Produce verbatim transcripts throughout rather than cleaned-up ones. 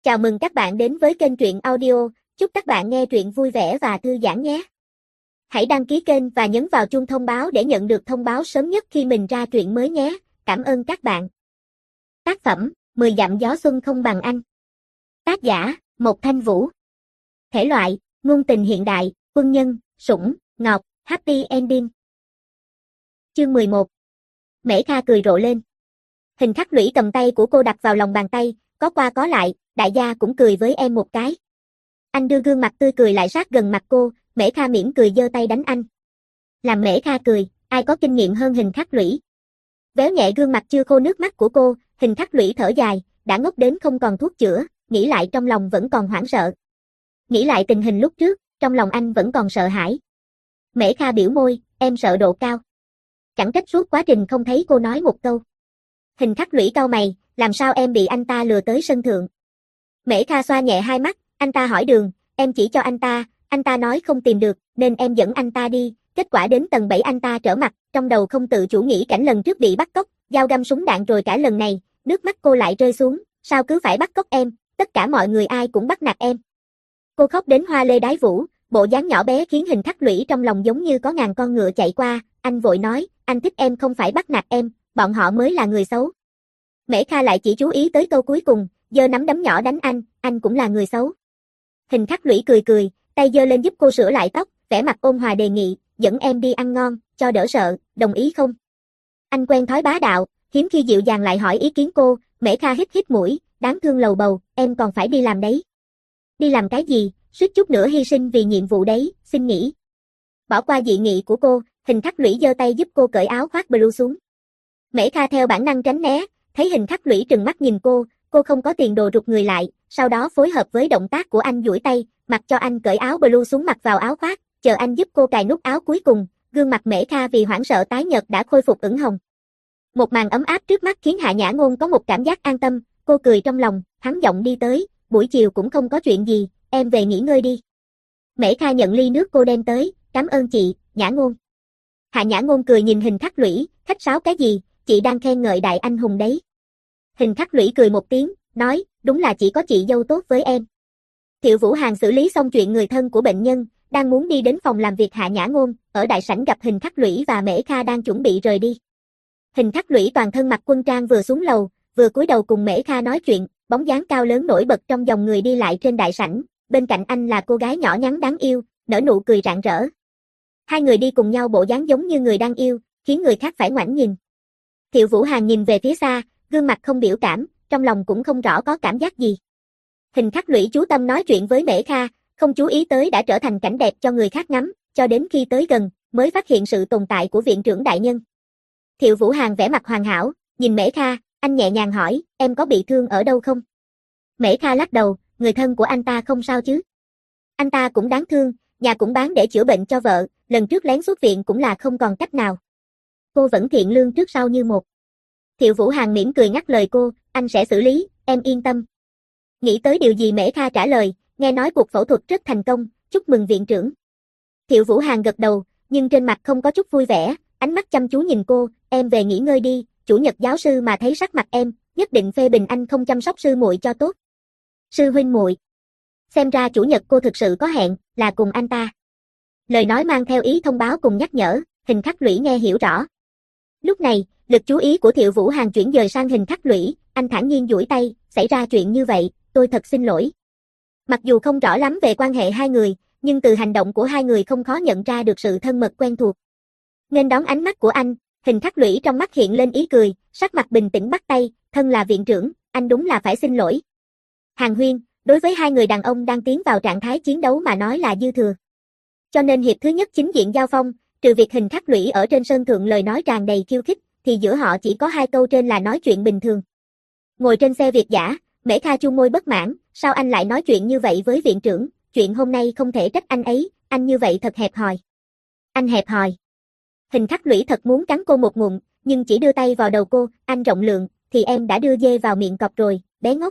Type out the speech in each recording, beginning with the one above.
Chào mừng các bạn đến với kênh truyện audio, chúc các bạn nghe truyện vui vẻ và thư giãn nhé. Hãy đăng ký kênh và nhấn vào chuông thông báo để nhận được thông báo sớm nhất khi mình ra truyện mới nhé. Cảm ơn các bạn. Tác phẩm, mười dặm gió xuân không bằng anh. Tác giả, Mộc Thanh Vũ. Thể loại, ngôn tình hiện đại, quân nhân, sủng, ngọt, happy ending. Chương mười một. Mễ Kha cười rộ lên. Hình khắc lũy cầm tay của cô đặt vào lòng bàn tay, có qua có lại, đại gia cũng cười với em một cái. Anh đưa gương mặt tươi cười lại sát gần mặt cô, Mễ Kha mỉm cười giơ tay đánh anh. Làm Mễ Kha cười, ai có kinh nghiệm hơn Hình khắc lũy. Véo nhẹ gương mặt chưa khô nước mắt của cô, Hình khắc lũy thở dài, đã ngốc đến không còn thuốc chữa, nghĩ lại trong lòng vẫn còn hoảng sợ. Nghĩ lại tình hình lúc trước, trong lòng anh vẫn còn sợ hãi. Mễ Kha biểu môi, em sợ độ cao. Chẳng trách suốt quá trình không thấy cô nói một câu. Hình khắc lũy cau mày, làm sao em bị anh ta lừa tới sân thượng. Mễ Kha xoa nhẹ hai mắt, anh ta hỏi đường, em chỉ cho anh ta, anh ta nói không tìm được, nên em dẫn anh ta đi, kết quả đến tầng bảy anh ta trở mặt, trong đầu không tự chủ nghĩ cảnh lần trước bị bắt cóc, dao găm súng đạn rồi cả lần này, nước mắt cô lại rơi xuống, sao cứ phải bắt cóc em, tất cả mọi người ai cũng bắt nạt em. Cô khóc đến hoa lê đái vũ, bộ dáng nhỏ bé khiến Hình khắc lũy trong lòng giống như có ngàn con ngựa chạy qua, anh vội nói, anh thích em không phải bắt nạt em, bọn họ mới là người xấu. Mễ Kha lại chỉ chú ý tới câu cuối cùng, giơ nắm đấm nhỏ đánh anh, anh cũng là người xấu. Hình khắc lũy cười cười, tay giơ lên giúp cô sửa lại tóc, vẻ mặt ôn hòa đề nghị, dẫn em đi ăn ngon, cho đỡ sợ, đồng ý không? Anh quen thói bá đạo, hiếm khi dịu dàng lại hỏi ý kiến cô, Mễ Kha hít hít mũi, đáng thương lầu bầu, em còn phải đi làm đấy. Đi làm cái gì, suýt chút nữa hy sinh vì nhiệm vụ đấy, xin nghỉ. Bỏ qua dị nghị của cô, Hình khắc lũy giơ tay giúp cô cởi áo khoác blue xuống. Mễ Kha theo bản năng tránh né, thấy Hình khắc lũy trừng mắt nhìn cô, cô không có tiền đồ rụt người lại, sau đó phối hợp với động tác của anh duỗi tay, mặc cho anh cởi áo blue xuống mặc vào áo khoác, chờ anh giúp cô cài nút áo cuối cùng, gương mặt Mễ Kha vì hoảng sợ tái nhợt đã khôi phục ửng hồng. Một màn ấm áp trước mắt khiến Hạ Nhã Ngôn có một cảm giác an tâm, cô cười trong lòng, hắn giọng đi tới, buổi chiều cũng không có chuyện gì, em về nghỉ ngơi đi. Mễ Kha nhận ly nước cô đem tới, cảm ơn chị, Nhã Ngôn. Hạ Nhã Ngôn cười nhìn Hình khắc lũy, khách sáo cái gì, chị đang khen ngợi đại anh hùng đấy. Hình khắc lũy cười một tiếng, nói, đúng là chỉ có chị dâu tốt với em. Thiệu Vũ Hàn xử lý xong chuyện người thân của bệnh nhân, đang muốn đi đến phòng làm việc Hạ Nhã Ngôn, ở đại sảnh gặp Hình khắc lũy và Mễ Kha đang chuẩn bị rời đi. Hình khắc lũy toàn thân mặc quân trang vừa xuống lầu, vừa cúi đầu cùng Mễ Kha nói chuyện, bóng dáng cao lớn nổi bật trong dòng người đi lại trên đại sảnh, bên cạnh anh là cô gái nhỏ nhắn đáng yêu, nở nụ cười rạng rỡ. Hai người đi cùng nhau bộ dáng giống như người đang yêu, khiến người khác phải ngoảnh nhìn. Thiệu Vũ Hàn nhìn về phía xa, gương mặt không biểu cảm, trong lòng cũng không rõ có cảm giác gì. Hình khắc lũy chú tâm nói chuyện với Mễ Kha, không chú ý tới đã trở thành cảnh đẹp cho người khác ngắm, cho đến khi tới gần, mới phát hiện sự tồn tại của viện trưởng đại nhân. Thiệu Vũ Hàn vẻ mặt hoàn hảo, nhìn Mễ Kha, anh nhẹ nhàng hỏi, em có bị thương ở đâu không? Mễ Kha lắc đầu, người thân của anh ta không sao chứ? Anh ta cũng đáng thương, nhà cũng bán để chữa bệnh cho vợ, lần trước lén xuất viện cũng là không còn cách nào. Cô vẫn thiện lương trước sau như một. Thiệu Vũ Hàn mỉm cười ngắt lời cô, anh sẽ xử lý, em yên tâm. Nghĩ tới điều gì Mễ Kha trả lời, nghe nói cuộc phẫu thuật rất thành công, chúc mừng viện trưởng. Thiệu Vũ Hàn gật đầu, nhưng trên mặt không có chút vui vẻ, ánh mắt chăm chú nhìn cô, em về nghỉ ngơi đi, chủ nhật giáo sư mà thấy sắc mặt em, nhất định phê bình anh không chăm sóc sư muội cho tốt. Sư huynh muội. Xem ra chủ nhật cô thực sự có hẹn, là cùng anh ta. Lời nói mang theo ý thông báo cùng nhắc nhở, Hình khắc lũy nghe hiểu rõ. Lúc này, lực chú ý của Thiệu Vũ Hàn chuyển dời sang Hình khắc lũy, anh thản nhiên duỗi tay, xảy ra chuyện như vậy, tôi thật xin lỗi. Mặc dù không rõ lắm về quan hệ hai người, nhưng từ hành động của hai người không khó nhận ra được sự thân mật quen thuộc. Nên đón ánh mắt của anh, Hình khắc lũy trong mắt hiện lên ý cười, sắc mặt bình tĩnh bắt tay, thân là viện trưởng, anh đúng là phải xin lỗi. Hàn huyên, đối với hai người đàn ông đang tiến vào trạng thái chiến đấu mà nói là dư thừa. Cho nên hiệp thứ nhất chính diện giao phong, trừ việc Hình khắc lũy ở trên sân thượng lời nói tràn đầy khiêu khích, thì giữa họ chỉ có hai câu trên là nói chuyện bình thường. Ngồi trên xe Việt dã, Mễ Kha chu môi bất mãn, sao anh lại nói chuyện như vậy với viện trưởng, chuyện hôm nay không thể trách anh ấy, anh như vậy thật hẹp hòi. Anh hẹp hòi. Hình khắc lũy thật muốn cắn cô một ngụm, nhưng chỉ đưa tay vào đầu cô, anh rộng lượng, thì em đã đưa dê vào miệng cọp rồi, bé ngốc.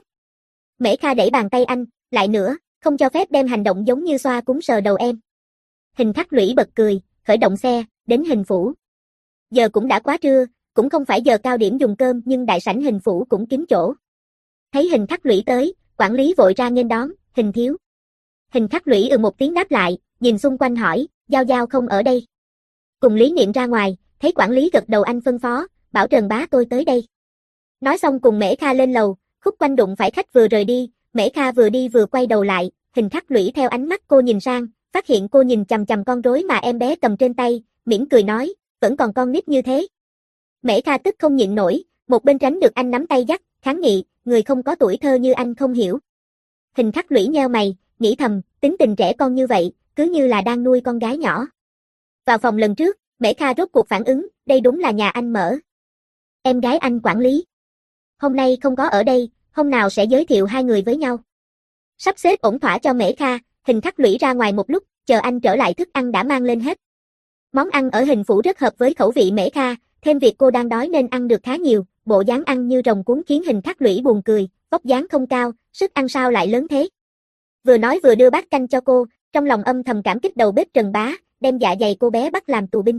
Mễ Kha đẩy bàn tay anh, lại nữa, không cho phép đem hành động giống như xoa cúng sờ đầu em. Hình khắc lũy bật cười, khởi động xe, đến Hình phủ. Giờ cũng đã quá trưa, cũng không phải giờ cao điểm dùng cơm nhưng đại sảnh Hình phủ cũng kín chỗ. Thấy Hình khắc lũy tới, Quản lý vội ra nghênh đón, Hình thiếu. Hình Khắc Lũy ừ một tiếng đáp lại, nhìn xung quanh hỏi, Giao Giao không ở đây. Cùng Lý Niệm ra ngoài, thấy quản lý gật đầu anh phân phó, bảo Trần bá tôi tới đây. Nói xong cùng Mễ Kha lên lầu, khúc quanh đụng phải khách vừa rời đi, Mễ Kha vừa đi vừa quay đầu lại, Hình Khắc Lũy theo ánh mắt cô nhìn sang, phát hiện cô nhìn chằm chằm con rối mà em bé cầm trên tay, mỉm cười nói, vẫn còn con nít như thế. Mễ Kha tức không nhịn nổi, một bên tránh được anh nắm tay dắt, kháng nghị, người không có tuổi thơ như anh không hiểu. Hình Khắc Lũy nheo mày, nghĩ thầm, tính tình trẻ con như vậy, cứ như là đang nuôi con gái nhỏ. Vào phòng lần trước, Mễ Kha rốt cuộc phản ứng, đây đúng là nhà anh mở. Em gái anh quản lý. Hôm nay không có ở đây, hôm nào sẽ giới thiệu hai người với nhau. Sắp xếp ổn thỏa cho Mễ Kha, Hình Khắc Lũy ra ngoài một lúc, chờ anh trở lại thức ăn đã mang lên hết. Món ăn ở Hình phủ rất hợp với khẩu vị Mễ Kha, thêm việc cô đang đói nên ăn được khá nhiều, bộ dáng ăn như rồng cuốn khiến Hình Khắc Lũy buồn cười, vóc dáng không cao, sức ăn sao lại lớn thế. Vừa nói vừa đưa bát canh cho cô, trong lòng âm thầm cảm kích đầu bếp Trần bá, đem dạ dày cô bé bắt làm tù binh.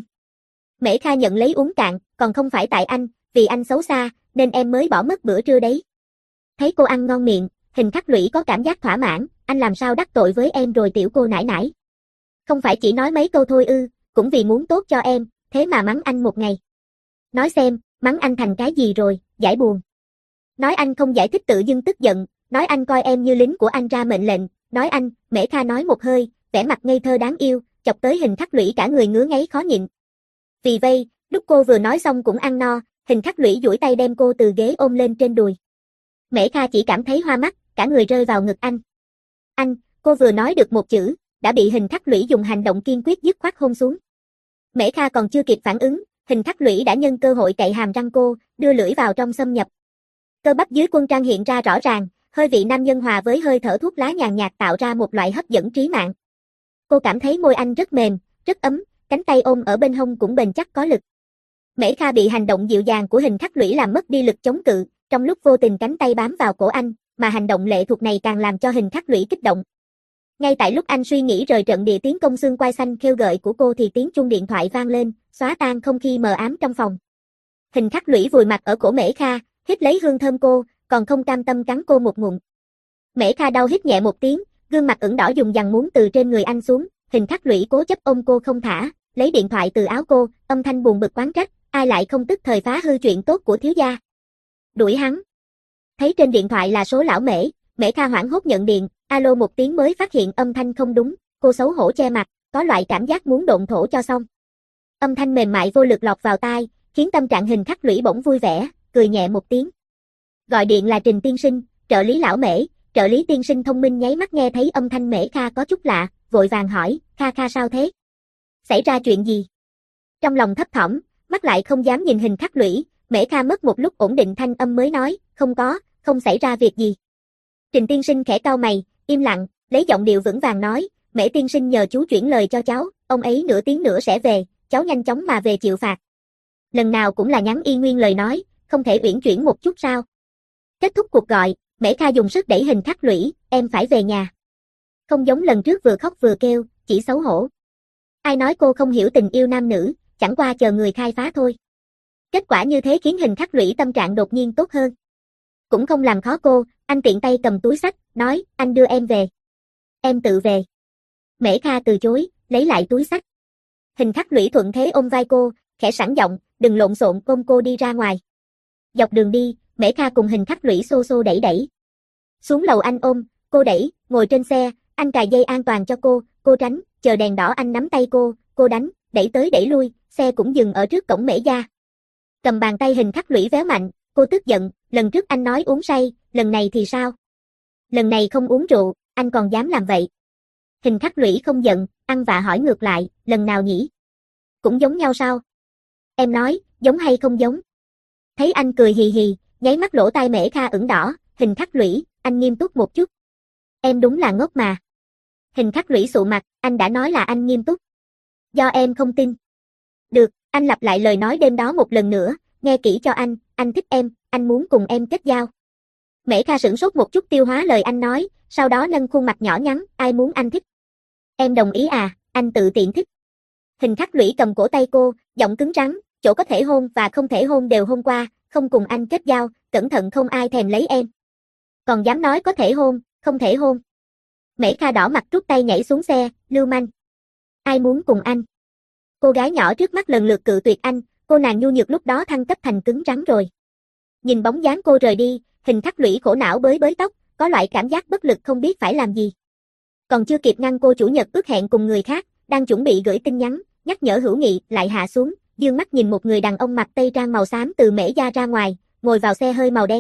Mễ Kha nhận lấy uống cạn, còn không phải tại anh, vì anh xấu xa, nên em mới bỏ mất bữa trưa đấy. Thấy cô ăn ngon miệng, Hình Khắc Lũy có cảm giác thỏa mãn, anh làm sao đắc tội với em rồi tiểu cô nãi nãi. Không phải chỉ nói mấy câu thôi ư, cũng vì muốn tốt cho em, thế mà mắng anh một ngày. Nói xem, mắng anh thành cái gì rồi, giải buồn. Nói anh không giải thích tự dưng tức giận, nói anh coi em như lính của anh ra mệnh lệnh, nói anh, Mễ Kha nói một hơi, vẻ mặt ngây thơ đáng yêu, chọc tới Hình Khắc Lũy cả người ngứa ngáy khó nhịn. Vì vậy, lúc cô vừa nói xong cũng ăn no, Hình Khắc Lũy duỗi tay đem cô từ ghế ôm lên trên đùi. Mễ Kha chỉ cảm thấy hoa mắt, cả người rơi vào ngực anh. Anh, cô vừa nói được một chữ, đã bị Hình Khắc Lũy dùng hành động kiên quyết dứt khoát hôn xuống. Mễ Kha còn chưa kịp phản ứng, Hình Khắc Lũy đã nhân cơ hội cậy hàm răng cô, đưa lưỡi vào trong xâm nhập. Cơ bắp dưới quân trang hiện ra rõ ràng, hơi vị nam nhân hòa với hơi thở thuốc lá nhàn nhạt tạo ra một loại hấp dẫn trí mạng. Cô cảm thấy môi anh rất mềm, rất ấm, cánh tay ôm ở bên hông cũng bền chắc có lực. Mễ Kha bị hành động dịu dàng của Hình Khắc Lũy làm mất đi lực chống cự, trong lúc vô tình cánh tay bám vào cổ anh, mà hành động lệ thuộc này càng làm cho Hình Khắc Lũy kích động. Ngay tại lúc anh suy nghĩ rời trận địa tiến công xương quai xanh kêu gợi của cô thì tiếng chuông điện thoại vang lên, xóa tan không khí mờ ám trong phòng. Hình Khắc Lũy vùi mặt ở cổ Mễ Kha, hít lấy hương thơm cô, còn không cam tâm cắn cô một ngụm. Mễ Kha đau hít nhẹ một tiếng, gương mặt ửng đỏ dùng dằng muốn từ trên người anh xuống, Hình Khắc Lũy cố chấp ôm cô không thả, lấy điện thoại từ áo cô, âm thanh buồn bực oán trách, ai lại không tức thời phá hư chuyện tốt của thiếu gia. Đuổi hắn. Thấy trên điện thoại là số lão Mễ, Mễ Kha hoảng hốt nhận điện, alo một tiếng mới phát hiện âm thanh không đúng, cô xấu hổ che mặt, có loại cảm giác muốn độn thổ cho xong. Âm thanh mềm mại vô lực lọt vào tai, khiến tâm trạng Hình Khắc Lũy bỗng vui vẻ, cười nhẹ một tiếng. Gọi điện là Trình tiên sinh, trợ lý lão Mễ, trợ lý tiên sinh thông minh nháy mắt nghe thấy âm thanh Mễ Kha có chút lạ, vội vàng hỏi, Kha Kha sao thế? Xảy ra chuyện gì? Trong lòng thấp thỏm, mắt lại không dám nhìn Hình Khắc Lũy, Mễ Kha mất một lúc ổn định thanh âm mới nói, không có, không xảy ra việc gì. Trình tiên sinh khẽ cau mày, im lặng, lấy giọng điệu vững vàng nói, Mễ tiên sinh nhờ chú chuyển lời cho cháu, ông ấy nửa tiếng nữa sẽ về, cháu nhanh chóng mà về chịu phạt. Lần nào cũng là nhắn y nguyên lời nói, không thể uyển chuyển một chút sao? Kết thúc cuộc gọi, Mễ Kha dùng sức đẩy Hình Khắc Lũy, em phải về nhà. Không giống lần trước vừa khóc vừa kêu, chỉ xấu hổ. Ai nói cô không hiểu tình yêu nam nữ, chẳng qua chờ người khai phá thôi. Kết quả như thế khiến Hình Khắc Lũy tâm trạng đột nhiên tốt hơn. Cũng không làm khó cô, anh tiện tay cầm túi xách, nói, anh đưa em về. Em tự về. Mễ Kha từ chối, lấy lại túi xách. Hình Khắc Lũy thuận thế ôm vai cô, khẽ sẵn giọng, đừng lộn xộn, ôm cô đi ra ngoài. Dọc đường đi, Mễ Kha cùng Hình Khắc Lũy xô xô đẩy đẩy. Xuống lầu anh ôm, cô đẩy, ngồi trên xe, anh cài dây an toàn cho cô, cô tránh, chờ đèn đỏ anh nắm tay cô, cô đánh, đẩy tới đẩy lui, xe cũng dừng ở trước cổng Mễ gia. Cầm bàn tay Hình Khắc Lũy véo mạnh, cô tức giận, lần trước anh nói uống say, lần này thì sao? Lần này không uống rượu, anh còn dám làm vậy. Hình Khắc Lũy không giận, ăn vạ hỏi ngược lại, lần nào nhỉ? Cũng giống nhau sao? Em nói, giống hay không giống? Thấy anh cười hì hì, nháy mắt lỗ tai Mễ Kha ửng đỏ, Hình Khắc Lũy, anh nghiêm túc một chút. Em đúng là ngốc mà. Hình Khắc Lũy sụ mặt, anh đã nói là anh nghiêm túc. Do em không tin. Được, anh lặp lại lời nói đêm đó một lần nữa, nghe kỹ cho anh, anh thích em, anh muốn cùng em kết giao. Mễ Kha sửng sốt một chút tiêu hóa lời anh nói, sau đó nâng khuôn mặt nhỏ nhắn, ai muốn anh thích? Em đồng ý à, anh tự tiện thích. Hình Khắc Lũy cầm cổ tay cô, giọng cứng rắn, chỗ có thể hôn và không thể hôn đều hôn qua, không cùng anh kết giao, cẩn thận không ai thèm lấy em. Còn dám nói có thể hôn, không thể hôn. Mễ Kha đỏ mặt rút tay nhảy xuống xe, lưu manh. Ai muốn cùng anh? Cô gái nhỏ trước mắt lần lượt cự tuyệt anh, cô nàng nhu nhược lúc đó thăng cấp thành cứng rắn rồi. Nhìn bóng dáng cô rời đi, Hình Khắc Lũy khổ não bới bới tóc, có loại cảm giác bất lực không biết phải làm gì. Còn chưa kịp ngăn cô chủ nhật ước hẹn cùng người khác, đang chuẩn bị gửi tin nhắn, nhắc nhở hữu nghị, lại hạ xuống, dương mắt nhìn một người đàn ông mặc tây trang màu xám từ Mễ gia ra ngoài, ngồi vào xe hơi màu đen.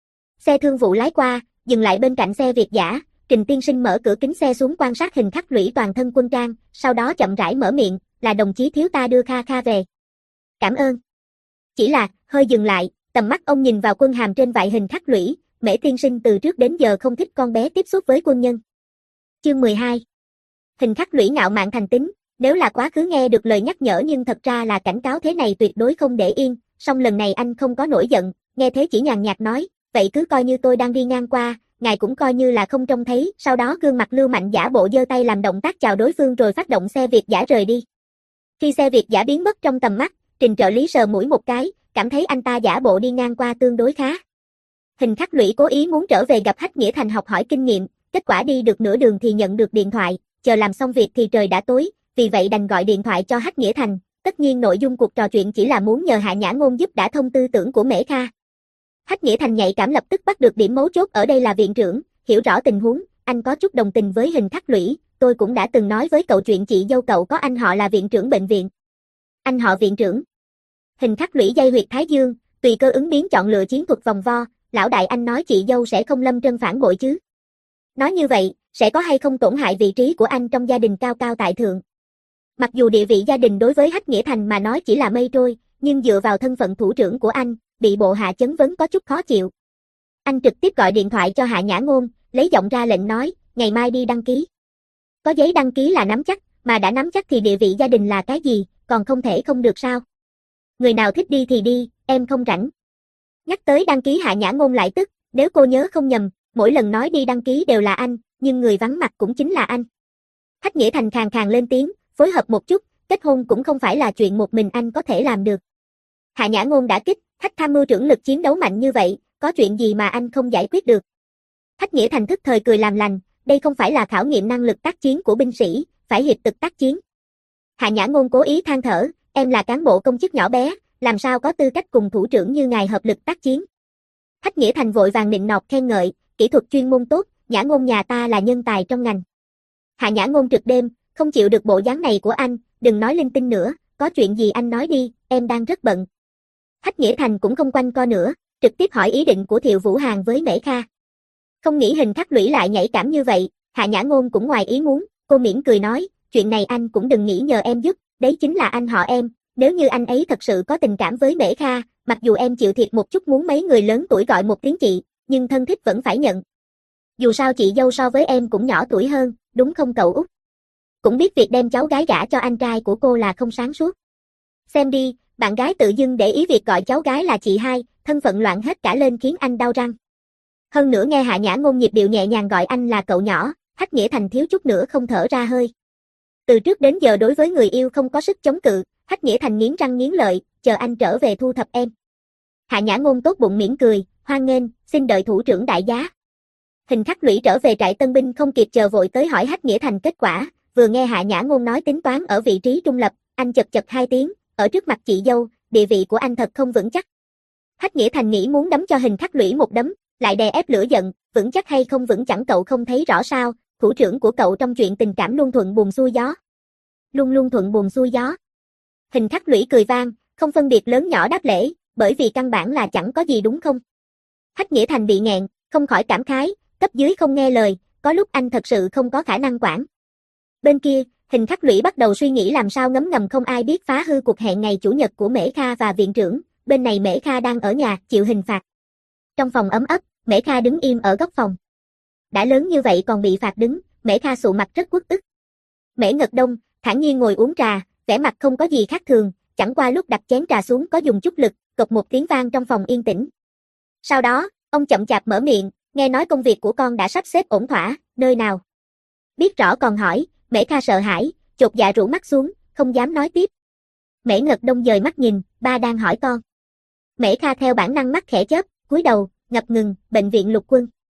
Xe thương vụ lái qua, dừng lại bên cạnh xe Việt dã, Trình tiên sinh mở cửa kính xe xuống quan sát Hình Khắc Lũy toàn thân quân trang, sau đó chậm rãi mở miệng, là đồng chí thiếu ta đưa Kha Kha về. Cảm ơn. Chỉ là, hơi dừng lại, tầm mắt ông nhìn vào quân hàm trên vai Hình Khắc Lũy, Mễ tiên sinh từ trước đến giờ không thích con bé tiếp xúc với quân nhân. Chương mười hai. Hình Khắc Lũy ngạo mạn thành tính, nếu là quá khứ nghe được lời nhắc nhở nhưng thật ra là cảnh cáo thế này tuyệt đối không để yên, song lần này anh không có nổi giận, nghe thế chỉ nhàn nhạt nói, vậy cứ coi như tôi đang đi ngang qua, ngài cũng coi như là không trông thấy, sau đó gương mặt Lưu Mạnh giả bộ giơ tay làm động tác chào đối phương rồi phát động xe Việt dã rời đi. Khi xe Việt dã biến mất trong tầm mắt, Trình trợ lý sờ mũi một cái, cảm thấy anh ta giả bộ đi ngang qua tương đối khá. Hình Khắc Lũy cố ý muốn trở về gặp Hách Nghĩa Thành học hỏi kinh nghiệm, kết quả đi được nửa đường thì nhận được điện thoại, chờ làm xong việc thì trời đã tối, vì vậy đành gọi điện thoại cho Hách Nghĩa Thành, tất nhiên nội dung cuộc trò chuyện chỉ là muốn nhờ Hạ Nhã Ngôn giúp đả thông tư tưởng của Mễ Kha. Hách Nghĩa Thành nhạy cảm lập tức bắt được điểm mấu chốt ở đây là viện trưởng, hiểu rõ tình huống, anh có chút đồng tình với Hình Khắc Lũy, tôi cũng đã từng nói với cậu chuyện chị dâu cậu có anh họ là viện trưởng bệnh viện. Anh họ viện trưởng. Hình Khắc Lũy dây huyệt thái dương, tùy cơ ứng biến chọn lựa chiến thuật vòng vo, lão đại anh nói chị dâu sẽ không lâm trân phản bội chứ. Nói như vậy, sẽ có hay không tổn hại vị trí của anh trong gia đình cao cao tại thượng. Mặc dù địa vị gia đình đối với Hách Nghĩa Thành mà nói chỉ là mây trôi, nhưng dựa vào thân phận thủ trưởng của anh, bị bộ hạ chấn vấn có chút khó chịu. Anh trực tiếp gọi điện thoại cho Hạ Nhã Ngôn, lấy giọng ra lệnh nói, ngày mai đi đăng ký. Có giấy đăng ký là nắm chắc, mà đã nắm chắc thì địa vị gia đình là cái gì, còn không thể không được sao. Người nào thích đi thì đi, em không rảnh. Nhắc tới đăng ký Hạ Nhã Ngôn lại tức, nếu cô nhớ không nhầm, mỗi lần nói đi đăng ký đều là anh, nhưng người vắng mặt cũng chính là anh. Hách Nghĩa Thành khàn khàn lên tiếng, phối hợp một chút, kết hôn cũng không phải là chuyện một mình anh có thể làm được. Hạ Nhã Ngôn đã kích, Hách tham mưu trưởng lực chiến đấu mạnh như vậy, có chuyện gì mà anh không giải quyết được. Hách Nghĩa Thành thức thời cười làm lành, đây không phải là khảo nghiệm năng lực tác chiến của binh sĩ, phải hiệp thực tác chiến. Hạ Nhã Ngôn cố ý than thở, em là cán bộ công chức nhỏ bé, làm sao có tư cách cùng thủ trưởng như ngài hợp lực tác chiến. Hách Nghĩa Thành vội vàng nịnh nọt khen ngợi, kỹ thuật chuyên môn tốt, Nhã Ngôn nhà ta là nhân tài trong ngành. Hạ Nhã Ngôn trực đêm, không chịu được bộ dáng này của anh, đừng nói linh tinh nữa, có chuyện gì anh nói đi, em đang rất bận. Hách Nghĩa Thành cũng không quanh co nữa, trực tiếp hỏi ý định của Thiệu Vũ Hàn với Mễ Kha. Không nghĩ Hình Khắc Lũy lại nhảy cảm như vậy, Hạ Nhã Ngôn cũng ngoài ý muốn, cô mỉm cười nói, chuyện này anh cũng đừng nghĩ nhờ em giúp, đấy chính là anh họ em, nếu như anh ấy thật sự có tình cảm với Mễ Kha, mặc dù em chịu thiệt một chút muốn mấy người lớn tuổi gọi một tiếng chị, nhưng thân thích vẫn phải nhận. Dù sao chị dâu so với em cũng nhỏ tuổi hơn, đúng không cậu út? Cũng biết việc đem cháu gái gả cho anh trai của cô là không sáng suốt. Xem đi, bạn gái tự dưng để ý việc gọi cháu gái là chị hai, thân phận loạn hết cả lên khiến anh đau răng. Hơn nữa nghe Hạ Nhã Ngôn nhịp điệu nhẹ nhàng gọi anh là cậu nhỏ, Hách Nghĩa Thành thiếu chút nữa không thở ra hơi. Từ trước đến giờ đối với người yêu không có sức chống cự, Hách Nghĩa Thành nghiến răng nghiến lợi, chờ anh trở về thu thập em. Hạ Nhã Ngôn tốt bụng mỉm cười, hoan nghênh, xin đợi thủ trưởng đại giá. Hình Khắc Lũy trở về trại tân binh không kịp chờ vội tới hỏi Hách Nghĩa Thành kết quả, vừa nghe Hạ Nhã Ngôn nói tính toán ở vị trí trung lập, anh chật chật hai tiếng, ở trước mặt chị dâu, địa vị của anh thật không vững chắc. Hách Nghĩa Thành nghĩ muốn đấm cho Hình Khắc Lũy một đấm, lại đè ép lửa giận, vững chắc hay không vững chẳng cậu không thấy rõ sao, thủ trưởng của cậu trong chuyện tình cảm luôn thuận buồm xuôi gió. Luôn luôn thuận buồm xuôi gió. Hình Khắc Lũy cười vang, không phân biệt lớn nhỏ đáp lễ, bởi vì căn bản là chẳng có gì đúng không. Hách Nghĩa Thành bị nghẹn, không khỏi cảm khái, cấp dưới không nghe lời, có lúc anh thật sự không có khả năng quản. Bên kia, Hình Khắc Lũy bắt đầu suy nghĩ làm sao ngấm ngầm không ai biết phá hư cuộc hẹn ngày chủ nhật của Mễ Kha và viện trưởng, bên này Mễ Kha đang ở nhà chịu hình phạt. Trong phòng ấm ấp, Mễ Kha đứng im ở góc phòng. Đã lớn như vậy còn bị phạt đứng, Mễ Kha sụ mặt rất uất ức. Mễ Ngật Đông, thản nhiên ngồi uống trà, vẻ mặt không có gì khác thường, chẳng qua lúc đặt chén trà xuống có dùng chút lực, cộc một tiếng vang trong phòng yên tĩnh. Sau đó, ông chậm chạp mở miệng, nghe nói công việc của con đã sắp xếp ổn thỏa, nơi nào? Biết rõ còn hỏi, Mễ Kha sợ hãi, chột dạ rũ mắt xuống, không dám nói tiếp. Mễ Ngật Đông dời mắt nhìn, ba đang hỏi con. Mễ Kha theo bản năng mắt khẽ chớp, cúi đầu, ngập ngừng, bệnh viện lục quân.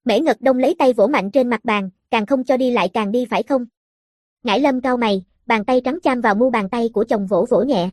Mễ Ngật Đông lấy tay vỗ mạnh trên mặt bàn, càng không cho đi lại càng đi phải không? Ngải Lâm cau mày, bàn tay trắng chạm vào mu bàn tay của chồng vỗ vỗ nhẹ.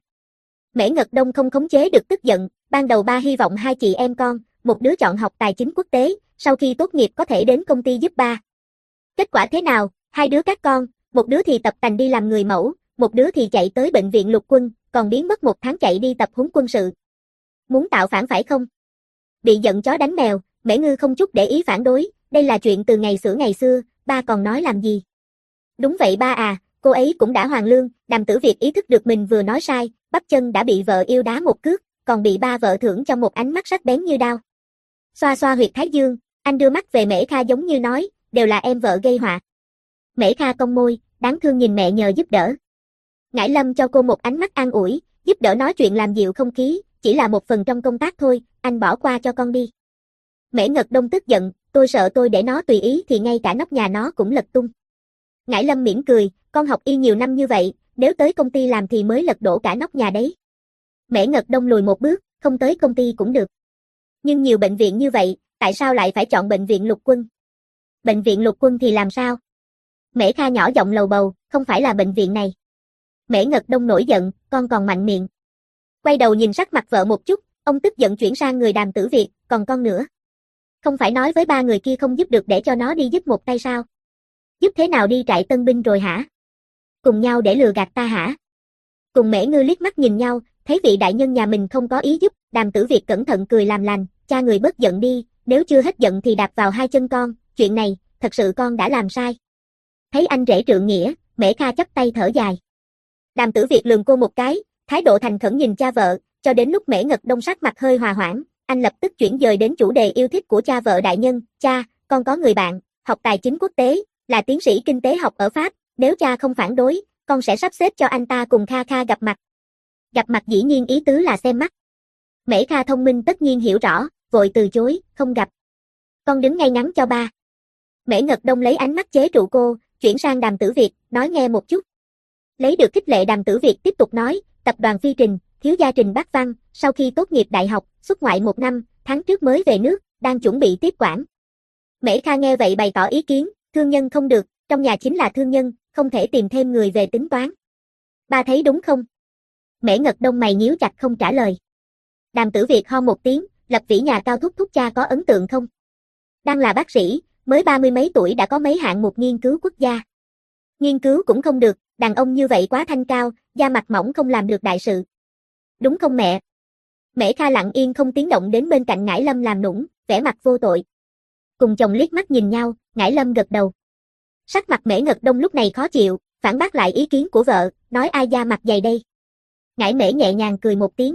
Mễ Ngật Đông không khống chế được tức giận, ban đầu ba hy vọng hai chị em con, một đứa chọn học tài chính quốc tế, sau khi tốt nghiệp có thể đến công ty giúp ba. Kết quả thế nào, hai đứa các con, một đứa thì tập tành đi làm người mẫu, một đứa thì chạy tới bệnh viện lục quân, còn biến mất một tháng chạy đi tập huấn quân sự. Muốn tạo phản phải không? Bị giận chó đánh mèo, Mễ Ngư không chút để ý phản đối, đây là chuyện từ ngày xưa ngày xưa, ba còn nói làm gì? Đúng vậy ba à, cô ấy cũng đã hoàn lương, Đàm Tử Việt ý thức được mình vừa nói sai, bắp chân đã bị vợ yêu đá một cước, còn bị ba vợ thưởng cho một ánh mắt sắc bén như đao. Xoa xoa huyệt thái dương, anh đưa mắt về Mễ Kha giống như nói, đều là em vợ gây họa. Mễ Kha cong môi, đáng thương nhìn mẹ nhờ giúp đỡ. Ngải Lâm cho cô một ánh mắt an ủi, giúp đỡ nói chuyện làm dịu không khí, chỉ là một phần trong công tác thôi, anh bỏ qua cho con đi. Mễ Ngật Đông tức giận, tôi sợ tôi để nó tùy ý thì ngay cả nóc nhà nó cũng lật tung. Ngải Lâm mỉm cười, con học y nhiều năm như vậy, nếu tới công ty làm thì mới lật đổ cả nóc nhà đấy. Mễ Ngật Đông lùi một bước, không tới công ty cũng được. Nhưng nhiều bệnh viện như vậy, tại sao lại phải chọn bệnh viện lục quân? Bệnh viện lục quân thì làm sao? Mễ Kha nhỏ giọng lầu bầu, không phải là bệnh viện này. Mễ Ngật Đông nổi giận, con còn mạnh miệng. Quay đầu nhìn sắc mặt vợ một chút, ông tức giận chuyển sang người Đàm Tử Việt, còn con nữa. Không phải nói với ba người kia không giúp được để cho nó đi giúp một tay sao? Giúp thế nào đi trại tân binh rồi hả? Cùng nhau để lừa gạt ta hả? Cùng Mễ Ngư liếc mắt nhìn nhau, thấy vị đại nhân nhà mình không có ý giúp, Đàm Tử Việt cẩn thận cười làm lành, cha người bớt giận đi, nếu chưa hết giận thì đạp vào hai chân con, chuyện này, thật sự con đã làm sai. Thấy anh rể trượng nghĩa, Mễ Kha chắp tay thở dài. Đàm Tử Việt lườm cô một cái, thái độ thành khẩn nhìn cha vợ, cho đến lúc Mễ Ngật Đông sắc mặt hơi hòa hoãn, anh lập tức chuyển dời đến chủ đề yêu thích của cha vợ đại nhân, cha, con có người bạn, học tài chính quốc tế, là tiến sĩ kinh tế học ở Pháp, nếu cha không phản đối, con sẽ sắp xếp cho anh ta cùng Kha Kha gặp mặt. Gặp mặt dĩ nhiên ý tứ là xem mắt. Mễ Kha thông minh tất nhiên hiểu rõ, vội từ chối, không gặp. Con đứng ngay ngắn cho ba. Mễ Ngật Đông lấy ánh mắt chế trụ cô, chuyển sang Đàm Tử Việt, nói nghe một chút. Lấy được khích lệ Đàm Tử Việt tiếp tục nói, tập đoàn Phi Trình, thiếu gia Trình Bác Văn, sau khi tốt nghiệp đại học, xuất ngoại một năm, tháng trước mới về nước, đang chuẩn bị tiếp quản. Mễ Kha nghe vậy bày tỏ ý kiến, thương nhân không được, trong nhà chính là thương nhân, không thể tìm thêm người về tính toán. Ba thấy đúng không? Mễ Ngật Đông mày nhíu chặt không trả lời. Đàm Tử Việt ho một tiếng, Lập Vĩ nhà cao thúc thúc cha có ấn tượng không? Đang là bác sĩ, mới ba mươi mấy tuổi đã có mấy hạng mục nghiên cứu quốc gia. Nghiên cứu cũng không được, đàn ông như vậy quá thanh cao, da mặt mỏng không làm được đại sự. Đúng không mẹ? Mễ Kha lặng yên không tiếng động đến bên cạnh Ngải Lâm làm nũng, vẻ mặt vô tội. Cùng chồng liếc mắt nhìn nhau, Ngải Lâm gật đầu. Sắc mặt Mễ Ngật Đông lúc này khó chịu, phản bác lại ý kiến của vợ, nói ai da mặt dày đây. Ngải Mễ nhẹ nhàng cười một tiếng.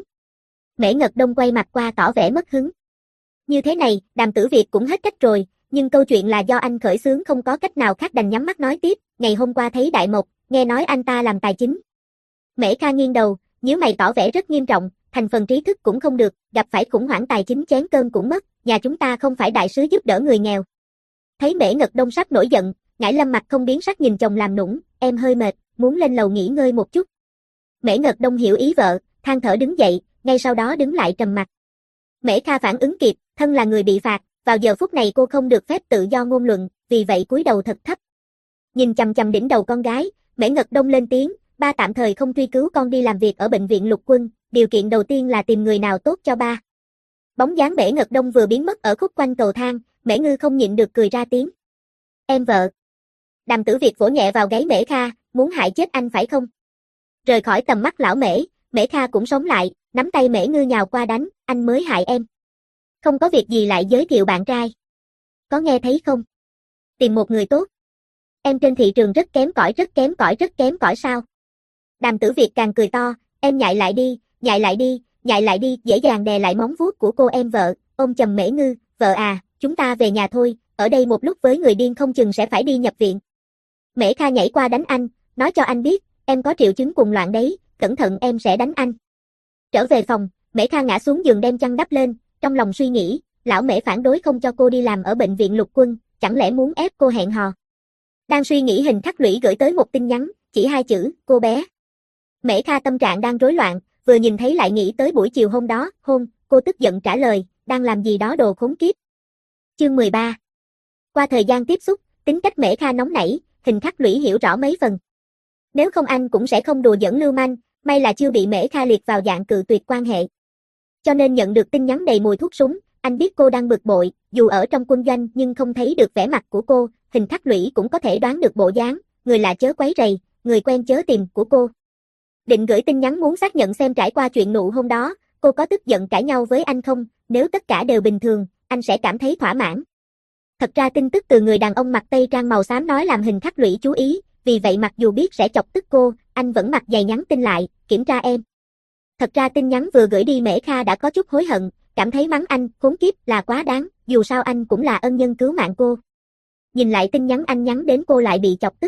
Mễ Ngật Đông quay mặt qua tỏ vẻ mất hứng. Như thế này, Đàm Tử Việt cũng hết cách rồi, nhưng câu chuyện là do anh khởi xướng không có cách nào khác đành nhắm mắt nói tiếp, ngày hôm qua thấy Đại Mộc, nghe nói anh ta làm tài chính. Mễ Kha nghiêng đầu, nhíu mày tỏ vẻ rất nghiêm trọng, thành phần trí thức cũng không được, gặp phải khủng hoảng tài chính chén cơm cũng mất, nhà chúng ta không phải đại sứ giúp đỡ người nghèo. Thấy Mễ Ngật Đông sắp nổi giận, Ngải Lâm mặt không biến sắc nhìn chồng làm nũng, em hơi mệt, muốn lên lầu nghỉ ngơi một chút. Mễ Ngật Đông hiểu ý vợ, than thở đứng dậy, ngay sau đó đứng lại trầm mặt. Mễ Kha phản ứng kịp, thân là người bị phạt, vào giờ phút này cô không được phép tự do ngôn luận, vì vậy cúi đầu thật thấp. Nhìn chằm chằm đỉnh đầu con gái, Mễ Ngật Đông lên tiếng, ba tạm thời không truy cứu con đi làm việc ở bệnh viện lục quân, điều kiện đầu tiên là tìm người nào tốt cho ba. Bóng dáng Mễ Ngật Đông vừa biến mất ở khúc quanh cầu thang, Mễ Ngư không nhịn được cười ra tiếng. Em vợ. Đàm Tử Việt vỗ nhẹ vào gáy Mễ Kha, muốn hại chết anh phải không? Rời khỏi tầm mắt lão Mễ, Mễ Kha cũng sống lại, nắm tay Mễ Ngư nhào qua đánh, anh mới hại em. Không có việc gì lại giới thiệu bạn trai. Có nghe thấy không? Tìm một người tốt. Em trên thị trường rất kém cỏi rất kém cỏi rất kém cỏi sao? Đàm Tử Việt càng cười to, em nhại lại đi, nhại lại đi, nhại lại đi, dễ dàng đè lại móng vuốt của cô em vợ, ôm chầm Mễ Ngư, vợ à, chúng ta về nhà thôi, ở đây một lúc với người điên không chừng sẽ phải đi nhập viện. Mễ Kha nhảy qua đánh anh, nói cho anh biết, em có triệu chứng cuồng loạn đấy, cẩn thận em sẽ đánh anh. Trở về phòng, Mễ Kha ngã xuống giường đem chăn đắp lên, trong lòng suy nghĩ, lão Mễ phản đối không cho cô đi làm ở bệnh viện lục quân, chẳng lẽ muốn ép cô hẹn hò. Đang suy nghĩ hình khắc lũy gửi tới một tin nhắn, chỉ hai chữ, cô bé. Mễ Kha tâm trạng đang rối loạn, vừa nhìn thấy lại nghĩ tới buổi chiều hôm đó, hôn, cô tức giận trả lời, đang làm gì đó đồ khốn kiếp. Chương mười ba Qua thời gian tiếp xúc, tính cách Mễ Kha nóng nảy, Hình Khắc Lũy hiểu rõ mấy phần. Nếu không anh cũng sẽ không đùa giỡn lưu manh, may là chưa bị Mễ Kha liệt vào dạng cự tuyệt quan hệ. Cho nên nhận được tin nhắn đầy mùi thuốc súng, anh biết cô đang bực bội, dù ở trong quân doanh nhưng không thấy được vẻ mặt của cô, Hình Khắc Lũy cũng có thể đoán được bộ dáng, người lạ chớ quấy rầy, người quen chớ tìm của cô. Định gửi tin nhắn muốn xác nhận xem trải qua chuyện nụ hôm đó, cô có tức giận cãi nhau với anh không, nếu tất cả đều bình thường, anh sẽ cảm thấy thỏa mãn. Thật ra tin tức từ người đàn ông mặc tây trang màu xám nói làm Hình Khắc Lũy chú ý, vì vậy mặc dù biết sẽ chọc tức cô, anh vẫn mặt dày nhắn tin lại, kiểm tra em. Thật ra tin nhắn vừa gửi đi Mễ Kha đã có chút hối hận, cảm thấy mắng anh, khốn kiếp là quá đáng, dù sao anh cũng là ân nhân cứu mạng cô. Nhìn lại tin nhắn anh nhắn đến cô lại bị chọc tức.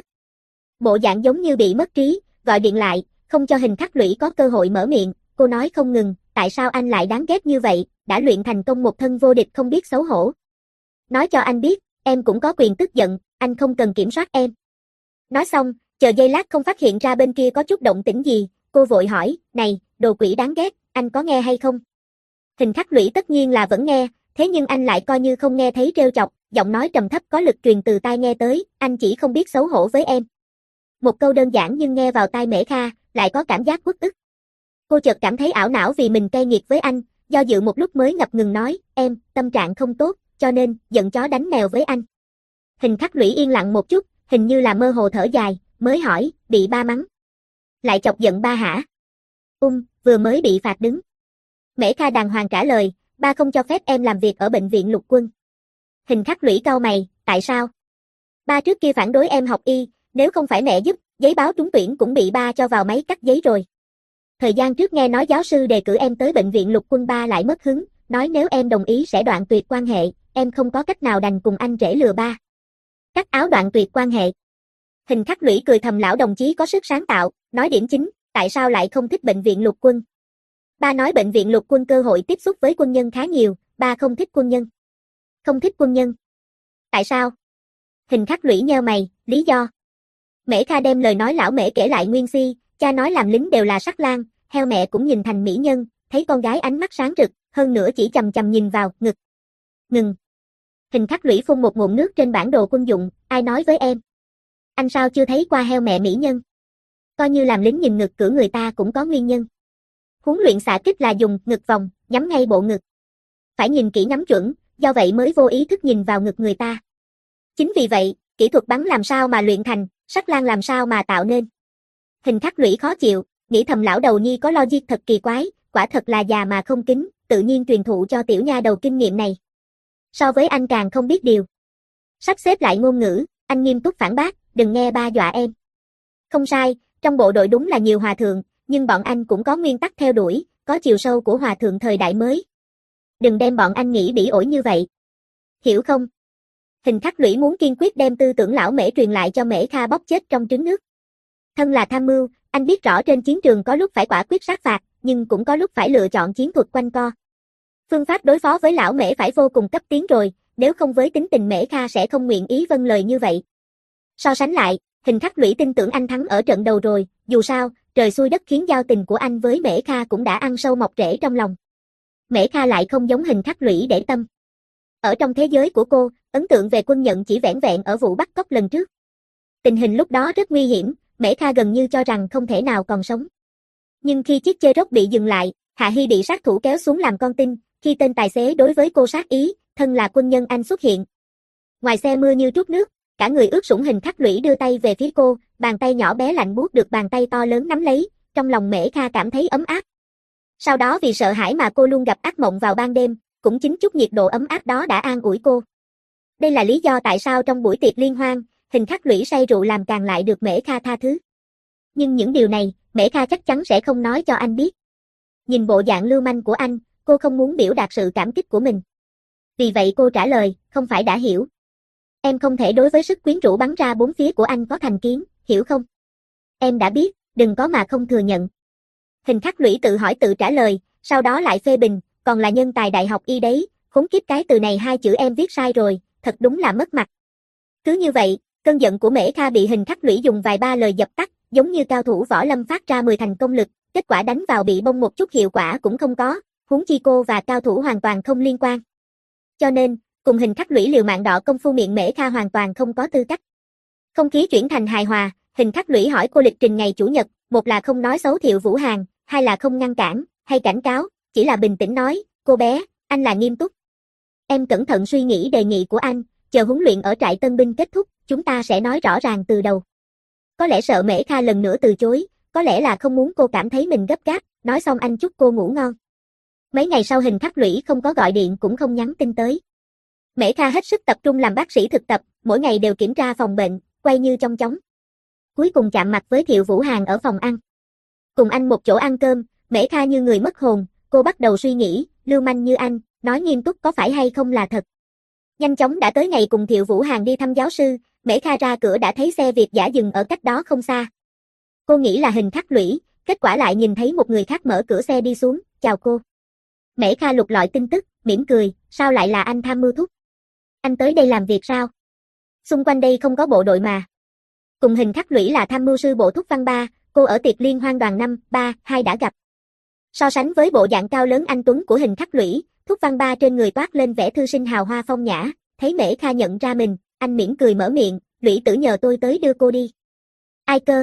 Bộ dạng giống như bị mất trí, gọi điện lại, không cho Hình Khắc Lũy có cơ hội mở miệng, cô nói không ngừng, tại sao anh lại đáng ghét như vậy, đã luyện thành công một thân vô địch không biết xấu hổ. Nói cho anh biết, em cũng có quyền tức giận, anh không cần kiểm soát em. Nói xong, chờ giây lát không phát hiện ra bên kia có chút động tĩnh gì, cô vội hỏi, này, đồ quỷ đáng ghét, anh có nghe hay không? Hình Khắc Lũy tất nhiên là vẫn nghe, thế nhưng anh lại coi như không nghe thấy trêu chọc, giọng nói trầm thấp có lực truyền từ tai nghe tới, anh chỉ không biết xấu hổ với em. Một câu đơn giản nhưng nghe vào tai Mễ Kha, lại có cảm giác uất ức. Cô chợt cảm thấy ảo não vì mình cay nghiệt với anh, do dự một lúc mới ngập ngừng nói, em, tâm trạng không tốt, cho nên, giận chó đánh mèo với anh. Hình Khắc Lũy yên lặng một chút, hình như là mơ hồ thở dài, mới hỏi, bị ba mắng. Lại chọc giận ba hả? Um, vừa mới bị phạt đứng. Mễ Kha đàng hoàng trả lời, ba không cho phép em làm việc ở bệnh viện lục quân. Hình Khắc Lũy cau mày, tại sao? Ba trước kia phản đối em học y, nếu không phải mẹ giúp, giấy báo trúng tuyển cũng bị ba cho vào máy cắt giấy rồi. Thời gian trước nghe nói giáo sư đề cử em tới bệnh viện lục quân ba lại mất hứng, nói nếu em đồng ý sẽ đoạn tuyệt quan hệ, em không có cách nào đành cùng anh rể lừa ba. Cắt áo đoạn tuyệt quan hệ. Hình Khắc Lũy cười thầm lão đồng chí có sức sáng tạo, nói điểm chính, tại sao lại không thích bệnh viện lục quân? Ba nói bệnh viện lục quân cơ hội tiếp xúc với quân nhân khá nhiều, ba không thích quân nhân. Không thích quân nhân. Tại sao? Hình Khắc Lũy nheo mày, lý do. Mễ Kha đem lời nói lão Mễ kể lại nguyên si, cha nói làm lính đều là sắc lang, heo mẹ cũng nhìn thành mỹ nhân, thấy con gái ánh mắt sáng rực, hơn nữa chỉ chầm chầm nhìn vào, ngực. Ngừng. Hình Khắc Lũy phun một ngụm nước trên bản đồ quân dụng, ai nói với em? Anh sao chưa thấy qua heo mẹ mỹ nhân? Coi như làm lính nhìn ngực cửa người ta cũng có nguyên nhân. Huấn luyện xạ kích là dùng ngực vòng, nhắm ngay bộ ngực. Phải nhìn kỹ nhắm chuẩn, do vậy mới vô ý thức nhìn vào ngực người ta. Chính vì vậy, kỹ thuật bắn làm sao mà luyện thành, sắc lang làm sao mà tạo nên. Hình Khắc Lũy khó chịu, nghĩ thầm lão đầu nhi có logic thật kỳ quái, quả thật là già mà không kính, tự nhiên truyền thụ cho tiểu nha đầu kinh nghiệm này. So với anh càng không biết điều. Sắp xếp lại ngôn ngữ, anh nghiêm túc phản bác, đừng nghe ba dọa em. Không sai, trong bộ đội đúng là nhiều hòa thượng, nhưng bọn anh cũng có nguyên tắc theo đuổi, có chiều sâu của hòa thượng thời đại mới. Đừng đem bọn anh nghĩ bỉ ổi như vậy. Hiểu không? Hình Khắc Lũy muốn kiên quyết đem tư tưởng lão Mễ truyền lại cho Mễ Kha bóc chết trong trứng nước. Thân là tham mưu, anh biết rõ trên chiến trường có lúc phải quả quyết sát phạt, nhưng cũng có lúc phải lựa chọn chiến thuật quanh co. Phương pháp đối phó với lão Mễ phải vô cùng cấp tiến rồi, nếu không với tính tình Mễ Kha sẽ không nguyện ý vâng lời như vậy. So sánh lại, Hình Khắc Lũy tin tưởng anh thắng ở trận đầu rồi, dù sao, trời xui đất khiến giao tình của anh với Mễ Kha cũng đã ăn sâu mọc rễ trong lòng. Mễ Kha lại không giống Hình Khắc Lũy để tâm. Ở trong thế giới của cô, ấn tượng về quân nhận chỉ vẻn vẹn ở vụ bắt cóc lần trước. Tình hình lúc đó rất nguy hiểm, Mễ Kha gần như cho rằng không thể nào còn sống. Nhưng khi chiếc Cherokee bị dừng lại, Hạ Hy bị sát thủ kéo xuống làm con tin, khi tên tài xế đối với cô sát ý, thân là quân nhân anh xuất hiện. Ngoài xe mưa như trút nước, cả người ướt sũng. Hình Khắc Lũy đưa tay về phía cô, bàn tay nhỏ bé lạnh buốt được bàn tay to lớn nắm lấy, trong lòng Mễ Kha cảm thấy ấm áp. Sau đó vì sợ hãi mà cô luôn gặp ác mộng vào ban đêm, cũng chính chút nhiệt độ ấm áp đó đã an ủi cô. Đây là lý do tại sao trong buổi tiệc liên hoan, Hình Khắc Lũy say rượu làm càng lại được Mễ Kha tha thứ. Nhưng những điều này, Mễ Kha chắc chắn sẽ không nói cho anh biết. Nhìn bộ dạng lưu manh của anh, cô không muốn biểu đạt sự cảm kích của mình. Vì vậy cô trả lời, không phải đã hiểu. Em không thể đối với sức quyến rũ bắn ra bốn phía của anh có thành kiến, hiểu không? Em đã biết, đừng có mà không thừa nhận. Hình Khắc Lũy tự hỏi tự trả lời, sau đó lại phê bình, còn là nhân tài đại học y đấy, khốn kiếp cái từ này hai chữ em viết sai rồi, thật đúng là mất mặt. Cứ như vậy, cơn giận của Mễ Kha bị Hình Khắc Lũy dùng vài ba lời dập tắt, giống như cao thủ võ lâm phát ra mười thành công lực, kết quả đánh vào bị bông một chút hiệu quả cũng không có, huống chi cô và cao thủ hoàn toàn không liên quan. Cho nên, cùng Hình Khắc Lũy liều mạng đọ công phu miệng Mễ Kha hoàn toàn không có tư cách. Không khí chuyển thành hài hòa, Hình Khắc Lũy hỏi cô lịch trình ngày chủ nhật, một là không nói xấu Thiệu Vũ Hàn, hai là không ngăn cản, hay cảnh cáo, chỉ là bình tĩnh nói, cô bé, anh là nghiêm túc. Em cẩn thận suy nghĩ đề nghị của anh, chờ huấn luyện ở trại tân binh kết thúc, chúng ta sẽ nói rõ ràng từ đầu. Có lẽ sợ Mễ Kha lần nữa từ chối, có lẽ là không muốn cô cảm thấy mình gấp gáp, nói xong anh chúc cô ngủ ngon. Mấy ngày sau Hình Khắc Lũy không có gọi điện cũng không nhắn tin tới. Mễ Kha hết sức tập trung làm bác sĩ thực tập, mỗi ngày đều kiểm tra phòng bệnh, quay như trong chóng. Cuối cùng chạm mặt với Thiệu Vũ Hàn ở phòng ăn. Cùng anh một chỗ ăn cơm, Mễ Kha như người mất hồn, cô bắt đầu suy nghĩ, lưu manh như anh, nói nghiêm túc có phải hay không là thật. Nhanh chóng đã tới ngày cùng Thiệu Vũ Hàn đi thăm giáo sư, Mễ Kha ra cửa đã thấy xe Việt dã dừng ở cách đó không xa. Cô nghĩ là Hình Khắc Lũy, kết quả lại nhìn thấy một người khác mở cửa xe đi xuống, chào cô. Mễ Kha lục lọi tin tức, mỉm cười, sao lại là anh tham mưu thúc? Anh tới đây làm việc sao? Xung quanh đây không có bộ đội mà. Cùng Hình Khắc Lũy là tham mưu sư bộ Thúc Văn Ba, cô ở tiệc liên hoan đoàn năm, ba, hai đã gặp. So sánh với bộ dạng cao lớn anh tuấn của Hình Khắc Lũy, Thúc Văn Ba trên người toát lên vẻ thư sinh hào hoa phong nhã, thấy Mễ Kha nhận ra mình, anh mỉm cười mở miệng, Lũy tử nhờ tôi tới đưa cô đi. Ai cơ?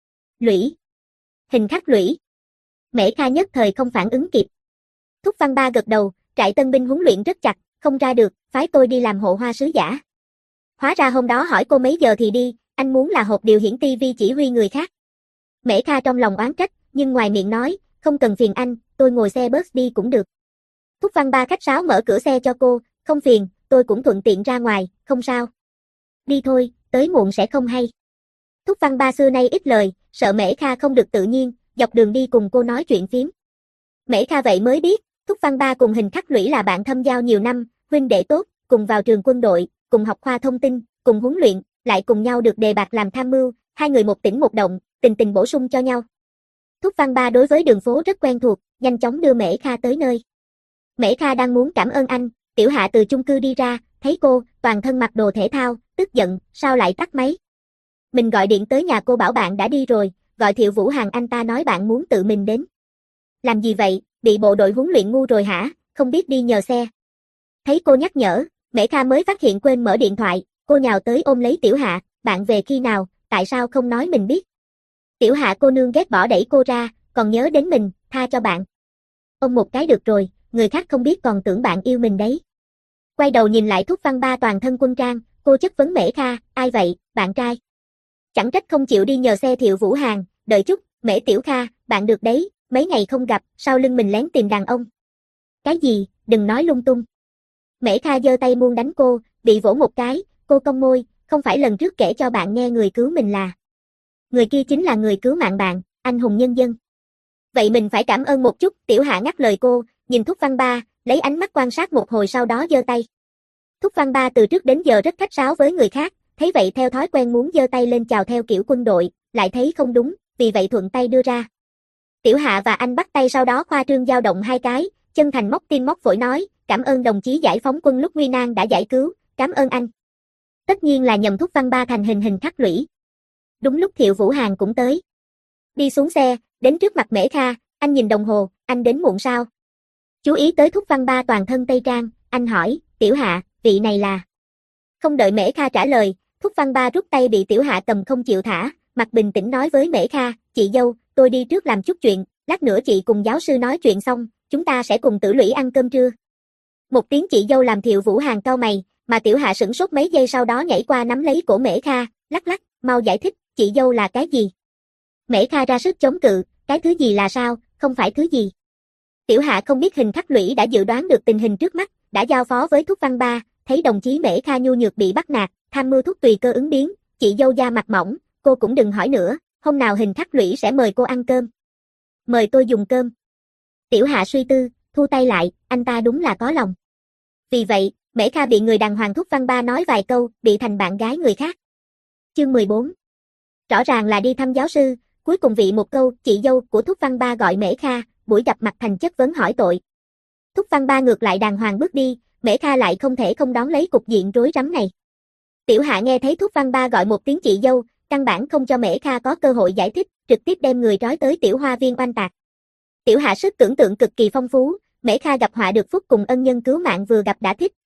Lũy. Hình Khắc Lũy. Mễ Kha nhất thời không phản ứng kịp. Thúc Văn Ba gật đầu, trại tân binh huấn luyện rất chặt, không ra được, phái tôi đi làm hộ hoa sứ giả. Hóa ra hôm đó hỏi cô mấy giờ thì đi, anh muốn là hộp điều hiển ti vi chỉ huy người khác. Mễ Kha trong lòng oán trách, nhưng ngoài miệng nói, không cần phiền anh, tôi ngồi xe bus đi cũng được. Thúc Văn Ba khách sáo mở cửa xe cho cô, không phiền, tôi cũng thuận tiện ra ngoài, không sao. Đi thôi, tới muộn sẽ không hay. Thúc Văn Ba xưa nay ít lời, sợ Mễ Kha không được tự nhiên, dọc đường đi cùng cô nói chuyện phím. Mễ Kha vậy mới biết, Thúc Văn Ba cùng Hình Khắc Lũy là bạn thâm giao nhiều năm, huynh đệ tốt, cùng vào trường quân đội, cùng học khoa thông tin, cùng huấn luyện, lại cùng nhau được đề bạt làm tham mưu, hai người một tỉnh một động, tình tình bổ sung cho nhau. Thúc Văn Ba đối với đường phố rất quen thuộc, nhanh chóng đưa Mễ Kha tới nơi. Mễ Kha đang muốn cảm ơn anh, Tiểu Hạ từ chung cư đi ra, thấy cô, toàn thân mặc đồ thể thao, tức giận, sao lại tắt máy? Mình gọi điện tới nhà cô bảo bạn đã đi rồi, gọi Thiệu Vũ Hàn anh ta nói bạn muốn tự mình đến. Làm gì vậy, bị bộ đội huấn luyện ngu rồi hả, không biết đi nhờ xe. Thấy cô nhắc nhở, Mễ Kha mới phát hiện quên mở điện thoại, cô nhào tới ôm lấy Tiểu Hạ, bạn về khi nào, tại sao không nói mình biết. Tiểu Hạ cô nương ghét bỏ đẩy cô ra, còn nhớ đến mình, tha cho bạn. Ôm một cái được rồi, người khác không biết còn tưởng bạn yêu mình đấy. Quay đầu nhìn lại Thúc Văn Ba toàn thân quân trang, cô chất vấn Mễ Kha, ai vậy, bạn trai. Chẳng trách không chịu đi nhờ xe Thiệu Vũ Hàn, đợi chút, Mễ Tiểu Kha, bạn được đấy, mấy ngày không gặp, sau lưng mình lén tìm đàn ông. Cái gì, đừng nói lung tung. Mễ Kha giơ tay muốn đánh cô, bị vỗ một cái, cô cong môi, không phải lần trước kể cho bạn nghe người cứu mình là. Người kia chính là người cứu mạng bạn, anh hùng nhân dân. Vậy mình phải cảm ơn một chút, Tiểu Hạ ngắt lời cô, nhìn Thúc Văn Ba, lấy ánh mắt quan sát một hồi sau đó giơ tay. Thúc Văn Ba từ trước đến giờ rất khách sáo với người khác, thấy vậy theo thói quen muốn giơ tay lên chào theo kiểu quân đội, lại thấy không đúng, vì vậy thuận tay đưa ra. Tiểu Hạ và anh bắt tay sau đó khoa trương dao động hai cái, chân thành móc tim móc phổi nói, cảm ơn đồng chí giải phóng quân lúc nguy nan đã giải cứu, cảm ơn anh. Tất nhiên là nhầm Thúc Văn Ba thành hình Hình Khắc Lũy. Đúng lúc Thiệu Vũ Hàn cũng tới. Đi xuống xe, đến trước mặt Mễ Kha, anh nhìn đồng hồ, anh đến muộn sao? Chú ý tới Thúc Văn Ba toàn thân tây trang, anh hỏi, Tiểu Hạ, vị này là... Không đợi Mễ Kha trả lời, Thúc Văn Ba rút tay bị Tiểu Hạ cầm không chịu thả, mặt bình tĩnh nói với Mễ Kha, chị dâu, tôi đi trước làm chút chuyện, lát nữa chị cùng giáo sư nói chuyện xong, chúng ta sẽ cùng Tử Lũy ăn cơm trưa. Một tiếng chị dâu làm Thiệu Vũ Hàn cau mày, mà Tiểu Hạ sửng sốt mấy giây sau đó nhảy qua nắm lấy cổ Mễ Kha, lắc lắc, mau giải thích, chị dâu là cái gì? Mễ Kha ra sức chống cự, cái thứ gì là sao, không phải thứ gì. Tiểu Hạ không biết Hình Khắc Lũy đã dự đoán được tình hình trước mắt, đã giao phó với Thúc Văn Ba, thấy đồng chí Mễ Kha nhu nhược bị bắt nạt, tham mưu thúc tùy cơ ứng biến, chị dâu da mặt mỏng, cô cũng đừng hỏi nữa, hôm nào Hình Khắc Lũy sẽ mời cô ăn cơm. Mời tôi dùng cơm. Tiểu Hạ suy tư, thu tay lại, anh ta đúng là có lòng. Vì vậy, Mễ Kha bị người đàng hoàng Thúc Văn Ba nói vài câu, bị thành bạn gái người khác. Chương mười bốn. Rõ ràng là đi thăm giáo sư, cuối cùng vị một câu, chị dâu của Thúc Văn Ba gọi Mễ Kha, buổi gặp mặt thành chất vấn hỏi tội. Thúc Văn Ba ngược lại đàng hoàng bước đi, Mễ Kha lại không thể không đón lấy cục diện rối rắm này. Tiểu Hạ nghe thấy Thúc Văn Ba gọi một tiếng chị dâu, căn bản không cho Mễ Kha có cơ hội giải thích, trực tiếp đem người trói tới tiểu hoa viên oanh tạc. Tiểu Hạ sức tưởng tượng cực kỳ phong phú, Mễ Kha gặp họa được phúc cùng ân nhân cứu mạng vừa gặp đã thích,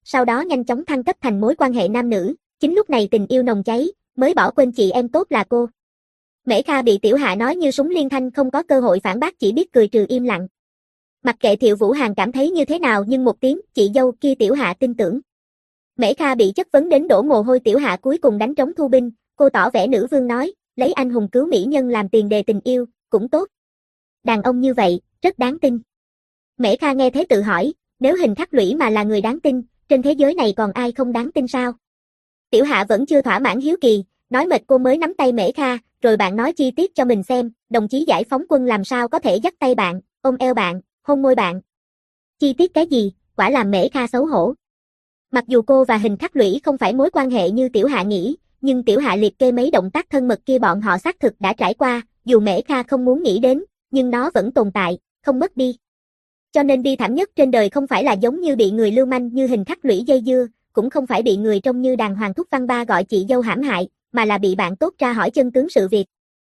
sau đó nhanh chóng thăng cấp thành mối quan hệ nam nữ, chính lúc này tình yêu nồng cháy, mới bỏ quên chị em tốt là cô. Mễ Kha bị Tiểu Hạ nói như súng liên thanh, không có cơ hội phản bác, chỉ biết cười trừ im lặng. Mặc kệ Thiệu Vũ Hàn cảm thấy như thế nào, nhưng một tiếng chị dâu kia Tiểu Hạ tin tưởng. Mễ Kha bị chất vấn đến đổ mồ hôi, Tiểu Hạ cuối cùng đánh trống thu binh, cô tỏ vẻ nữ vương nói, lấy anh hùng cứu mỹ nhân làm tiền đề tình yêu, cũng tốt. Đàn ông như vậy, rất đáng tin. Mễ Kha nghe thế tự hỏi, nếu Hình Khắc Lũy mà là người đáng tin, trên thế giới này còn ai không đáng tin sao? Tiểu Hạ vẫn chưa thỏa mãn hiếu kỳ, nói mệt cô mới nắm tay Mễ Kha, rồi bạn nói chi tiết cho mình xem, đồng chí giải phóng quân làm sao có thể dắt tay bạn, ôm eo bạn, hôn môi bạn. Chi tiết cái gì, quả làm Mễ Kha xấu hổ. Mặc dù cô và Hình Khắc Lũy không phải mối quan hệ như Tiểu Hạ nghĩ, nhưng Tiểu Hạ liệt kê mấy động tác thân mật kia bọn họ xác thực đã trải qua, dù Mễ Kha không muốn nghĩ đến, nhưng nó vẫn tồn tại, không mất đi. Cho nên bi thảm nhất trên đời không phải là giống như bị người lưu manh như Hình Khắc Lũy dây dưa, cũng không phải bị người trông như đàng hoàng Thúc Văn Ba gọi chị dâu hãm hại, mà là bị bạn tốt ra hỏi chân tướng sự việc.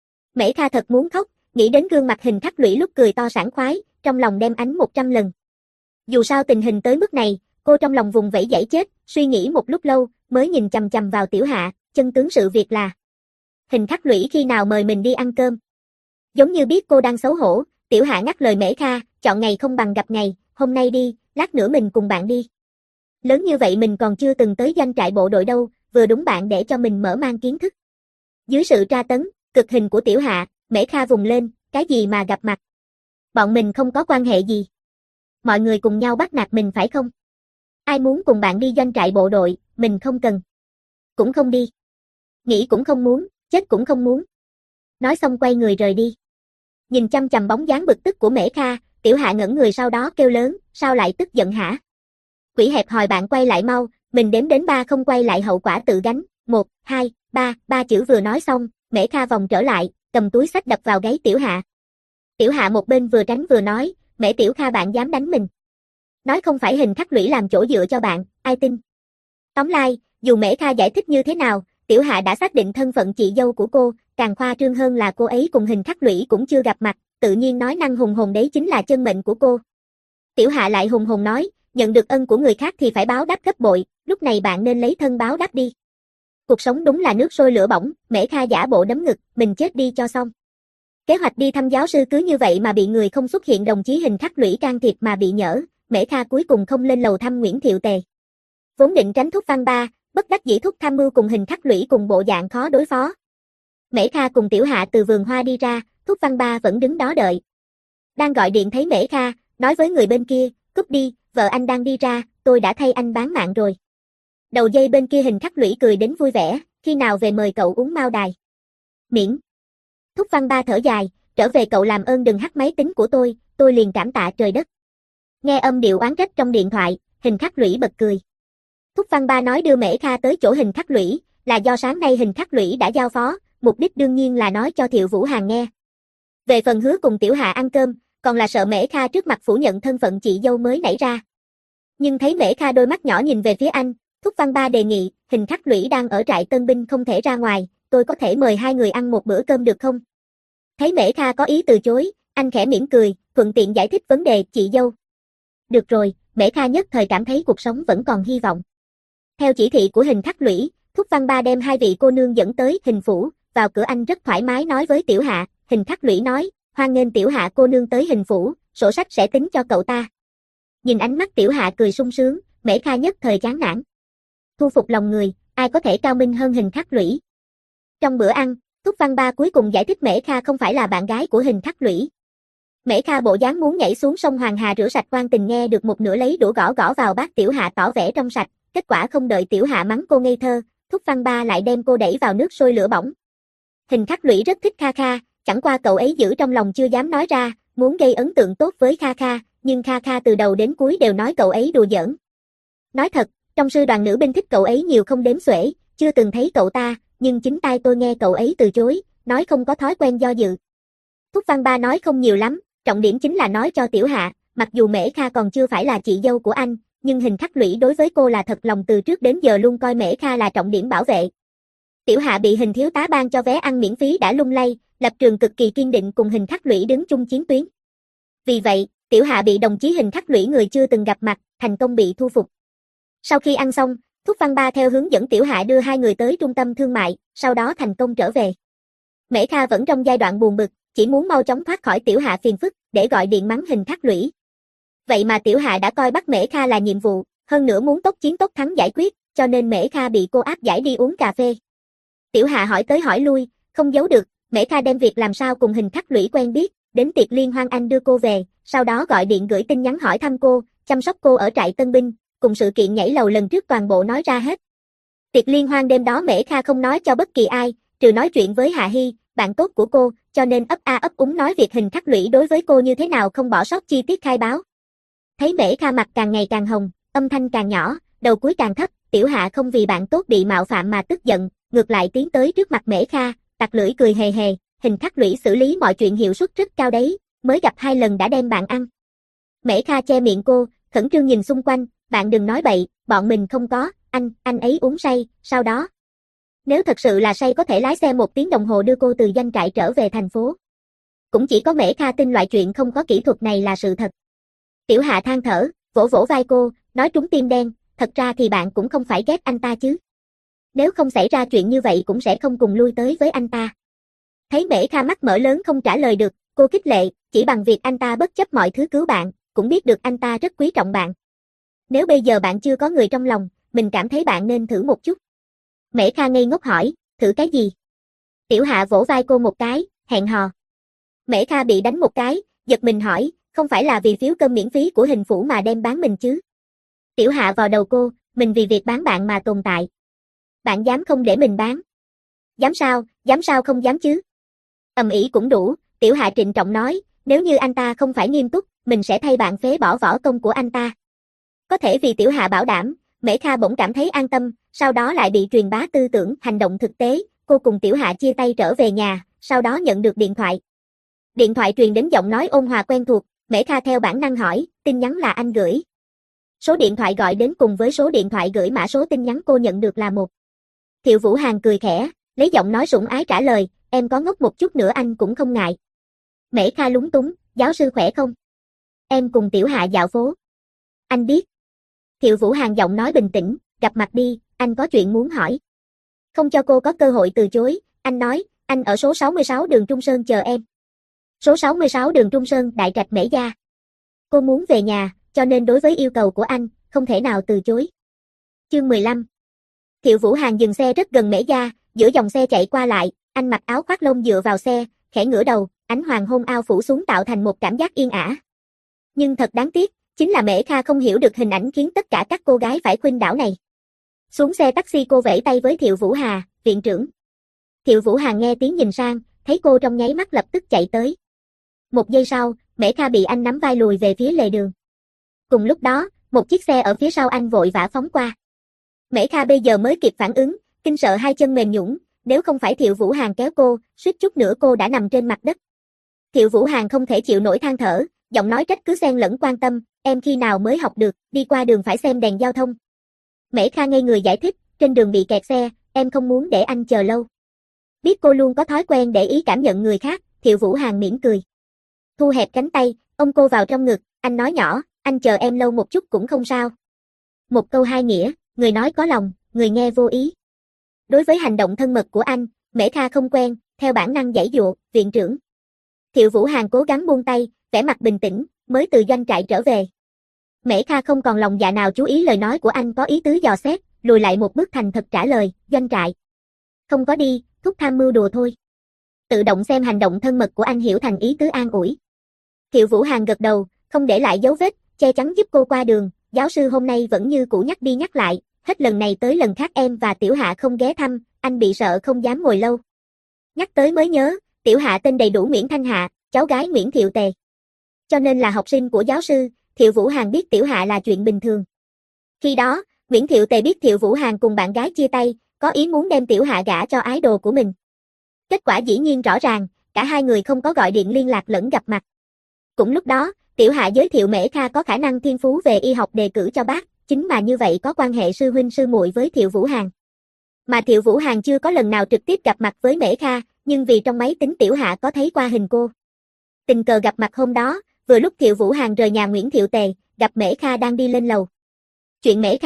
Mễ Kha thật muốn khóc, nghĩ đến gương mặt Hình Khắc Lũy lúc cười to sảng khoái, trong lòng đem ánh một trăm lần. Dù sao tình hình tới mức này, cô trong lòng vùng vẫy dãy chết, suy nghĩ một lúc lâu, mới nhìn chằm chằm vào Tiểu Hạ, chân tướng sự việc là Hình Khắc Lũy khi nào mời mình đi ăn cơm. Giống như biết cô đang xấu hổ, Tiểu Hạ ngắt lời Mễ Kha, chọn ngày không bằng gặp ngày, hôm nay đi, lát nữa mình cùng bạn đi. Lớn như vậy mình còn chưa từng tới doanh trại bộ đội đâu, vừa đúng bạn để cho mình mở mang kiến thức. Dưới sự tra tấn, cực hình của Tiểu Hạ, Mễ Kha vùng lên, cái gì mà gặp mặt. Bọn mình không có quan hệ gì. Mọi người cùng nhau bắt nạt mình phải không? Ai muốn cùng bạn đi doanh trại bộ đội, mình không cần. Cũng không đi. Nghĩ cũng không muốn, chết cũng không muốn. Nói xong quay người rời đi. Nhìn chăm chằm bóng dáng bực tức của Mễ Kha, Tiểu Hạ ngẩn người sau đó kêu lớn, sao lại tức giận hả? Quỷ hẹp hòi, bạn quay lại mau, mình đếm đến ba không quay lại hậu quả tự gánh, một, hai, ba, ba chữ vừa nói xong, Mễ Kha vòng trở lại, cầm túi xách đập vào gáy Tiểu Hạ. Tiểu Hạ một bên vừa tránh vừa nói, Mễ Tiểu Kha bạn dám đánh mình. Nói không phải Hình Khắc Lũy làm chỗ dựa cho bạn, ai tin? Tóm lại, dù Mễ Kha giải thích như thế nào, Tiểu Hạ đã xác định thân phận chị dâu của cô, càng khoa trương hơn là cô ấy cùng Hình Khắc Lũy cũng chưa gặp mặt, tự nhiên nói năng hùng hồn đấy chính là chân mệnh của cô. Tiểu Hạ lại hùng hồn nói, nhận được ân của người khác thì phải báo đáp gấp bội, lúc này bạn nên lấy thân báo đáp đi. Cuộc sống đúng là nước sôi lửa bỏng, Mễ Kha giả bộ đấm ngực, mình chết đi cho xong. Kế hoạch đi thăm giáo sư cứ như vậy mà bị người không xuất hiện đồng chí Hình Khắc Lũy can thiệp mà bị nhỡ, Mễ Kha cuối cùng không lên lầu thăm Nguyễn Thiệu Tề. Vốn định tránh Thúc Văn Ba, bất đắc dĩ Thúc tham mưu cùng Hình Khắc Lũy cùng bộ dạng khó đối phó. Mễ Kha cùng Tiểu Hạ từ vườn hoa đi ra, Thúc Văn Ba vẫn đứng đó đợi. Đang gọi điện thấy Mễ Kha, nói với người bên kia, cúp đi, vợ anh đang đi ra, tôi đã thay anh bán mạng rồi. Đầu dây bên kia Hình Khắc Lũy cười đến vui vẻ, khi nào về mời cậu uống mao đài. Miễn. Thúc Văn Ba thở dài, trở về cậu làm ơn đừng hack máy tính của tôi, tôi liền cảm tạ trời đất. Nghe âm điệu oán trách trong điện thoại, Hình Khắc Lũy bật cười. Thúc Văn Ba nói đưa Mễ Kha tới chỗ Hình Khắc Lũy, là do sáng nay Hình Khắc Lũy đã giao phó, mục đích đương nhiên là nói cho Thiệu Vũ Hàn nghe. Về phần hứa cùng Tiểu Hạ ăn cơm, còn là sợ Mễ Kha trước mặt phủ nhận thân phận chị dâu mới nảy ra. Nhưng thấy Mễ Kha đôi mắt nhỏ nhìn về phía anh, Thúc Văn Ba đề nghị, Hình Khắc Lũy đang ở trại tân binh không thể ra ngoài, tôi có thể mời hai người ăn một bữa cơm được không? Thấy Mễ Kha có ý từ chối, anh khẽ mỉm cười, thuận tiện giải thích vấn đề chị dâu. Được rồi, Mễ Kha nhất thời cảm thấy cuộc sống vẫn còn hy vọng. Theo chỉ thị của Hình Khắc Lũy, Thúc Văn Ba đem hai vị cô nương dẫn tới Hình phủ, vào cửa anh rất thoải mái nói với Tiểu Hạ, Hình Khắc Lũy nói, hoan nghênh Tiểu Hạ cô nương tới Hình phủ, sổ sách sẽ tính cho cậu ta. Nhìn ánh mắt Tiểu Hạ cười sung sướng, Mễ Kha nhất thời chán nản. Thu phục lòng người, ai có thể cao minh hơn Hình Khắc Lũy. Trong bữa ăn, Thúc Văn Ba cuối cùng giải thích Mễ Kha không phải là bạn gái của Hình Khắc Lũy. Mễ Kha bộ dáng muốn nhảy xuống sông Hoàng Hà rửa sạch quan tình nghe được một nửa lấy đũa gõ gõ vào bát Tiểu Hạ tỏ vẻ trong sạch, kết quả không đợi Tiểu Hạ mắng cô ngây thơ, Thúc Văn Ba lại đem cô đẩy vào nước sôi lửa bỏng. Hình Khắc Lũy rất thích Kha Kha, chẳng qua cậu ấy giữ trong lòng chưa dám nói ra, muốn gây ấn tượng tốt với Kha Kha, nhưng Kha Kha từ đầu đến cuối đều nói cậu ấy đùa giỡn. Nói thật, trong sư đoàn nữ binh thích cậu ấy nhiều không đếm xuể, chưa từng thấy cậu ta, nhưng chính tai tôi nghe cậu ấy từ chối, nói không có thói quen do dự. Thúc Văn Ba nói không nhiều lắm, trọng điểm chính là nói cho Tiểu Hạ, mặc dù Mễ Kha còn chưa phải là chị dâu của anh, nhưng Hình Khắc Lũy đối với cô là thật lòng, từ trước đến giờ luôn coi Mễ Kha là trọng điểm bảo vệ. Tiểu Hạ bị Hình thiếu tá ban cho vé ăn miễn phí đã lung lay, lập trường cực kỳ kiên định cùng Hình Khắc Lũy đứng chung chiến tuyến. Vì vậy, Tiểu Hạ bị đồng chí Hình Khắc Lũy người chưa từng gặp mặt, thành công bị thu phục. Sau khi ăn xong, Thúc Văn Ba theo hướng dẫn Tiểu Hạ đưa hai người tới trung tâm thương mại, sau đó thành công trở về. Mễ Kha vẫn trong giai đoạn buồn bực, chỉ muốn mau chóng thoát khỏi Tiểu Hạ phiền phức, để gọi điện mắng Hình Thác Lũy. Vậy mà Tiểu Hạ đã coi bắt Mễ Kha là nhiệm vụ, hơn nữa muốn tốc chiến tốc thắng giải quyết, cho nên Mễ Kha bị cô áp giải đi uống cà phê. Tiểu Hạ hỏi tới hỏi lui, không giấu được, Mễ Kha đem việc làm sao cùng Hình Thác Lũy quen biết, đến tiệc liên hoan anh đưa cô về, sau đó gọi điện gửi tin nhắn hỏi thăm cô, chăm sóc cô ở trại tân binh, cùng sự kiện nhảy lầu lần trước toàn bộ nói ra hết. Tiệc liên hoan đêm đó Mễ Kha không nói cho bất kỳ ai, trừ nói chuyện với Hạ Hy, bạn tốt của cô, cho nên ấp a ấp úng nói việc Hình Thác Lũy đối với cô như thế nào không bỏ sót chi tiết khai báo. Thấy Mễ Kha mặt càng ngày càng hồng, âm thanh càng nhỏ, đầu cúi càng thấp, Tiểu Hạ không vì bạn tốt bị mạo phạm mà tức giận, ngược lại tiến tới trước mặt Mễ Kha, tặc lưỡi cười hề hề, Hình Thác Lũy xử lý mọi chuyện hiệu suất rất cao đấy, mới gặp hai lần đã đem bạn ăn. Mễ Kha che miệng cô, khẩn trương nhìn xung quanh, bạn đừng nói bậy, bọn mình không có, anh, anh ấy uống say, sau đó. Nếu thật sự là say có thể lái xe một tiếng đồng hồ đưa cô từ doanh trại trở về thành phố. Cũng chỉ có Mễ Kha tin loại chuyện không có kỹ thuật này là sự thật. Tiểu Hạ than thở, vỗ vỗ vai cô, nói trúng tim đen, thật ra thì bạn cũng không phải ghét anh ta chứ. Nếu không xảy ra chuyện như vậy cũng sẽ không cùng lui tới với anh ta. Thấy Mễ Kha mắt mở lớn không trả lời được, cô khích lệ, chỉ bằng việc anh ta bất chấp mọi thứ cứu bạn, cũng biết được anh ta rất quý trọng bạn. Nếu bây giờ bạn chưa có người trong lòng, mình cảm thấy bạn nên thử một chút. Mễ Kha ngây ngốc hỏi, thử cái gì? Tiểu Hạ vỗ vai cô một cái, hẹn hò. Mễ Kha bị đánh một cái, giật mình hỏi, không phải là vì phiếu cơm miễn phí của Hình phủ mà đem bán mình chứ? Tiểu Hạ vào đầu cô, mình vì việc bán bạn mà tồn tại. Bạn dám không để mình bán? Dám sao, dám sao không dám chứ? Ầm ĩ cũng đủ, Tiểu Hạ trịnh trọng nói, nếu như anh ta không phải nghiêm túc, mình sẽ thay bạn phế bỏ võ công của anh ta. Có thể vì Tiểu Hạ bảo đảm, Mễ Kha bỗng cảm thấy an tâm, sau đó lại bị truyền bá tư tưởng, hành động thực tế, cô cùng Tiểu Hạ chia tay trở về nhà, sau đó nhận được điện thoại. Điện thoại truyền đến giọng nói ôn hòa quen thuộc, Mễ Kha theo bản năng hỏi, tin nhắn là anh gửi. Số điện thoại gọi đến cùng với số điện thoại gửi mã số tin nhắn cô nhận được là một. Thiệu Vũ Hàn cười khẽ, lấy giọng nói sủng ái trả lời, em có ngốc một chút nữa anh cũng không ngại. Mễ Kha lúng túng, giáo sư khỏe không? Em cùng Tiểu Hạ dạo phố. Anh biết. Thiệu Vũ Hàn giọng nói bình tĩnh, gặp mặt đi, anh có chuyện muốn hỏi. Không cho cô có cơ hội từ chối, anh nói, anh ở số sáu mươi sáu đường Trung Sơn chờ em. Số sáu mươi sáu đường Trung Sơn, Đại Trạch Mễ Gia. Cô muốn về nhà, cho nên đối với yêu cầu của anh, không thể nào từ chối. Chương mười lăm. Thiệu Vũ Hàn dừng xe rất gần Mễ Gia, giữa dòng xe chạy qua lại, anh mặc áo khoác lông dựa vào xe, khẽ ngửa đầu, ánh hoàng hôn ao phủ xuống tạo thành một cảm giác yên ả. Nhưng thật đáng tiếc, chính là Mễ Kha không hiểu được hình ảnh khiến tất cả các cô gái phải khuynh đảo này. Xuống xe taxi cô vẫy tay với Thiệu Vũ Hà, viện trưởng. Thiệu Vũ Hà nghe tiếng nhìn sang, thấy cô trong nháy mắt lập tức chạy tới. Một giây sau, Mễ Kha bị anh nắm vai lùi về phía lề đường. Cùng lúc đó, một chiếc xe ở phía sau anh vội vã phóng qua. Mễ Kha bây giờ mới kịp phản ứng, kinh sợ hai chân mềm nhũn, nếu không phải Thiệu Vũ Hàn kéo cô, suýt chút nữa cô đã nằm trên mặt đất. Thiệu Vũ Hàn không thể chịu nổi than thở, giọng nói trách cứ xen lẫn quan tâm, em khi nào mới học được, đi qua đường phải xem đèn giao thông. Mễ Kha ngây người giải thích, trên đường bị kẹt xe, em không muốn để anh chờ lâu. Biết cô luôn có thói quen để ý cảm nhận người khác, Thiệu Vũ Hàn mỉm cười. Thu hẹp cánh tay, ôm cô vào trong ngực, anh nói nhỏ, anh chờ em lâu một chút cũng không sao. Một câu hai nghĩa, người nói có lòng, người nghe vô ý. Đối với hành động thân mật của anh, Mễ Kha không quen, theo bản năng giãy giụa, viện trưởng. Thiệu Vũ Hàn cố gắng buông tay, vẻ mặt bình tĩnh, mới từ doanh trại trở về. Mễ Kha không còn lòng dạ nào chú ý lời nói của anh có ý tứ dò xét, lùi lại một bước thành thật trả lời, doanh trại. Không có đi, thúc tham mưu đùa thôi. Tự động xem hành động thân mật của anh hiểu thành ý tứ an ủi. Thiệu Vũ Hàn gật đầu, không để lại dấu vết, che chắn giúp cô qua đường, giáo sư hôm nay vẫn như cũ nhắc đi nhắc lại, hết lần này tới lần khác em và Tiểu Hạ không ghé thăm, anh bị sợ không dám ngồi lâu. Nhắc tới mới nhớ, Tiểu Hạ tên đầy đủ Nguyễn Thanh Hạ, cháu gái Nguyễn Thiệu Tề. Cho nên là học sinh của giáo sư, Thiệu Vũ Hàn biết Tiểu Hạ là chuyện bình thường. Khi đó, Nguyễn Thiệu Tề biết Thiệu Vũ Hàn cùng bạn gái chia tay, có ý muốn đem Tiểu Hạ gả cho ái đồ của mình. Kết quả dĩ nhiên rõ ràng, cả hai người không có gọi điện liên lạc lẫn gặp mặt. Cũng lúc đó, Tiểu Hạ giới thiệu Mễ Kha có khả năng thiên phú về y học đề cử cho bác, chính mà như vậy có quan hệ sư huynh sư muội với Thiệu Vũ Hàn. Mà Thiệu Vũ Hàn chưa có lần nào trực tiếp gặp mặt với Mễ Kha, nhưng vì trong máy tính Tiểu Hạ có thấy qua hình cô. Tình cờ gặp mặt hôm đó, vừa lúc Thiệu Vũ Hàn rời nhà Nguyễn Thiệu Tề, gặp Mễ Kha đang đi lên lầu. Chuyện Mễ Kha,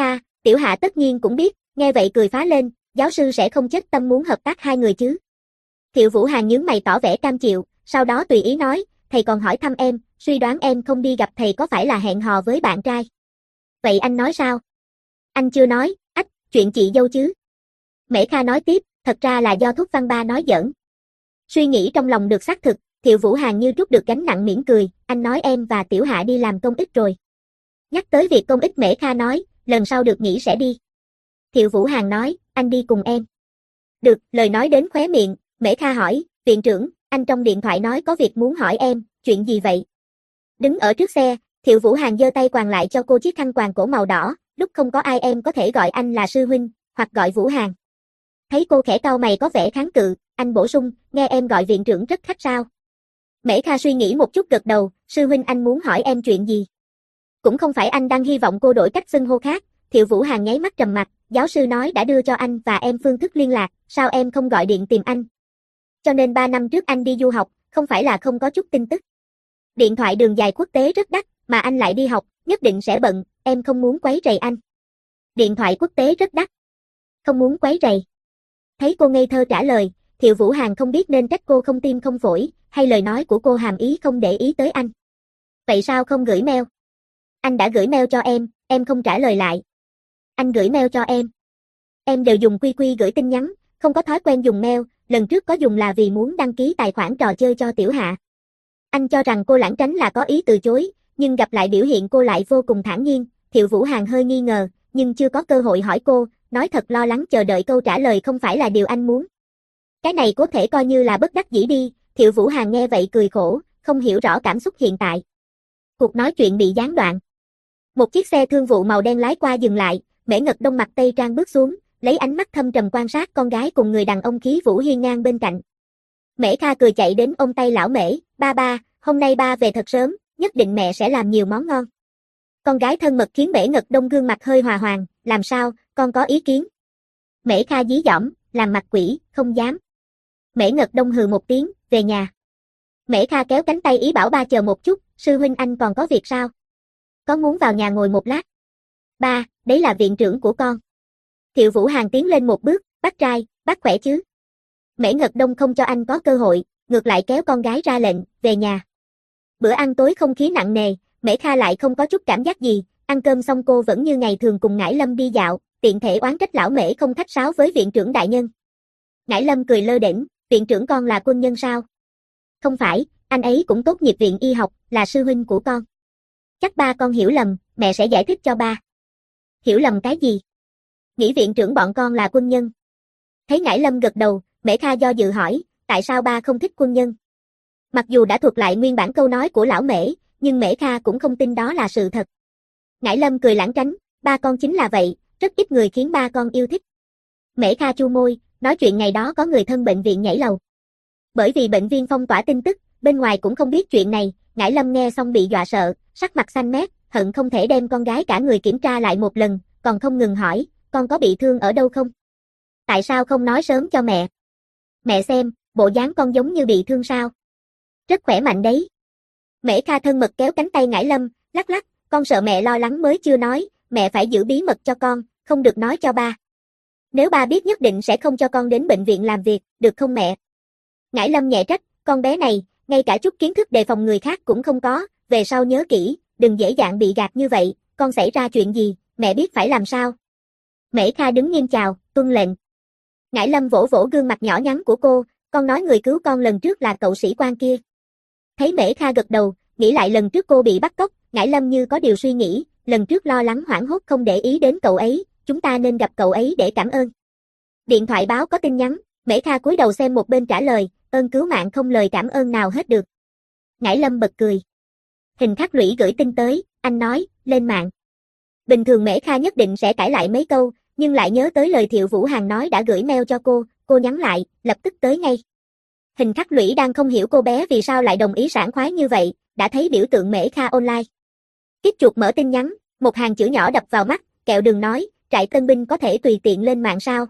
Tiểu Hạ tất nhiên cũng biết, nghe vậy cười phá lên, giáo sư sẽ không chết tâm muốn hợp tác hai người chứ. Thiệu Vũ Hàn nhướng mày tỏ vẻ cam chịu, sau đó tùy ý nói, thầy còn hỏi thăm em, suy đoán em không đi gặp thầy có phải là hẹn hò với bạn trai. Vậy anh nói sao? Anh chưa nói, ách, chuyện chị dâu chứ. Mễ Kha nói tiếp, thật ra là do Thúc Văn Ba nói giỡn. Suy nghĩ trong lòng được xác thực, Thiệu Vũ Hàn như trút được gánh nặng mỉm cười, anh nói em và Tiểu Hạ đi làm công ích rồi. Nhắc tới việc công ích Mễ Kha nói, lần sau được nghỉ sẽ đi. Thiệu Vũ Hàn nói, anh đi cùng em. Được, lời nói đến khóe miệng, Mễ Kha hỏi, viện trưởng, anh trong điện thoại nói có việc muốn hỏi em, chuyện gì vậy? Đứng ở trước xe, Thiệu Vũ Hàn giơ tay quàng lại cho cô chiếc khăn quàng cổ màu đỏ, lúc không có ai em có thể gọi anh là sư huynh, hoặc gọi Vũ Hàn. Thấy cô khẽ cau mày có vẻ kháng cự, anh bổ sung, nghe em gọi viện trưởng rất khách sao. Mễ Kha suy nghĩ một chút gật đầu, sư huynh anh muốn hỏi em chuyện gì? Cũng không phải anh đang hy vọng cô đổi cách xưng hô khác, Thiệu Vũ Hàn nháy mắt trầm mặt, giáo sư nói đã đưa cho anh và em phương thức liên lạc, sao em không gọi điện tìm anh? Cho nên ba năm trước anh đi du học, không phải là không có chút tin tức. Điện thoại đường dài quốc tế rất đắt, mà anh lại đi học, nhất định sẽ bận, em không muốn quấy rầy anh. Điện thoại quốc tế rất đắt. Không muốn quấy rầy. Thấy cô ngây thơ trả lời, Thiệu Vũ Hàn không biết nên trách cô không tim không phổi, hay lời nói của cô hàm ý không để ý tới anh. Vậy sao không gửi mail? Anh đã gửi mail cho em, em không trả lời lại. Anh gửi mail cho em. Em đều dùng quy quy gửi tin nhắn, không có thói quen dùng mail, lần trước có dùng là vì muốn đăng ký tài khoản trò chơi cho Tiểu Hạ. Anh cho rằng cô lảng tránh là có ý từ chối, nhưng gặp lại biểu hiện cô lại vô cùng thản nhiên, Thiệu Vũ Hàn hơi nghi ngờ, nhưng chưa có cơ hội hỏi cô, nói thật lo lắng chờ đợi câu trả lời không phải là điều anh muốn. Cái này có thể coi như là bất đắc dĩ đi, Thiệu Vũ Hàn nghe vậy cười khổ, không hiểu rõ cảm xúc hiện tại. Cuộc nói chuyện bị gián đoạn. Một chiếc xe thương vụ màu đen lái qua dừng lại, Mễ Ngật Đông mặt tây trang bước xuống, lấy ánh mắt thâm trầm quan sát con gái cùng người đàn ông khí vũ hiên ngang bên cạnh. Mễ Kha cười chạy đến ôm tay lão Mễ, ba ba, hôm nay ba về thật sớm, nhất định mẹ sẽ làm nhiều món ngon. Con gái thân mật khiến Mễ Ngật Đông gương mặt hơi hòa hoàng, làm sao, con có ý kiến. Mễ Kha dí dỏm, làm mặt quỷ, không dám. Mễ Ngật Đông hừ một tiếng, về nhà. Mễ Kha kéo cánh tay ý bảo ba chờ một chút, sư huynh anh còn có việc sao? Có muốn vào nhà ngồi một lát? Ba, đấy là viện trưởng của con. Thiệu Vũ Hàn tiến lên một bước, bác trai, bác khỏe chứ? Mễ Ngật Đông không cho anh có cơ hội, ngược lại kéo con gái ra lệnh, về nhà. Bữa ăn tối không khí nặng nề, Mễ Kha lại không có chút cảm giác gì, ăn cơm xong cô vẫn như ngày thường cùng Ngải Lâm đi dạo, tiện thể oán trách lão Mễ không khách sáo với viện trưởng đại nhân. Ngải Lâm cười lơ đễnh, viện trưởng con là quân nhân sao? Không phải, anh ấy cũng tốt nghiệp viện y học, là sư huynh của con. Chắc ba con hiểu lầm, mẹ sẽ giải thích cho ba. Hiểu lầm cái gì? Nghĩ viện trưởng bọn con là quân nhân. Thấy Ngải Lâm gật đầu, Mễ Kha do dự hỏi, tại sao ba không thích quân nhân? Mặc dù đã thuật lại nguyên bản câu nói của lão Mễ, nhưng Mễ Kha cũng không tin đó là sự thật. Ngải Lâm cười lãng tránh, ba con chính là vậy, rất ít người khiến ba con yêu thích. Mễ Kha chu môi, nói chuyện ngày đó có người thân bệnh viện nhảy lầu. Bởi vì bệnh viên phong tỏa tin tức, bên ngoài cũng không biết chuyện này, Ngải Lâm nghe xong bị dọa sợ, sắc mặt xanh mét, hận không thể đem con gái cả người kiểm tra lại một lần, còn không ngừng hỏi, con có bị thương ở đâu không? Tại sao không nói sớm cho mẹ? Mẹ xem, bộ dáng con giống như bị thương sao? Rất khỏe mạnh đấy. Mễ Kha thân mật kéo cánh tay Ngải Lâm, lắc lắc, con sợ mẹ lo lắng mới chưa nói, mẹ phải giữ bí mật cho con, không được nói cho ba. Nếu ba biết nhất định sẽ không cho con đến bệnh viện làm việc, được không mẹ? Ngải Lâm nhẹ trách, con bé này, ngay cả chút kiến thức đề phòng người khác cũng không có, về sau nhớ kỹ, đừng dễ dàng bị gạt như vậy, con xảy ra chuyện gì, mẹ biết phải làm sao. Mễ Kha đứng nghiêm chào, tuân lệnh. Ngải Lâm vỗ vỗ gương mặt nhỏ nhắn của cô, con nói người cứu con lần trước là cậu sĩ quan kia. Thấy Mễ Kha gật đầu, nghĩ lại lần trước cô bị bắt cóc, Ngải Lâm như có điều suy nghĩ, lần trước lo lắng hoảng hốt không để ý đến cậu ấy, chúng ta nên gặp cậu ấy để cảm ơn. Điện thoại báo có tin nhắn, Mễ Kha cúi đầu xem một bên trả lời, ơn cứu mạng không lời cảm ơn nào hết được. Ngải Lâm bật cười. Hình khắc lũy gửi tin tới, anh nói, lên mạng. Bình thường Mễ Kha nhất định sẽ cãi lại mấy câu, nhưng lại nhớ tới lời Thiệu Vũ Hàn nói đã gửi mail cho cô, cô nhắn lại, lập tức tới ngay. Hình khắc lũy đang không hiểu cô bé vì sao lại đồng ý sảng khoái như vậy, đã thấy biểu tượng Mễ Kha online. Kích chuột mở tin nhắn, một hàng chữ nhỏ đập vào mắt, kẹo đừng nói, trại tân binh có thể tùy tiện lên mạng sao.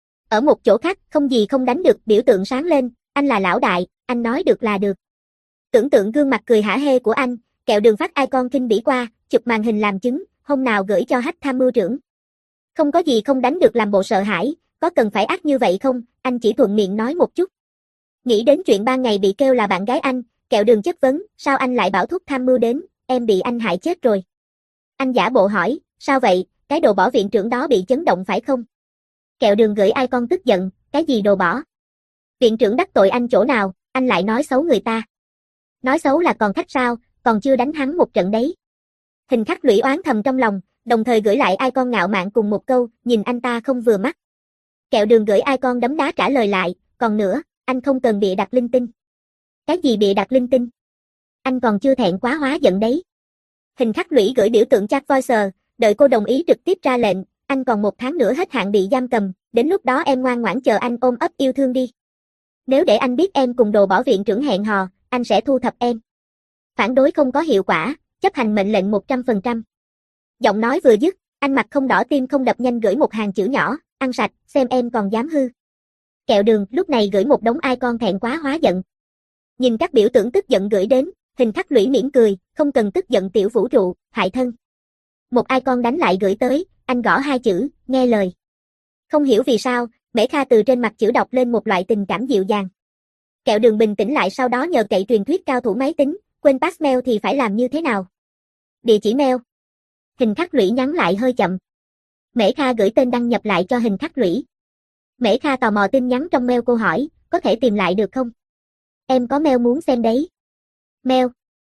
Ở một chỗ khác, không gì không đánh được, biểu tượng sáng lên, anh là lão đại, anh nói được là được. Tưởng tượng gương mặt cười hả hê của anh, kẹo đường phát icon kinh bỉ qua, chụp màn hình làm chứng, hôm nào gửi cho hack tham mưu trưởng. Không có gì không đánh được làm bộ sợ hãi, có cần phải ác như vậy không, anh chỉ thuận miệng nói một chút. Nghĩ đến chuyện ban ngày bị kêu là bạn gái anh, Kẹo Đường chất vấn, sao anh lại bảo Thúc tham mưu đến, em bị anh hại chết rồi. Anh giả bộ hỏi, sao vậy, cái đồ bỏ viện trưởng đó bị chấn động phải không? Kẹo Đường gửi icon tức giận, cái gì đồ bỏ? Viện trưởng đắc tội anh chỗ nào, anh lại nói xấu người ta. Nói xấu là còn khách sao, còn chưa đánh hắn một trận đấy. Hình khắc lũy oán thầm trong lòng, đồng thời gửi lại icon ngạo mạn cùng một câu, nhìn anh ta không vừa mắt. Kẹo Đường gửi icon đấm đá trả lời lại, còn nữa, anh không cần bịa đặt linh tinh. Cái gì bịa đặt linh tinh? Anh còn chưa thẹn quá hóa giận đấy. Hình khắc lũy gửi biểu tượng chat voice, đợi cô đồng ý trực tiếp ra lệnh, anh còn một tháng nữa hết hạn bị giam cầm, đến lúc đó em ngoan ngoãn chờ anh ôm ấp yêu thương đi. Nếu để anh biết em cùng đồ bỏ viện trưởng hẹn hò, anh sẽ thu thập em. Phản đối không có hiệu quả, chấp hành mệnh lệnh một trăm phần trăm. Giọng nói vừa dứt, anh mặt không đỏ tim không đập nhanh gửi một hàng chữ nhỏ, ăn sạch, xem em còn dám hư. Kẹo Đường lúc này gửi một đống icon thẹn quá hóa giận. Nhìn các biểu tưởng tức giận gửi đến, hình khắc lũy mỉm cười, không cần tức giận tiểu vũ trụ, hại thân. Một icon đánh lại gửi tới, anh gõ hai chữ, nghe lời. Không hiểu vì sao, Mễ Kha từ trên mặt chữ đọc lên một loại tình cảm dịu dàng. Kẹo Đường bình tĩnh lại sau đó nhờ cậy truyền thuyết cao thủ máy tính, quên pass mail thì phải làm như thế nào? Địa chỉ mail. Hình khắc lũy nhắn lại hơi chậm. Mễ Kha gửi tên đăng nhập lại cho hình khắc lũy. Mễ Kha tò mò tin nhắn trong mail cô hỏi, có thể tìm lại được không? Em có mail muốn xem đấy. Mail.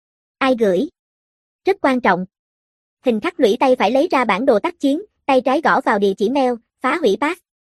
Ai gửi? Rất quan trọng. Hình khắc lũy tay phải lấy ra bản đồ tác chiến, tay trái gõ vào địa chỉ mail, phá hủy pass.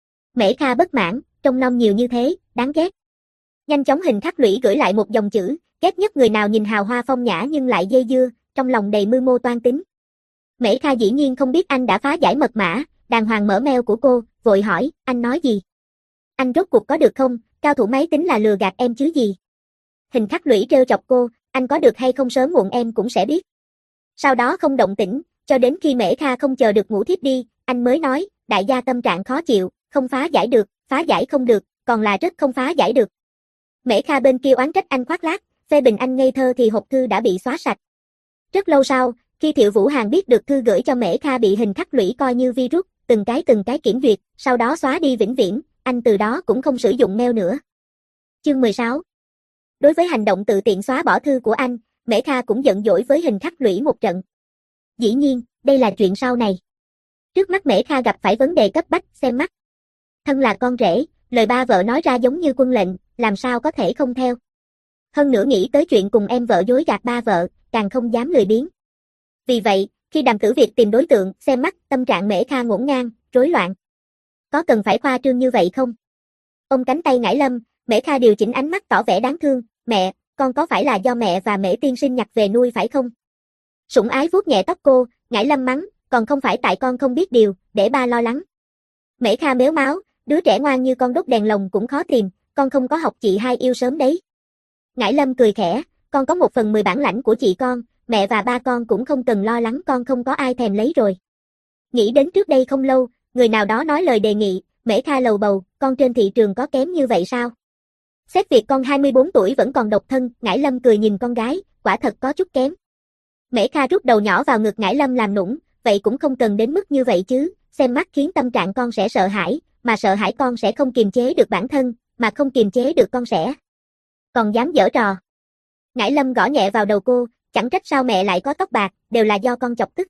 Mễ Kha bất mãn, trong nông nhiều như thế, đáng ghét. Nhanh chóng hình khắc lũy gửi lại một dòng chữ, ghét nhất người nào nhìn hào hoa phong nhã nhưng lại dây dưa, trong lòng đầy mưu mô toan tính. Mễ Kha dĩ nhiên không biết anh đã phá giải mật mã, đàng hoàng mở mail của cô, vội hỏi, anh nói gì? Anh rốt cuộc có được không, cao thủ máy tính là lừa gạt em chứ gì? Hình khắc lũy trêu chọc cô, anh có được hay không sớm muộn em cũng sẽ biết. Sau đó không động tĩnh, cho đến khi Mễ Kha không chờ được ngủ thiếp đi, anh mới nói, đại gia tâm trạng khó chịu, không phá giải được, phá giải không được, còn là rất không phá giải được. Mễ Kha bên kia oán trách anh khoác lác, phê bình anh ngây thơ thì hộp thư đã bị xóa sạch. Rất lâu sau, khi Thiệu Vũ Hàn biết được thư gửi cho Mễ Kha bị hình khắc lũy coi như virus, từng cái từng cái kiểm duyệt, sau đó xóa đi vĩnh viễn, anh từ đó cũng không sử dụng mail nữa. Chương mười sáu. Đối với hành động tự tiện xóa bỏ thư của anh, Mễ Kha cũng giận dỗi với hình khắc lũy một trận. Dĩ nhiên, đây là chuyện sau này. Trước mắt Mễ Kha gặp phải vấn đề cấp bách, xem mắt. Thân là con rể, lời ba vợ nói ra giống như quân lệnh, làm sao có thể không theo. Hơn nữa nghĩ tới chuyện cùng em vợ dối gạt ba vợ, càng không dám lười biếng. Vì vậy, khi Đàm Tử Việt tìm đối tượng, xem mắt, tâm trạng Mễ Kha ngổn ngang, rối loạn. Có cần phải khoa trương như vậy không? Ôm cánh tay Ngải Lâm, Mễ Kha điều chỉnh ánh mắt tỏ vẻ đáng thương, mẹ, con có phải là do mẹ và Mễ tiên sinh nhặt về nuôi phải không? Sủng ái vuốt nhẹ tóc cô, Ngải Lâm mắng, còn không phải tại con không biết điều, để ba lo lắng. Mễ Kha mếu máo, đứa trẻ ngoan như con đốt đèn lồng cũng khó tìm, con không có học chị hai yêu sớm đấy. Ngải Lâm cười khẽ, con có một phần mười bản lãnh của chị con, mẹ và ba con cũng không cần lo lắng con không có ai thèm lấy rồi. Nghĩ đến trước đây không lâu, người nào đó nói lời đề nghị, Mễ Kha lầu bầu, con trên thị trường có kém như vậy sao? Xét việc con hai mươi bốn tuổi vẫn còn độc thân, Ngải Lâm cười nhìn con gái, quả thật có chút kém. Mễ Kha rút đầu nhỏ vào ngực Ngải Lâm làm nũng, vậy cũng không cần đến mức như vậy chứ, xem mắt khiến tâm trạng con sẽ sợ hãi, mà sợ hãi con sẽ không kiềm chế được bản thân, mà không kiềm chế được con sẽ. Còn dám giở trò. Ngải Lâm gõ nhẹ vào đầu cô, chẳng trách sao mẹ lại có tóc bạc, đều là do con chọc tức.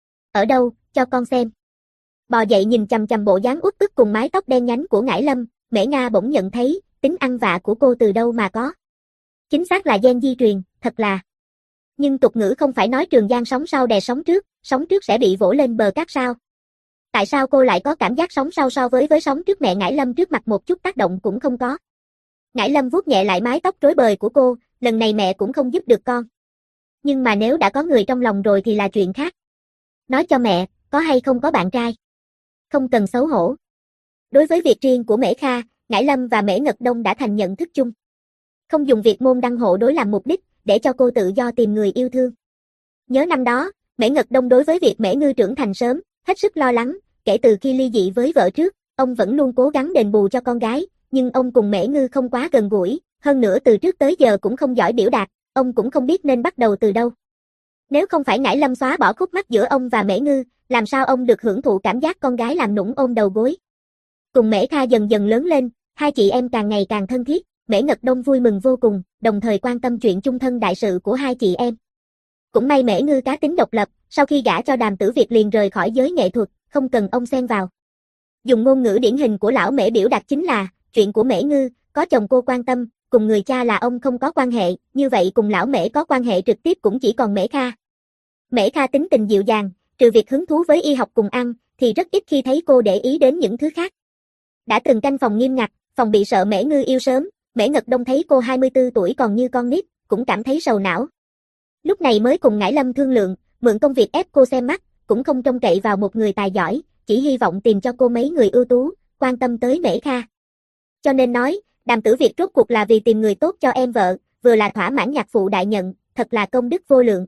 Ở đâu, cho con xem. Bò dậy nhìn chằm chằm bộ dáng uất ức cùng mái tóc đen nhánh của Ngải Lâm, Mễ Nga bỗng nhận thấy, tính ăn vạ của cô từ đâu mà có. Chính xác là gen di truyền, thật là. Nhưng tục ngữ không phải nói Trường Giang sóng sau đè sóng trước, sóng trước sẽ bị vỗ lên bờ cát sao. Tại sao cô lại có cảm giác sóng sau so với với sóng trước mẹ Ngải Lâm trước mặt một chút tác động cũng không có. Ngải Lâm vuốt nhẹ lại mái tóc rối bời của cô, lần này mẹ cũng không giúp được con. Nhưng mà nếu đã có người trong lòng rồi thì là chuyện khác. Nói cho mẹ, có hay không có bạn trai. Không cần xấu hổ. Đối với việc riêng của Mễ Kha, Ngải Lâm và Mễ Ngật Đông đã thành nhận thức chung. Không dùng việc môn đăng hộ đối làm mục đích, để cho cô tự do tìm người yêu thương. Nhớ năm đó, Mễ Ngật Đông đối với việc Mễ Ngư trưởng thành sớm, hết sức lo lắng, kể từ khi ly dị với vợ trước, ông vẫn luôn cố gắng đền bù cho con gái, nhưng ông cùng Mễ Ngư không quá gần gũi, hơn nữa từ trước tới giờ cũng không giỏi biểu đạt, ông cũng không biết nên bắt đầu từ đâu. Nếu không phải Ngải Lâm xóa bỏ khúc mắc giữa ông và Mễ Ngư, Làm sao ông được hưởng thụ cảm giác con gái làm nũng ôm đầu gối. Cùng Mễ Kha dần dần lớn lên, hai chị em càng ngày càng thân thiết, Mễ Ngật Đông vui mừng vô cùng, đồng thời quan tâm chuyện chung thân đại sự của hai chị em. Cũng may Mễ Ngư cá tính độc lập, sau khi gả cho Đàm Tử Việt liền rời khỏi giới nghệ thuật, không cần ông xen vào. Dùng ngôn ngữ điển hình của lão Mễ biểu đạt chính là, chuyện của Mễ Ngư, có chồng cô quan tâm, cùng người cha là ông không có quan hệ, như vậy cùng lão Mễ có quan hệ trực tiếp cũng chỉ còn Mễ Kha. Mễ Kha tính tình dịu dàng, trừ việc hứng thú với y học cùng ăn, thì rất ít khi thấy cô để ý đến những thứ khác. Đã từng canh phòng nghiêm ngặt, phòng bị sợ Mễ Ngư yêu sớm, Mễ Ngật Đông thấy cô hai mươi tư tuổi còn như con nít, cũng cảm thấy sầu não. Lúc này mới cùng Ngải Lâm thương lượng, mượn công việc ép cô xem mắt, cũng không trông cậy vào một người tài giỏi, chỉ hy vọng tìm cho cô mấy người ưu tú, quan tâm tới Mễ Kha. Cho nên nói, Đàm Tử Việt rốt cuộc là vì tìm người tốt cho em vợ, vừa là thỏa mãn nhạc phụ đại nhận, thật là công đức vô lượng.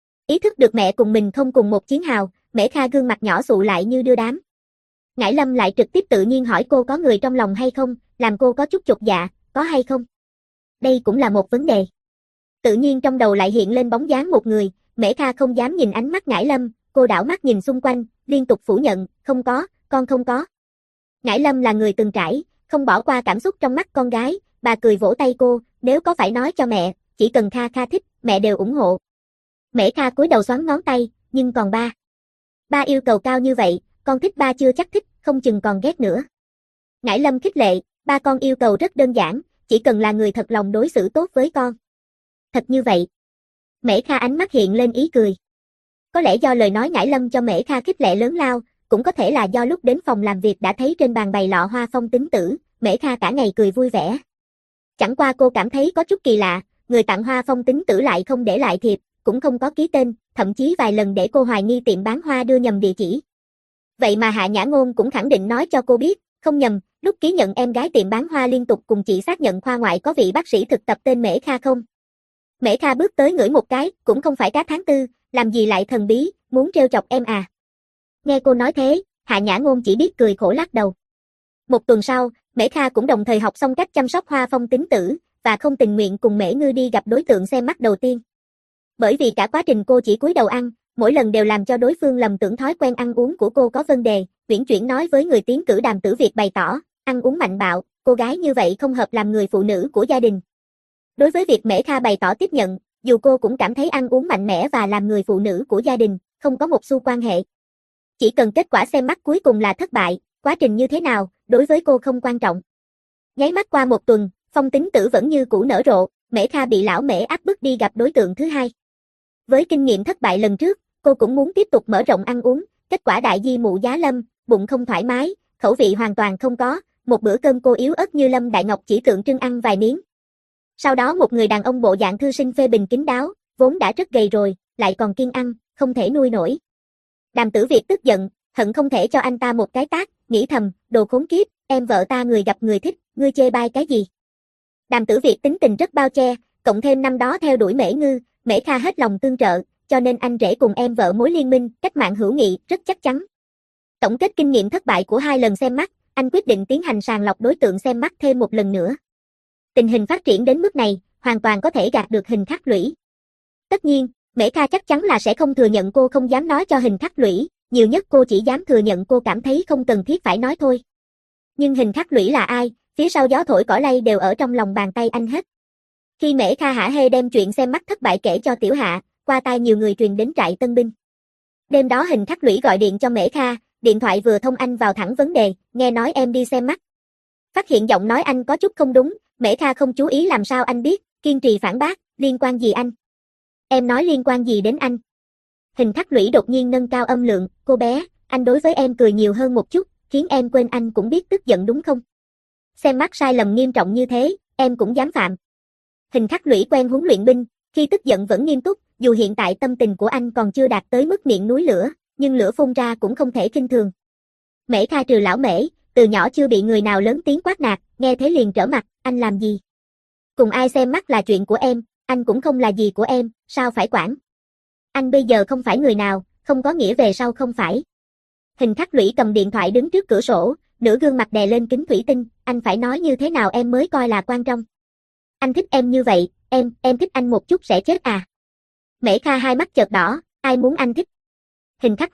Ý thức được mẹ cùng mình không cùng một chiến hào, Mễ Kha gương mặt nhỏ sụ lại như đưa đám. Ngải Lâm lại trực tiếp tự nhiên hỏi cô có người trong lòng hay không, làm cô có chút chột dạ, có hay không? Đây cũng là một vấn đề. Tự nhiên trong đầu lại hiện lên bóng dáng một người, Mễ Kha không dám nhìn ánh mắt Ngải Lâm, cô đảo mắt nhìn xung quanh, liên tục phủ nhận, không có, con không có. Ngải Lâm là người từng trải, không bỏ qua cảm xúc trong mắt con gái, bà cười vỗ tay cô, nếu có phải nói cho mẹ, chỉ cần Kha Kha thích, mẹ đều ủng hộ. Mễ Kha cúi đầu xoắn ngón tay, nhưng còn ba. Ba yêu cầu cao như vậy, con thích ba chưa chắc thích, không chừng còn ghét nữa. Ngải Lâm khích lệ, ba con yêu cầu rất đơn giản, chỉ cần là người thật lòng đối xử tốt với con. Thật như vậy. Mễ Kha ánh mắt hiện lên ý cười. Có lẽ do lời nói Ngải Lâm cho Mễ Kha khích lệ lớn lao, cũng có thể là do lúc đến phòng làm việc đã thấy trên bàn bày lọ hoa phong tính tử, Mễ Kha cả ngày cười vui vẻ. Chẳng qua cô cảm thấy có chút kỳ lạ, người tặng hoa phong tính tử lại không để lại thiệp, cũng không có ký tên, thậm chí vài lần để cô hoài nghi tiệm bán hoa đưa nhầm địa chỉ. Vậy mà Hạ Nhã Ngôn cũng khẳng định nói cho cô biết, không nhầm, lúc ký nhận em gái tiệm bán hoa liên tục cùng chị xác nhận khoa ngoại có vị bác sĩ thực tập tên Mễ Kha không. Mễ Kha bước tới ngửi một cái, cũng không phải cá tháng tư, làm gì lại thần bí, muốn trêu chọc em à. Nghe cô nói thế, Hạ Nhã Ngôn chỉ biết cười khổ lắc đầu. Một tuần sau, Mễ Kha cũng đồng thời học xong cách chăm sóc hoa phong tính tử, và không tình nguyện cùng Mễ Ngư đi gặp đối tượng xem mắt đầu tiên. Bởi vì cả quá trình cô chỉ cúi đầu ăn, mỗi lần đều làm cho đối phương lầm tưởng thói quen ăn uống của cô có vấn đề, uyển chuyển nói với người tiến cử Đàm Tử Việt bày tỏ, ăn uống mạnh bạo, cô gái như vậy không hợp làm người phụ nữ của gia đình. Đối với việc Mễ Kha bày tỏ tiếp nhận, dù cô cũng cảm thấy ăn uống mạnh mẽ và làm người phụ nữ của gia đình, không có một xu quan hệ. Chỉ cần kết quả xem mắt cuối cùng là thất bại, quá trình như thế nào, đối với cô không quan trọng. Nháy mắt qua một tuần, phong tính tử vẫn như cũ nở rộ, Mễ Kha bị lão Mễ áp bức đi gặp đối tượng thứ hai. Với kinh nghiệm thất bại lần trước, cô cũng muốn tiếp tục mở rộng ăn uống, kết quả đại di mụ giá lâm, bụng không thoải mái, khẩu vị hoàn toàn không có, một bữa cơm cô yếu ớt như Lâm Đại Ngọc chỉ tượng trưng ăn vài miếng. Sau đó một người đàn ông bộ dạng thư sinh phê bình kín đáo, vốn đã rất gầy rồi, lại còn kiêng ăn, không thể nuôi nổi. Đàm Tử Việt tức giận, hận không thể cho anh ta một cái tát, nghĩ thầm, đồ khốn kiếp, em vợ ta người gặp người thích, ngươi chê bai cái gì. Đàm Tử Việt tính tình rất bao che, cộng thêm năm đó theo đuổi Mễ Ngư, Mễ Kha hết lòng tương trợ, cho nên anh rể cùng em vợ mối liên minh, cách mạng hữu nghị, rất chắc chắn. Tổng kết kinh nghiệm thất bại của hai lần xem mắt, anh quyết định tiến hành sàng lọc đối tượng xem mắt thêm một lần nữa. Tình hình phát triển đến mức này, hoàn toàn có thể gạt được Hình Khắc Lũy. Tất nhiên, Mễ Kha chắc chắn là sẽ không thừa nhận cô không dám nói cho Hình Khắc Lũy, nhiều nhất cô chỉ dám thừa nhận cô cảm thấy không cần thiết phải nói thôi. Nhưng Hình Khắc Lũy là ai, phía sau gió thổi cỏ lay đều ở trong lòng bàn tay anh hết. Khi Mễ Kha hả hê đem chuyện xem mắt thất bại kể cho Tiểu Hạ, qua tai nhiều người truyền đến trại tân binh. Đêm đó Hình Khắc Lũy gọi điện cho Mễ Kha, điện thoại vừa thông anh vào thẳng vấn đề, nghe nói em đi xem mắt. Phát hiện giọng nói anh có chút không đúng, Mễ Kha không chú ý làm sao anh biết, kiên trì phản bác, liên quan gì anh? Em nói liên quan gì đến anh? Hình Khắc Lũy đột nhiên nâng cao âm lượng, cô bé, anh đối với em cười nhiều hơn một chút, khiến em quên anh cũng biết tức giận đúng không? Xem mắt sai lầm nghiêm trọng như thế, em cũng dám phạm. Hình Khắc Lũy quen huấn luyện binh, khi tức giận vẫn nghiêm túc, dù hiện tại tâm tình của anh còn chưa đạt tới mức miệng núi lửa, nhưng lửa phun ra cũng không thể khinh thường. Mễ Kha trừ lão Mễ, từ nhỏ chưa bị người nào lớn tiếng quát nạt, nghe thế liền trở mặt, anh làm gì? Cùng ai xem mắt là chuyện của em, anh cũng không là gì của em, sao phải quản? Anh bây giờ không phải người nào, không có nghĩa về sau không phải. Hình Khắc Lũy cầm điện thoại đứng trước cửa sổ, nửa gương mặt đè lên kính thủy tinh, anh phải nói như thế nào em mới coi là quan trọng. Anh thích em như vậy, em, em thích anh một chút sẽ chết à? Mễ Kha hai mắt chợt đỏ, ai muốn anh thích? Hình Khắc Lũy,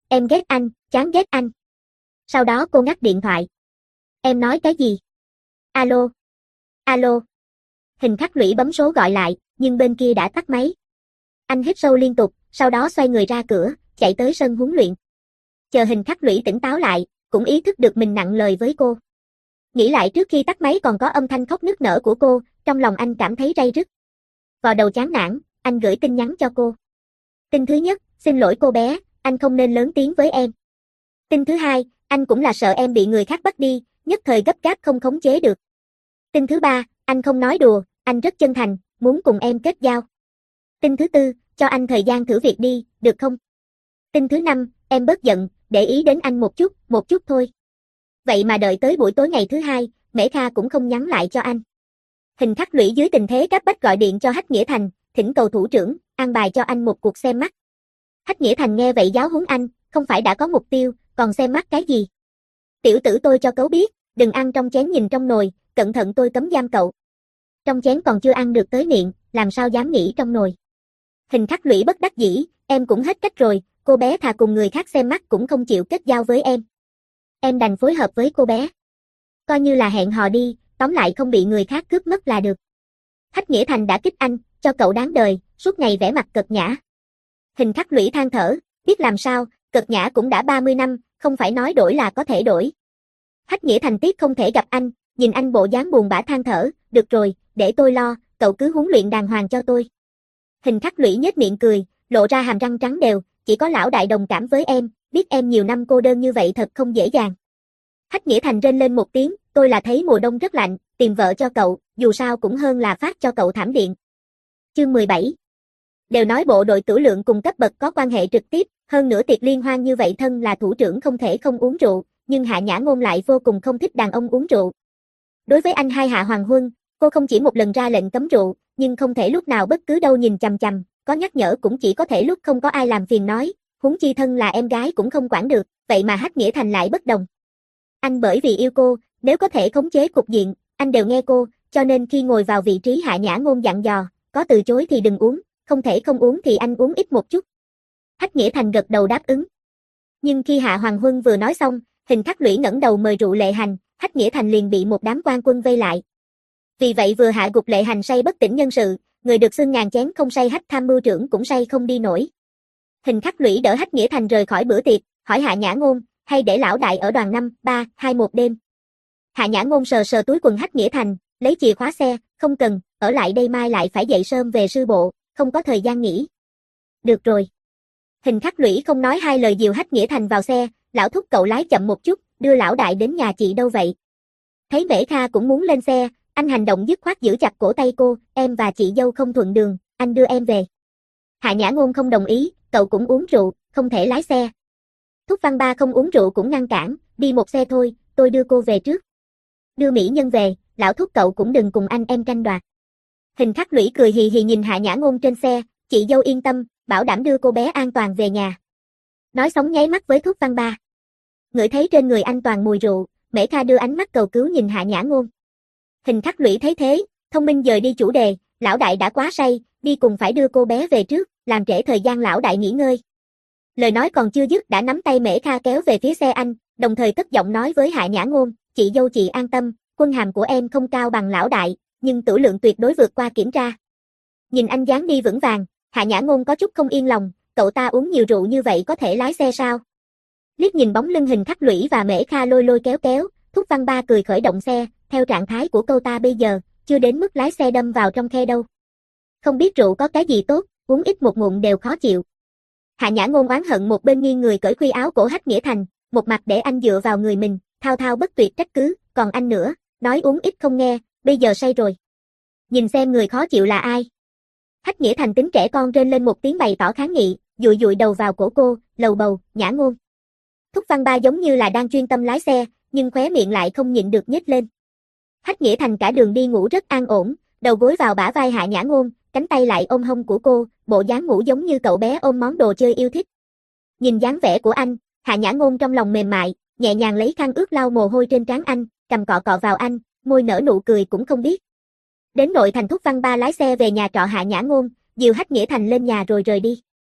Em ghét anh, chán ghét anh. Sau đó cô ngắt điện thoại. Em nói cái gì? Alo? Alo? Hình khắc lũy bấm số gọi lại, nhưng bên kia đã tắt máy. Anh hít sâu liên tục, sau đó xoay người ra cửa, chạy tới sân huấn luyện. Chờ Hình khắc lũy tỉnh táo lại, cũng ý thức được mình nặng lời với cô. Nghĩ lại trước khi tắt máy còn có âm thanh khóc nức nở của cô, trong lòng anh cảm thấy ray rứt. Vào đầu chán nản, anh gửi tin nhắn cho cô. Tin thứ nhất, xin lỗi cô bé, anh không nên lớn tiếng với em. Tin thứ hai, anh cũng là sợ em bị người khác bắt đi, nhất thời gấp gáp không khống chế được. Tin thứ ba, anh không nói đùa, anh rất chân thành, muốn cùng em kết giao. Tin thứ tư, cho anh thời gian thử việc đi, được không? Tin thứ năm, em bớt giận, để ý đến anh một chút, một chút thôi. Vậy mà đợi tới buổi tối ngày thứ hai, Mễ Kha cũng không nhắn lại cho anh. Hình khắc lũy dưới tình thế cấp bách gọi điện cho Hách Nghĩa Thành, thỉnh cầu thủ trưởng, an bài cho anh một cuộc xem mắt. Hách Nghĩa Thành nghe vậy giáo huấn anh, không phải đã có mục tiêu, còn xem mắt cái gì? Tiểu tử tôi cho cậu biết, đừng ăn trong chén nhìn trong nồi, cẩn thận tôi cấm giam cậu. Trong chén còn chưa ăn được tới miệng, làm sao dám nghĩ trong nồi. Hình khắc lũy bất đắc dĩ, em cũng hết cách rồi, cô bé thà cùng người khác xem mắt cũng không chịu kết giao với em. Em đành phối hợp với cô bé. Coi như là hẹn hò đi, tóm lại không bị người khác cướp mất là được. Hách Nghĩa Thành đã kích anh, cho cậu đáng đời, suốt ngày vẻ mặt cợt nhã. Hình khắc lũy than thở, biết làm sao, cợt nhã cũng đã ba mươi năm, không phải nói đổi là có thể đổi. Hách Nghĩa Thành tiếc không thể gặp anh, nhìn anh bộ dáng buồn bã than thở, được rồi, để tôi lo, cậu cứ huấn luyện đàng hoàng cho tôi. Hình khắc lũy nhếch miệng cười, lộ ra hàm răng trắng đều, chỉ có lão đại đồng cảm với em, biết em nhiều năm cô đơn như vậy thật không dễ dàng. Hách Nghĩa Thành rên lên một tiếng, tôi là thấy mùa đông rất lạnh, tìm vợ cho cậu, dù sao cũng hơn là phát cho cậu thảm điện. Chương mười bảy. Đều nói bộ đội tử lượng cùng cấp bậc có quan hệ trực tiếp, hơn nữa tiệc liên hoan như vậy thân là thủ trưởng không thể không uống rượu, nhưng Hạ Nhã Ngôn lại vô cùng không thích đàn ông uống rượu. Đối với anh hai Hạ Hoàng Huân, cô không chỉ một lần ra lệnh cấm rượu, nhưng không thể lúc nào bất cứ đâu nhìn chằm chằm, có nhắc nhở cũng chỉ có thể lúc không có ai làm phiền nói, huống chi thân là em gái cũng không quản được, vậy mà Hách Nghĩa Thành lại bất đồng. Anh bởi vì yêu cô, nếu có thể khống chế cục diện, anh đều nghe cô, cho nên khi ngồi vào vị trí Hạ Nhã Ngôn dặn dò, có từ chối thì đừng uống, không thể không uống thì anh uống ít một chút. Hách Nghĩa Thành gật đầu đáp ứng. Nhưng khi Hạ Hoàng Huân vừa nói xong, Hình khắc lũy ngẩng đầu mời rượu Lệ Hành, Hách Nghĩa Thành liền bị một đám quan quân vây lại. Vì vậy vừa hạ gục Lệ Hành say bất tỉnh nhân sự, người được xưng ngàn chén không say Hách tham mưu trưởng cũng say không đi nổi. Hình khắc lũy đỡ Hách Nghĩa Thành rời khỏi bữa tiệc, hỏi Hạ Nhã Ngôn, hay để lão đại ở đoàn năm, ba, hai một đêm. Hạ Nhã Ngôn sờ sờ túi quần Hách Nghĩa Thành, lấy chìa khóa xe, không cần, ở lại đây mai lại phải dậy sớm về sư bộ, không có thời gian nghỉ. Được rồi. Hình khắc lũy không nói hai lời dìu Hách Nghĩa Thành vào xe, lão thúc cậu lái chậm một chút, đưa lão đại đến nhà chị đâu vậy. Thấy Mễ Kha cũng muốn lên xe, anh hành động dứt khoát giữ chặt cổ tay cô, em và chị dâu không thuận đường, anh đưa em về. Hạ Nhã Ngôn không đồng ý, cậu cũng uống rượu, không thể lái xe. Thúc Văn Ba không uống rượu cũng ngăn cản, đi một xe thôi, tôi đưa cô về trước. Đưa mỹ nhân về, lão thúc cậu cũng đừng cùng anh em tranh đoạt. Hình khắc lũy cười hì hì nhìn Hạ Nhã Ngôn trên xe, chị dâu yên tâm, bảo đảm đưa cô bé an toàn về nhà. Nói xong nháy mắt với Thúc Văn Ba. Ngửi thấy trên người anh toàn mùi rượu, Mễ Kha đưa ánh mắt cầu cứu nhìn Hạ Nhã Ngôn. Hình khắc lũy thấy thế, thông minh dời đi chủ đề, lão đại đã quá say, đi cùng phải đưa cô bé về trước, làm trễ thời gian lão đại nghỉ ngơi. Lời nói còn chưa dứt đã nắm tay Mễ Kha kéo về phía xe anh, đồng thời cất giọng nói với Hạ Nhã Ngôn, chị dâu chị an tâm, quân hàm của em không cao bằng lão đại, nhưng tử lượng tuyệt đối vượt qua kiểm tra. Nhìn anh dáng đi vững vàng, Hạ Nhã Ngôn có chút không yên lòng, cậu ta uống nhiều rượu như vậy có thể lái xe sao? Liếc nhìn bóng lưng Hình khắc lũy và Mễ Kha lôi lôi kéo kéo, Thúc Văn Ba cười khởi động xe, theo trạng thái của câu ta bây giờ, chưa đến mức lái xe đâm vào trong khe đâu. Không biết rượu có cái gì tốt, uống ít một ngụm đều khó chịu. Hạ Nhã Ngôn oán hận một bên nghiêng người cởi khuy áo cổ Hách Nghĩa Thành, một mặt để anh dựa vào người mình, thao thao bất tuyệt trách cứ, còn anh nữa, nói uống ít không nghe, bây giờ say rồi. Nhìn xem người khó chịu là ai. Hách Nghĩa Thành tính trẻ con rên lên một tiếng bày tỏ kháng nghị, dụi dụi đầu vào cổ cô, lầu bầu, Nhã Ngôn. Thúc Văn Ba giống như là đang chuyên tâm lái xe, nhưng khóe miệng lại không nhịn được nhếch lên. Hách Nghĩa Thành cả đường đi ngủ rất an ổn, đầu gối vào bả vai Hạ Nhã Ngôn, cánh tay lại ôm hông của cô, bộ dáng ngủ giống như cậu bé ôm món đồ chơi yêu thích. Nhìn dáng vẻ của anh, Hạ Nhã Ngôn trong lòng mềm mại, nhẹ nhàng lấy khăn ướt lau mồ hôi trên trán anh, cầm cọ cọ vào anh, môi nở nụ cười cũng không biết. Đến nội thành Thúc Văn Ba lái xe về nhà trọ Hạ Nhã Ngôn, dìu Hách Nghĩa Thành lên nhà rồi rời đi.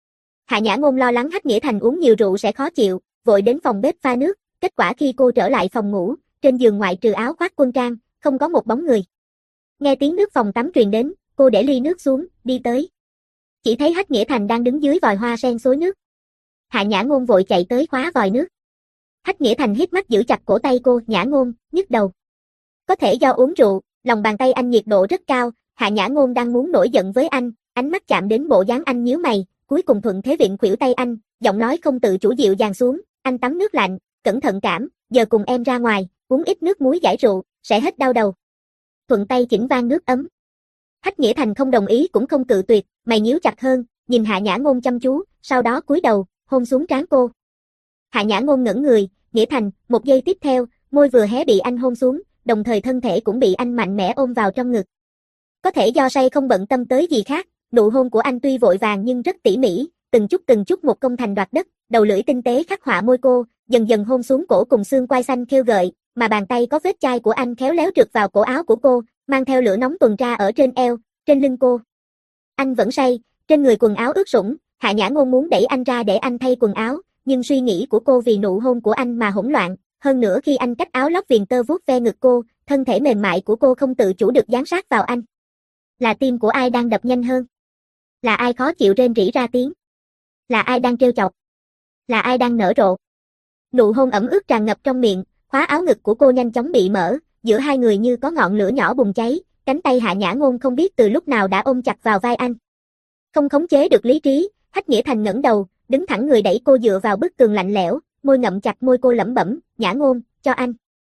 Hạ Nhã Ngôn lo lắng Hách Nghĩa Thành uống nhiều rượu sẽ khó chịu, vội đến phòng bếp pha nước, kết quả khi cô trở lại phòng ngủ, trên giường ngoại trừ áo khoác quân trang, không có một bóng người. Nghe tiếng nước phòng tắm truyền đến, cô để ly nước xuống, đi tới. Chỉ thấy Hách Nghĩa Thành đang đứng dưới vòi hoa sen xối nước. Hạ Nhã Ngôn vội chạy tới khóa vòi nước. Hách Nghĩa Thành hít mắt giữ chặt cổ tay cô, Nhã Ngôn, nhức đầu. Có thể do uống rượu, lòng bàn tay anh nhiệt độ rất cao, Hạ Nhã Ngôn đang muốn nổi giận với anh, ánh mắt chạm đến bộ dáng anh nhíu mày, cuối cùng thuận thế vịn khuỷu tay anh, giọng nói không tự chủ dịu dàng xuống, anh tắm nước lạnh, cẩn thận cảm, giờ cùng em ra ngoài, uống ít nước muối giải rượu, sẽ hết đau đầu. Thuận tay chỉnh vang nước ấm. Hách Nghĩa Thành không đồng ý cũng không cự tuyệt, mày nhíu chặt hơn, nhìn Hạ Nhã Ngôn chăm chú, sau đó cúi đầu, hôn xuống trán cô. Hạ Nhã Ngôn ngẩng người, Nghĩa Thành, một giây tiếp theo, môi vừa hé bị anh hôn xuống, đồng thời thân thể cũng bị anh mạnh mẽ ôm vào trong ngực. Có thể do say không bận tâm tới gì khác, nụ hôn của anh tuy vội vàng nhưng rất tỉ mỉ, từng chút từng chút một công thành đoạt đất, đầu lưỡi tinh tế khắc họa môi cô, dần dần hôn xuống cổ cùng xương quai xanh khêu gợi, mà bàn tay có vết chai của anh khéo léo trượt vào cổ áo của cô, mang theo lửa nóng tuần tra ở trên eo, trên lưng cô. Anh vẫn say, trên người quần áo ướt sũng, Hạ Nhã Ngôn muốn đẩy anh ra để anh thay quần áo, nhưng suy nghĩ của cô vì nụ hôn của anh mà hỗn loạn, hơn nữa khi anh cách áo lót viền tơ vuốt ve ngực cô, thân thể mềm mại của cô không tự chủ được dán sát vào anh. Là tim của ai đang đập nhanh hơn? Là ai khó chịu rên rỉ ra tiếng? Là ai đang trêu chọc? Là ai đang nở rộ? Nụ hôn ẩm ướt tràn ngập trong miệng, khóa áo ngực của cô nhanh chóng bị mở, giữa hai người như có ngọn lửa nhỏ bùng cháy, cánh tay Hạ Nhã Ngôn không biết từ lúc nào đã ôm chặt vào vai anh. Không khống chế được lý trí, Hách Nghĩa Thành ngẩng đầu, đứng thẳng người đẩy cô dựa vào bức tường lạnh lẽo, môi ngậm chặt môi cô lẩm bẩm, Nhã Ngôn, cho anh.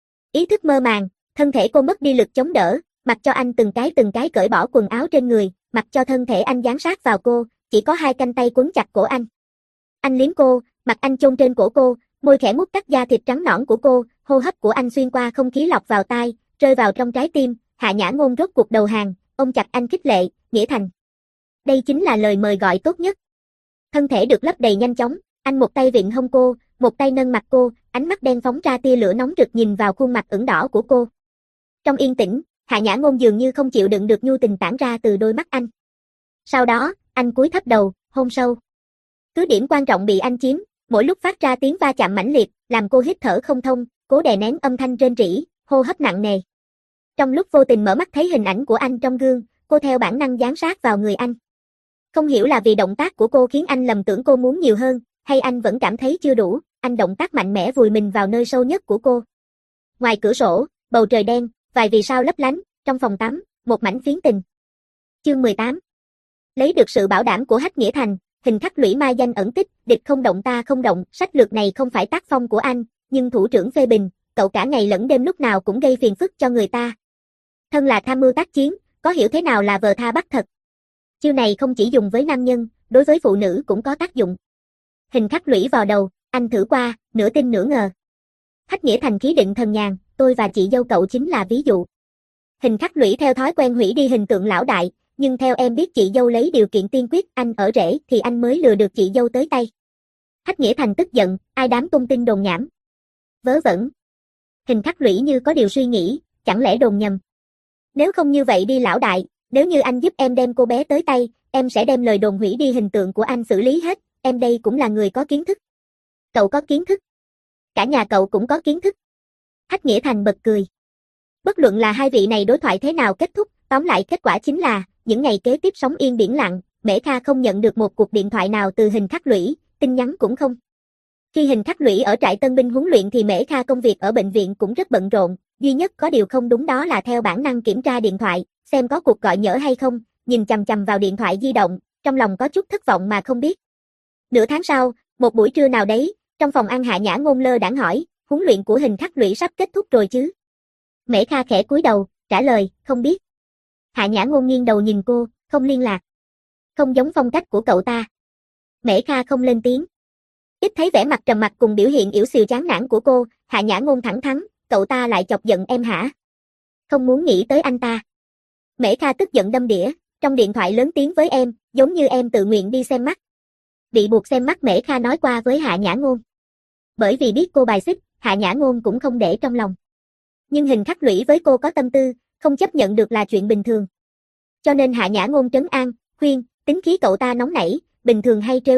Ý thức mơ màng, thân thể cô mất đi lực chống đỡ, mặc cho anh từng cái từng cái cởi bỏ quần áo trên người, mặc cho thân thể anh dán sát vào cô, chỉ có hai cánh tay quấn chặt cổ anh. Anh liếm cô, mặt anh chôn trên cổ cô, môi khẽ mút cắt da thịt trắng nõn của cô, hô hấp của anh xuyên qua không khí lọt vào tai, rơi vào trong trái tim, Hạ Nhã Ngôn rốt cuộc đầu hàng, ôm chặt anh khích lệ, Nghĩa Thành. Đây chính là lời mời gọi tốt nhất. Thân thể được lấp đầy nhanh chóng, anh một tay vịn hông cô, một tay nâng mặt cô, ánh mắt đen phóng ra tia lửa nóng rực nhìn vào khuôn mặt ửng đỏ của cô. Trong yên tĩnh, Hạ Nhã Ngôn dường như không chịu đựng được nhu tình tản ra từ đôi mắt anh. Sau đó, anh cúi thấp đầu, hôn sâu. Cứ điểm quan trọng bị anh chiếm, mỗi lúc phát ra tiếng va chạm mãnh liệt, làm cô hít thở không thông, cố đè nén âm thanh rên rỉ, hô hấp nặng nề. Trong lúc vô tình mở mắt thấy hình ảnh của anh trong gương, cô theo bản năng dán sát vào người anh. Không hiểu là vì động tác của cô khiến anh lầm tưởng cô muốn nhiều hơn, hay anh vẫn cảm thấy chưa đủ, anh động tác mạnh mẽ vùi mình vào nơi sâu nhất của cô. Ngoài cửa sổ, bầu trời đen, vài vì sao lấp lánh, trong phòng tắm, một mảnh phiến tình. Chương mười tám. Lấy được sự bảo đảm của Hách Nghĩa Thành, hình khắc lũy mai danh ẩn tích, địch không động ta không động, sách lược này không phải tác phong của anh, nhưng thủ trưởng phê bình, cậu cả ngày lẫn đêm lúc nào cũng gây phiền phức cho người ta. Thân là tham mưu tác chiến, có hiểu thế nào là vờ tha bắt thật. Chiêu này không chỉ dùng với nam nhân, đối với phụ nữ cũng có tác dụng. Hình khắc lũy vào đầu, anh thử qua, nửa tin nửa ngờ. Hách Nghĩa Thành khí định thần nhàn, tôi và chị dâu cậu chính là ví dụ. Hình khắc lũy theo thói quen hủy đi hình tượng lão đại, nhưng theo em biết chị dâu lấy điều kiện tiên quyết anh ở rể thì anh mới lừa được chị dâu tới tay. Hách Nghĩa Thành tức giận, ai dám tung tin đồn nhảm. Vớ vẩn. Hình khắc lũy như có điều suy nghĩ, chẳng lẽ đồn nhầm. Nếu không như vậy đi lão đại, nếu như anh giúp em đem cô bé tới tay, em sẽ đem lời đồn hủy đi hình tượng của anh xử lý hết, em đây cũng là người có kiến thức. Cậu có kiến thức. Cả nhà cậu cũng có kiến thức. Hách Nghĩa Thành bật cười. Bất luận là hai vị này đối thoại thế nào kết thúc, tóm lại kết quả chính là, những ngày kế tiếp sóng yên biển lặng, Mễ Kha không nhận được một cuộc điện thoại nào từ hình khắc lũy, tin nhắn cũng không. Khi hình khắc lũy ở trại tân binh huấn luyện thì Mễ Kha công việc ở bệnh viện cũng rất bận rộn, duy nhất có điều không đúng đó là theo bản năng kiểm tra điện thoại, xem có cuộc gọi nhỡ hay không, nhìn chằm chằm vào điện thoại di động, trong lòng có chút thất vọng mà không biết. Nửa tháng sau, một buổi trưa nào đấy, trong phòng ăn Hạ Nhã Ngôn lơ đãng hỏi, huấn luyện của hình khắc lũy sắp kết thúc rồi chứ? Mễ Kha khẽ cúi đầu, trả lời, không biết. Hạ Nhã Ngôn nghiêng đầu nhìn cô, không liên lạc. Không giống phong cách của cậu ta. Mễ Kha không lên tiếng. Ít thấy vẻ mặt trầm mặc cùng biểu hiện yểu xìu chán nản của cô, Hạ Nhã Ngôn thẳng thắn, cậu ta lại chọc giận em hả? Không muốn nghĩ tới anh ta. Mễ Kha tức giận đâm đĩa, trong điện thoại lớn tiếng với em, giống như em tự nguyện đi xem mắt. Bị buộc xem mắt Mễ Kha nói qua với Hạ Nhã Ngôn. Bởi vì biết cô bài xích, Hạ Nhã Ngôn cũng không để trong lòng. Nhưng hình khắc lũy với cô có tâm tư, không chấp nhận được là chuyện bình thường. Cho nên Hạ Nhã Ngôn trấn an, khuyên, tính khí cậu ta nóng nảy, bình thường hay trêu đùa,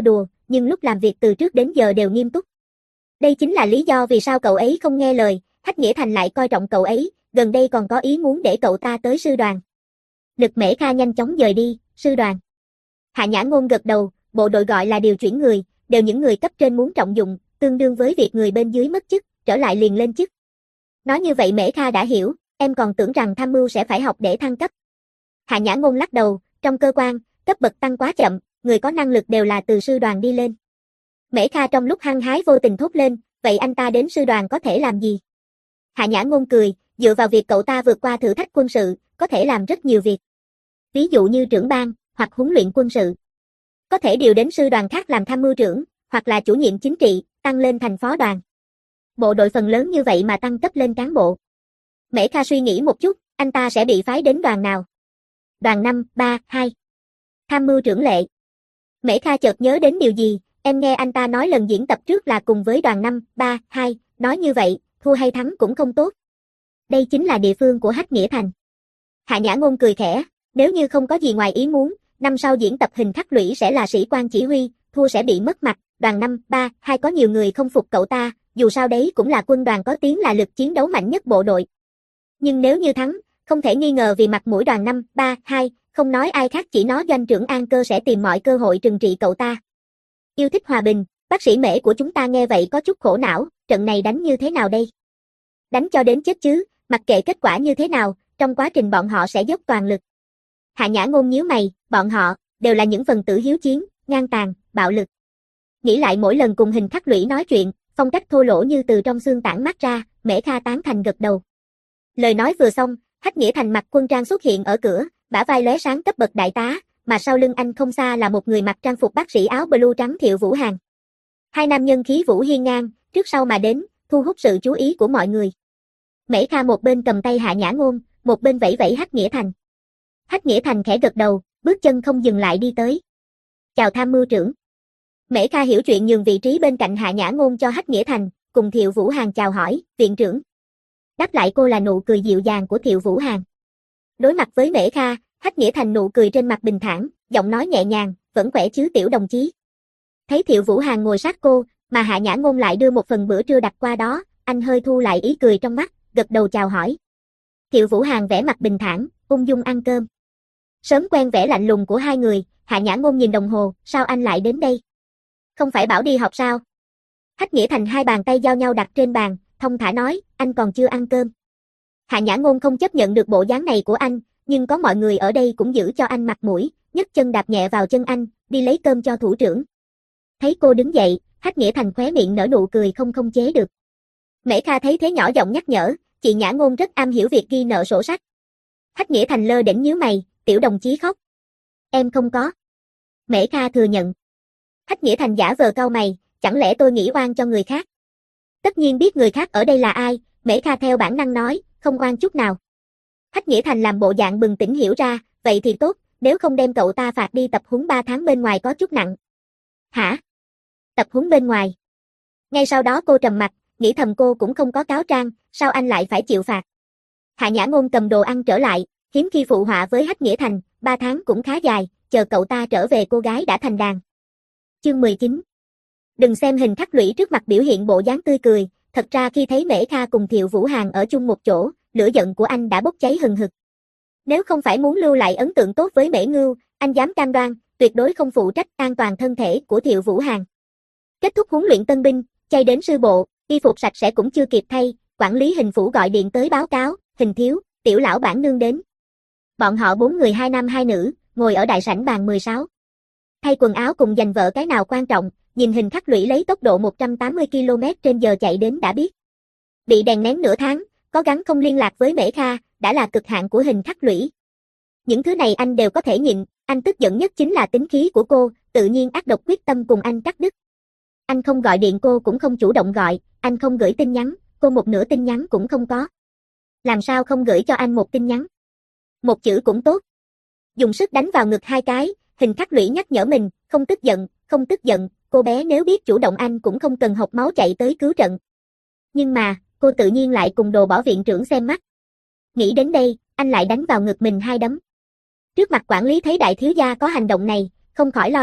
nhưng lúc làm việc từ trước đến giờ đều nghiêm túc. Đây chính là lý do vì sao cậu ấy không nghe lời, Hách Nghĩa Thành lại coi trọng cậu ấy, gần đây còn có ý muốn để cậu ta tới sư đoàn. Lực Mễ Kha nhanh chóng dời đi, sư đoàn. Hạ Nhã Ngôn gật đầu, bộ đội gọi là điều chuyển người, đều những người cấp trên muốn trọng dụng, tương đương với việc người bên dưới mất chức, trở lại liền lên chức. Nói như vậy Mễ Kha đã hiểu, em còn tưởng rằng tham mưu sẽ phải học để thăng cấp. Hạ Nhã Ngôn lắc đầu, trong cơ quan, cấp bậc tăng quá chậm, người có năng lực đều là từ sư đoàn đi lên. Mễ Kha trong lúc hăng hái vô tình thốt lên, vậy anh ta đến sư đoàn có thể làm gì? Hạ Nhã Ngôn cười, dựa vào việc cậu ta vượt qua thử thách quân sự, có thể làm rất nhiều việc. Ví dụ như trưởng ban, hoặc huấn luyện quân sự. Có thể điều đến sư đoàn khác làm tham mưu trưởng, hoặc là chủ nhiệm chính trị, tăng lên thành phó đoàn. Bộ đội phần lớn như vậy mà tăng cấp lên cán bộ. Mễ Kha suy nghĩ một chút, anh ta sẽ bị phái đến đoàn nào? Đoàn năm, ba, hai. Tham mưu trưởng Lệ. Mễ Kha chợt nhớ đến điều gì, em nghe anh ta nói lần diễn tập trước là cùng với đoàn năm, ba, hai, nói như vậy, thua hay thắng cũng không tốt. Đây chính là địa phương của Hách Nghĩa Thành. Hạ Nhã Ngôn cười khẽ, nếu như không có gì ngoài ý muốn, năm sau diễn tập hình khắc lũy sẽ là sĩ quan chỉ huy, thua sẽ bị mất mặt, đoàn năm, ba, hai có nhiều người không phục cậu ta, dù sao đấy cũng là quân đoàn có tiếng là lực chiến đấu mạnh nhất bộ đội. Nhưng nếu như thắng, không thể nghi ngờ vì mặt mũi đoàn năm, ba, hai, không nói ai khác chỉ nói doanh trưởng An Cơ sẽ tìm mọi cơ hội trừng trị cậu ta. Yêu thích hòa bình, bác sĩ Mễ của chúng ta nghe vậy có chút khổ não, trận này đánh như thế nào đây? Đánh cho đến chết chứ, mặc kệ kết quả như thế nào, trong quá trình bọn họ sẽ dốc toàn lực. Hạ Nhã Ngôn nhíu mày, bọn họ, đều là những phần tử hiếu chiến, ngang tàn, bạo lực. Nghĩ lại mỗi lần cùng hình khắc lũy nói chuyện, phong cách thô lỗ như từ trong xương tản mắt ra, Mễ Kha tán thành gật đầu. Lời nói vừa xong, Hách Nghĩa Thành mặc quân trang xuất hiện ở cửa, bả vai lóe sáng cấp bậc đại tá, mà sau lưng anh không xa là một người mặc trang phục bác sĩ áo blue trắng Thiệu Vũ Hàn. Hai nam nhân khí vũ hiên ngang, trước sau mà đến, thu hút sự chú ý của mọi người. Mễ Kha một bên cầm tay Hạ Nhã Ngôn, một bên vẫy vẫy Hách Nghĩa Thành. Hách Nghĩa Thành khẽ gật đầu, bước chân không dừng lại đi tới. Chào tham mưu trưởng. Mễ Kha hiểu chuyện nhường vị trí bên cạnh Hạ Nhã Ngôn cho Hách Nghĩa Thành, cùng Thiệu Vũ Hàn chào hỏi, viện trưởng. Đáp lại cô là nụ cười dịu dàng của Thiệu Vũ Hàn. Đối mặt với Mễ Kha, Hách Nghĩa Thành nụ cười trên mặt bình thản, giọng nói nhẹ nhàng, vẫn khỏe chứ tiểu đồng chí. Thấy Thiệu Vũ Hàn ngồi sát cô, mà Hạ Nhã Ngôn lại đưa một phần bữa trưa đặt qua đó, anh hơi thu lại ý cười trong mắt, gật đầu chào hỏi. Thiệu Vũ Hàn vẻ mặt bình thản, ung dung ăn cơm. Sớm quen vẻ lạnh lùng của hai người, Hạ Nhã Ngôn nhìn đồng hồ, sao anh lại đến đây? Không phải bảo đi học sao? Hách Nghĩa Thành hai bàn tay giao nhau đặt trên bàn, thông thả nói, anh còn chưa ăn cơm. Hạ Nhã Ngôn không chấp nhận được bộ dáng này của anh, nhưng có mọi người ở đây cũng giữ cho anh mặt mũi, nhấc chân đạp nhẹ vào chân anh, đi lấy cơm cho thủ trưởng. Thấy cô đứng dậy, Hách Nghĩa Thành khóe miệng nở nụ cười không không chế được. Mễ Kha thấy thế nhỏ giọng nhắc nhở, chị Nhã Ngôn rất am hiểu việc ghi nợ sổ sách. Hách Nghĩa Thành lơ đễnh nhíu mày, tiểu đồng chí khóc. Em không có. Mễ Kha thừa nhận. Hách Nghĩa Thành giả vờ cau mày, chẳng lẽ tôi nghĩ oan cho người khác? Tất nhiên biết người khác ở đây là ai, Mễ Kha theo bản năng nói, không oan chút nào. Hách Nghĩa Thành làm bộ dạng bừng tỉnh hiểu ra, vậy thì tốt, nếu không đem cậu ta phạt đi tập huấn ba tháng bên ngoài có chút nặng. Hả? Tập huấn bên ngoài? Ngay sau đó cô trầm mặt, nghĩ thầm cô cũng không có cáo trang, sao anh lại phải chịu phạt? Hạ Nhã Ngôn cầm đồ ăn trở lại, hiếm khi phụ họa với Hách Nghĩa Thành, ba tháng cũng khá dài, chờ cậu ta trở về cô gái đã thành đàn. Chương mười chín. Đừng xem hình khắc lũy trước mặt biểu hiện bộ dáng tươi cười, thật ra khi thấy Mễ Kha cùng Thiệu Vũ Hàn ở chung một chỗ, lửa giận của anh đã bốc cháy hừng hực. Nếu không phải muốn lưu lại ấn tượng tốt với Mễ Ngưu, anh dám cam đoan, tuyệt đối không phụ trách an toàn thân thể của Thiệu Vũ Hàn. Kết thúc huấn luyện tân binh, chay đến sư bộ, y phục sạch sẽ cũng chưa kịp thay, quản lý hình phủ gọi điện tới báo cáo, Hình thiếu, tiểu lão bản nương đến. Bọn họ bốn người hai nam hai nữ, ngồi ở đại sảnh bàn mười sáu. Thay quần áo cùng giành vợ cái nào quan trọng, nhìn hình khắc lũy lấy tốc độ một trăm tám mươi ki lô mét trên giờ chạy đến đã biết. Bị đèn nén nửa tháng, có gắng không liên lạc với Mễ Kha, đã là cực hạn của hình khắc lũy. Những thứ này anh đều có thể nhịn, anh tức giận nhất chính là tính khí của cô, tự nhiên ác độc quyết tâm cùng anh cắt đứt. Anh không gọi điện cô cũng không chủ động gọi, anh không gửi tin nhắn, cô một nửa tin nhắn cũng không có. Làm sao không gửi cho anh một tin nhắn? Một chữ cũng tốt. Dùng sức đánh vào ngực hai cái, hình khắc lũy nhắc nhở mình, không tức giận, không tức giận, cô bé nếu biết chủ động anh cũng không cần hộc máu chạy tới cứu trận. Nhưng mà, cô tự nhiên lại cùng đồ bỏ viện trưởng xem mắt. Nghĩ đến đây, anh lại đánh vào ngực mình hai đấm. Trước mặt quản lý thấy đại thiếu gia có hành động này, không khỏi lo lắng,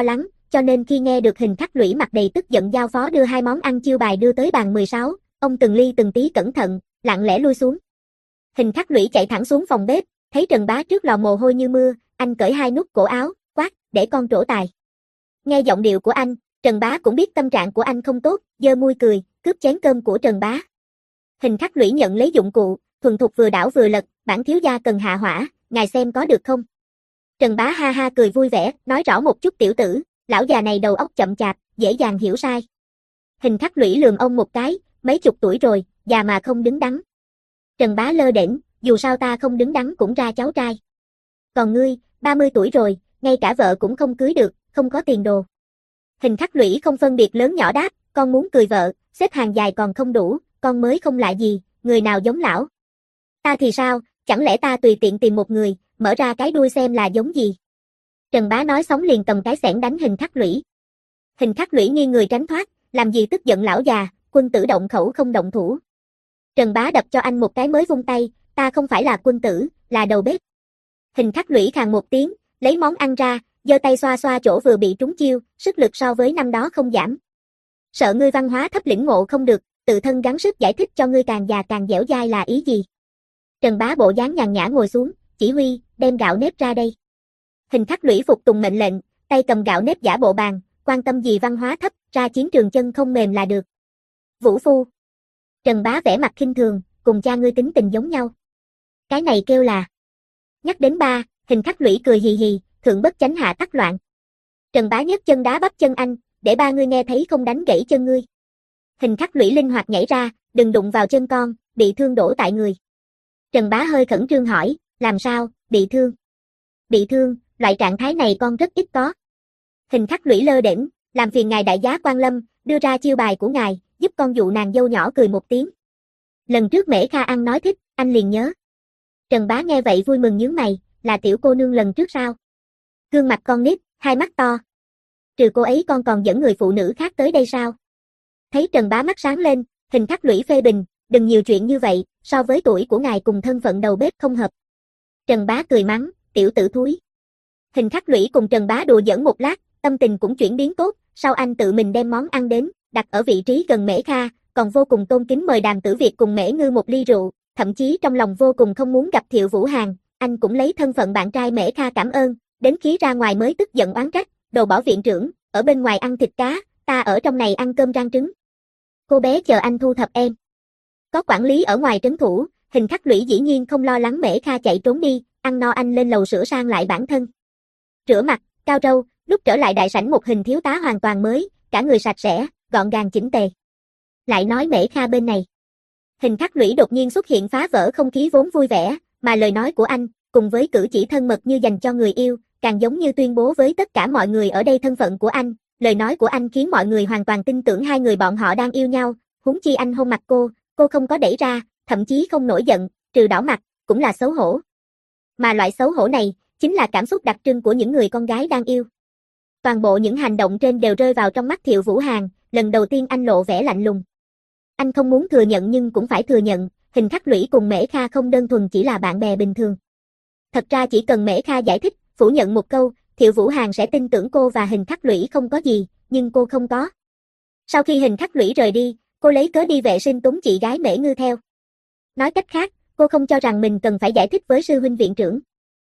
cho nên khi nghe được Hình Khắc Lũy mặt đầy tức giận giao phó đưa hai món ăn chiêu bài đưa tới bàn mười sáu, ông từng ly từng tí cẩn thận, lặng lẽ lui xuống. Hình Khắc Lũy chạy thẳng xuống phòng bếp, thấy Trần Bá trước lò mồ hôi như mưa, anh cởi hai nút cổ áo, quát, để con trổ tài. Nghe giọng điệu của anh, Trần Bá cũng biết tâm trạng của anh không tốt, giơ môi cười, cướp chén cơm của Trần Bá. Hình Khắc Lũy nhận lấy dụng cụ, thuần thục vừa đảo vừa lật, bản thiếu gia cần hạ hỏa, ngài xem có được không? Trần Bá ha ha cười vui vẻ, nói rõ một chút tiểu tử, lão già này đầu óc chậm chạp, dễ dàng hiểu sai. Hình Khắc Lũy lườm ông một cái, mấy chục tuổi rồi, già mà không đứng đắn. Trần Bá lơ đễnh, dù sao ta không đứng đắn cũng ra cháu trai. Còn ngươi, ba mươi tuổi rồi, ngay cả vợ cũng không cưới được, không có tiền đồ. Hình Khắc Lũy không phân biệt lớn nhỏ đáp, con muốn cười vợ, xếp hàng dài còn không đủ, con mới không lạ gì, người nào giống lão. Ta thì sao, chẳng lẽ ta tùy tiện tìm một người, mở ra cái đuôi xem là giống gì. Trần Bá nói xong liền cầm cái xẻng đánh Hình Khắc Lũy. Hình Khắc Lũy nghiêng người tránh thoát, làm gì tức giận lão già, quân tử động khẩu không động thủ. Trần Bá đập cho anh một cái mới vung tay, ta không phải là quân tử, là đầu bếp. Hình Khắc Lũy khàn một tiếng, lấy món ăn ra, giơ tay xoa xoa chỗ vừa bị trúng chiêu, sức lực so với năm đó không giảm. Sợ ngươi văn hóa thấp lĩnh ngộ không được, tự thân gắng sức giải thích cho ngươi càng già càng dẻo dai là ý gì. Trần Bá bộ dáng nhàn nhã ngồi xuống, chỉ huy, đem gạo nếp ra đây. Hình Khắc Lũy phục tùng mệnh lệnh, tay cầm gạo nếp giả bộ bàn, quan tâm gì văn hóa thấp, ra chiến trường chân không mềm là được. Vũ phu. Trần Bá vẻ mặt khinh thường, cùng cha ngươi tính tình giống nhau. Cái này kêu là. Nhắc đến ba, Hình Khắc Lũy cười hì hì, thượng bất chánh hạ tắc loạn. Trần Bá nhấc chân đá bắp chân anh, để ba ngươi nghe thấy không đánh gãy chân ngươi. Hình Khắc Lũy linh hoạt nhảy ra, đừng đụng vào chân con, bị thương đổ tại người. Trần Bá hơi khẩn trương hỏi, làm sao, bị thương? Bị thương, loại trạng thái này con rất ít có. Hình Khắc Lũy lơ đễnh, làm phiền ngài đại giá quan lâm, đưa ra chiêu bài của ngài, giúp con dụ nàng dâu nhỏ cười một tiếng. Lần trước Mễ Kha ăn nói thích, anh liền nhớ. Trần Bá nghe vậy vui mừng nhướng mày, là tiểu cô nương lần trước sao? Gương mặt con nít, hai mắt to. Trừ cô ấy con còn dẫn người phụ nữ khác tới đây sao? Thấy Trần Bá mắt sáng lên, Hình Khắc Lũy phê bình, đừng nhiều chuyện như vậy, so với tuổi của ngài cùng thân phận đầu bếp không hợp. Trần Bá cười mắng, tiểu tử thúi. Hình Khắc Lũy cùng Trần Bá đùa giỡn một lát, tâm tình cũng chuyển biến tốt, sau anh tự mình đem món ăn đến, đặt ở vị trí gần Mễ Kha, còn vô cùng tôn kính mời Đàm Tử Việt cùng Mễ Ngư một ly rượu, thậm chí trong lòng vô cùng không muốn gặp Thiệu Vũ Hàn, anh cũng lấy thân phận bạn trai Mễ Kha cảm ơn, đến khi ra ngoài mới tức giận oán trách, đồ bỏ viện trưởng, ở bên ngoài ăn thịt cá, ta ở trong này ăn cơm rang trứng. Cô bé chờ anh thu thập em. Có quản lý ở ngoài trấn thủ, Hình Khắc Lũy dĩ nhiên không lo lắng Mễ Kha chạy trốn đi, ăn no anh lên lầu sửa sang lại bản thân. Rửa mặt, cao râu, lúc trở lại đại sảnh một Hình thiếu tá hoàn toàn mới, cả người sạch sẽ, gọn gàng chỉnh tề. Lại nói Mễ Kha bên này. Hình Khắc Lũy đột nhiên xuất hiện phá vỡ không khí vốn vui vẻ, mà lời nói của anh, cùng với cử chỉ thân mật như dành cho người yêu, càng giống như tuyên bố với tất cả mọi người ở đây thân phận của anh. Lời nói của anh khiến mọi người hoàn toàn tin tưởng hai người bọn họ đang yêu nhau, huống chi anh hôn mặt cô, cô không có đẩy ra, thậm chí không nổi giận, trừ đỏ mặt, cũng là xấu hổ. Mà loại xấu hổ này, chính là cảm xúc đặc trưng của những người con gái đang yêu. Toàn bộ những hành động trên đều rơi vào trong mắt Thiệu Vũ Hàn, lần đầu tiên anh lộ vẻ lạnh lùng. Anh không muốn thừa nhận nhưng cũng phải thừa nhận, Hình Khắc Lũy cùng Mễ Kha không đơn thuần chỉ là bạn bè bình thường. Thật ra chỉ cần Mễ Kha giải thích, phủ nhận một câu, Thiệu Vũ Hàn sẽ tin tưởng cô và Hình Khắc Lũy không có gì, nhưng cô không có. Sau khi Hình Khắc Lũy rời đi, cô lấy cớ đi vệ sinh túng chị gái Mễ Ngư theo. Nói cách khác, cô không cho rằng mình cần phải giải thích với sư huynh viện trưởng.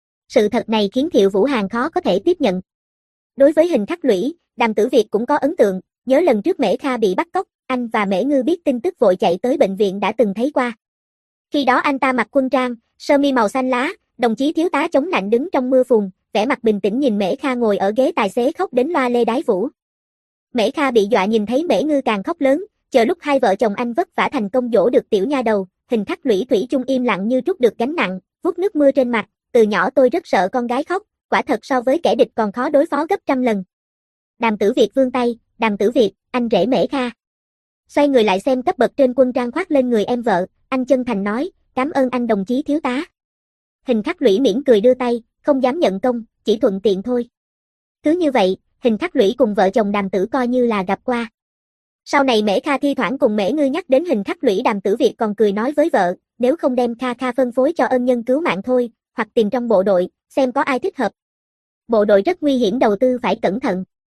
Sự thật này khiến Thiệu Vũ Hàn khó có thể tiếp nhận. Đối với Hình Khắc Lũy, Đàm Tử Việt cũng có ấn tượng, nhớ lần trước Mễ Kha bị bắt cóc, anh và Mễ Ngư biết tin tức vội chạy tới bệnh viện đã từng thấy qua. Khi đó anh ta mặc quân trang, sơ mi màu xanh lá, đồng chí thiếu tá chống nạnh đứng trong mưa phùn, vẻ mặt bình tĩnh nhìn Mễ Kha ngồi ở ghế tài xế khóc đến loa lê đái vũ. Mễ Kha bị dọa nhìn thấy Mễ Ngư càng khóc lớn, chờ lúc hai vợ chồng anh vất vả thành công dỗ được tiểu nha đầu, Hình Khắc Lũy thủy chung im lặng như trút được gánh nặng, vuốt nước mưa trên mặt, từ nhỏ tôi rất sợ con gái khóc, quả thật so với kẻ địch còn khó đối phó gấp trăm lần. Đàm Tử Việt vươn tay, Đàm Tử Việt, anh rể Mễ Kha. Xoay người lại xem cấp bậc trên quân trang khoác lên người em vợ, anh chân thành nói, cảm ơn anh đồng chí thiếu tá. Hình Khắc Lũy mỉm cười đưa tay, không dám nhận công, chỉ thuận tiện thôi. Cứ như vậy, Hình Khắc Lũy cùng vợ chồng Đàm Tử coi như là gặp qua. Sau này Mễ Kha thi thoảng cùng Mễ Ngư nhắc đến Hình Khắc Lũy, Đàm Tử Việt còn cười nói với vợ, nếu không đem Kha Kha phân phối cho ân nhân cứu mạng thôi, hoặc tìm trong bộ đội, xem có ai thích hợp. Bộ đội rất nguy hiểm, đầu tư phải cẩn thận.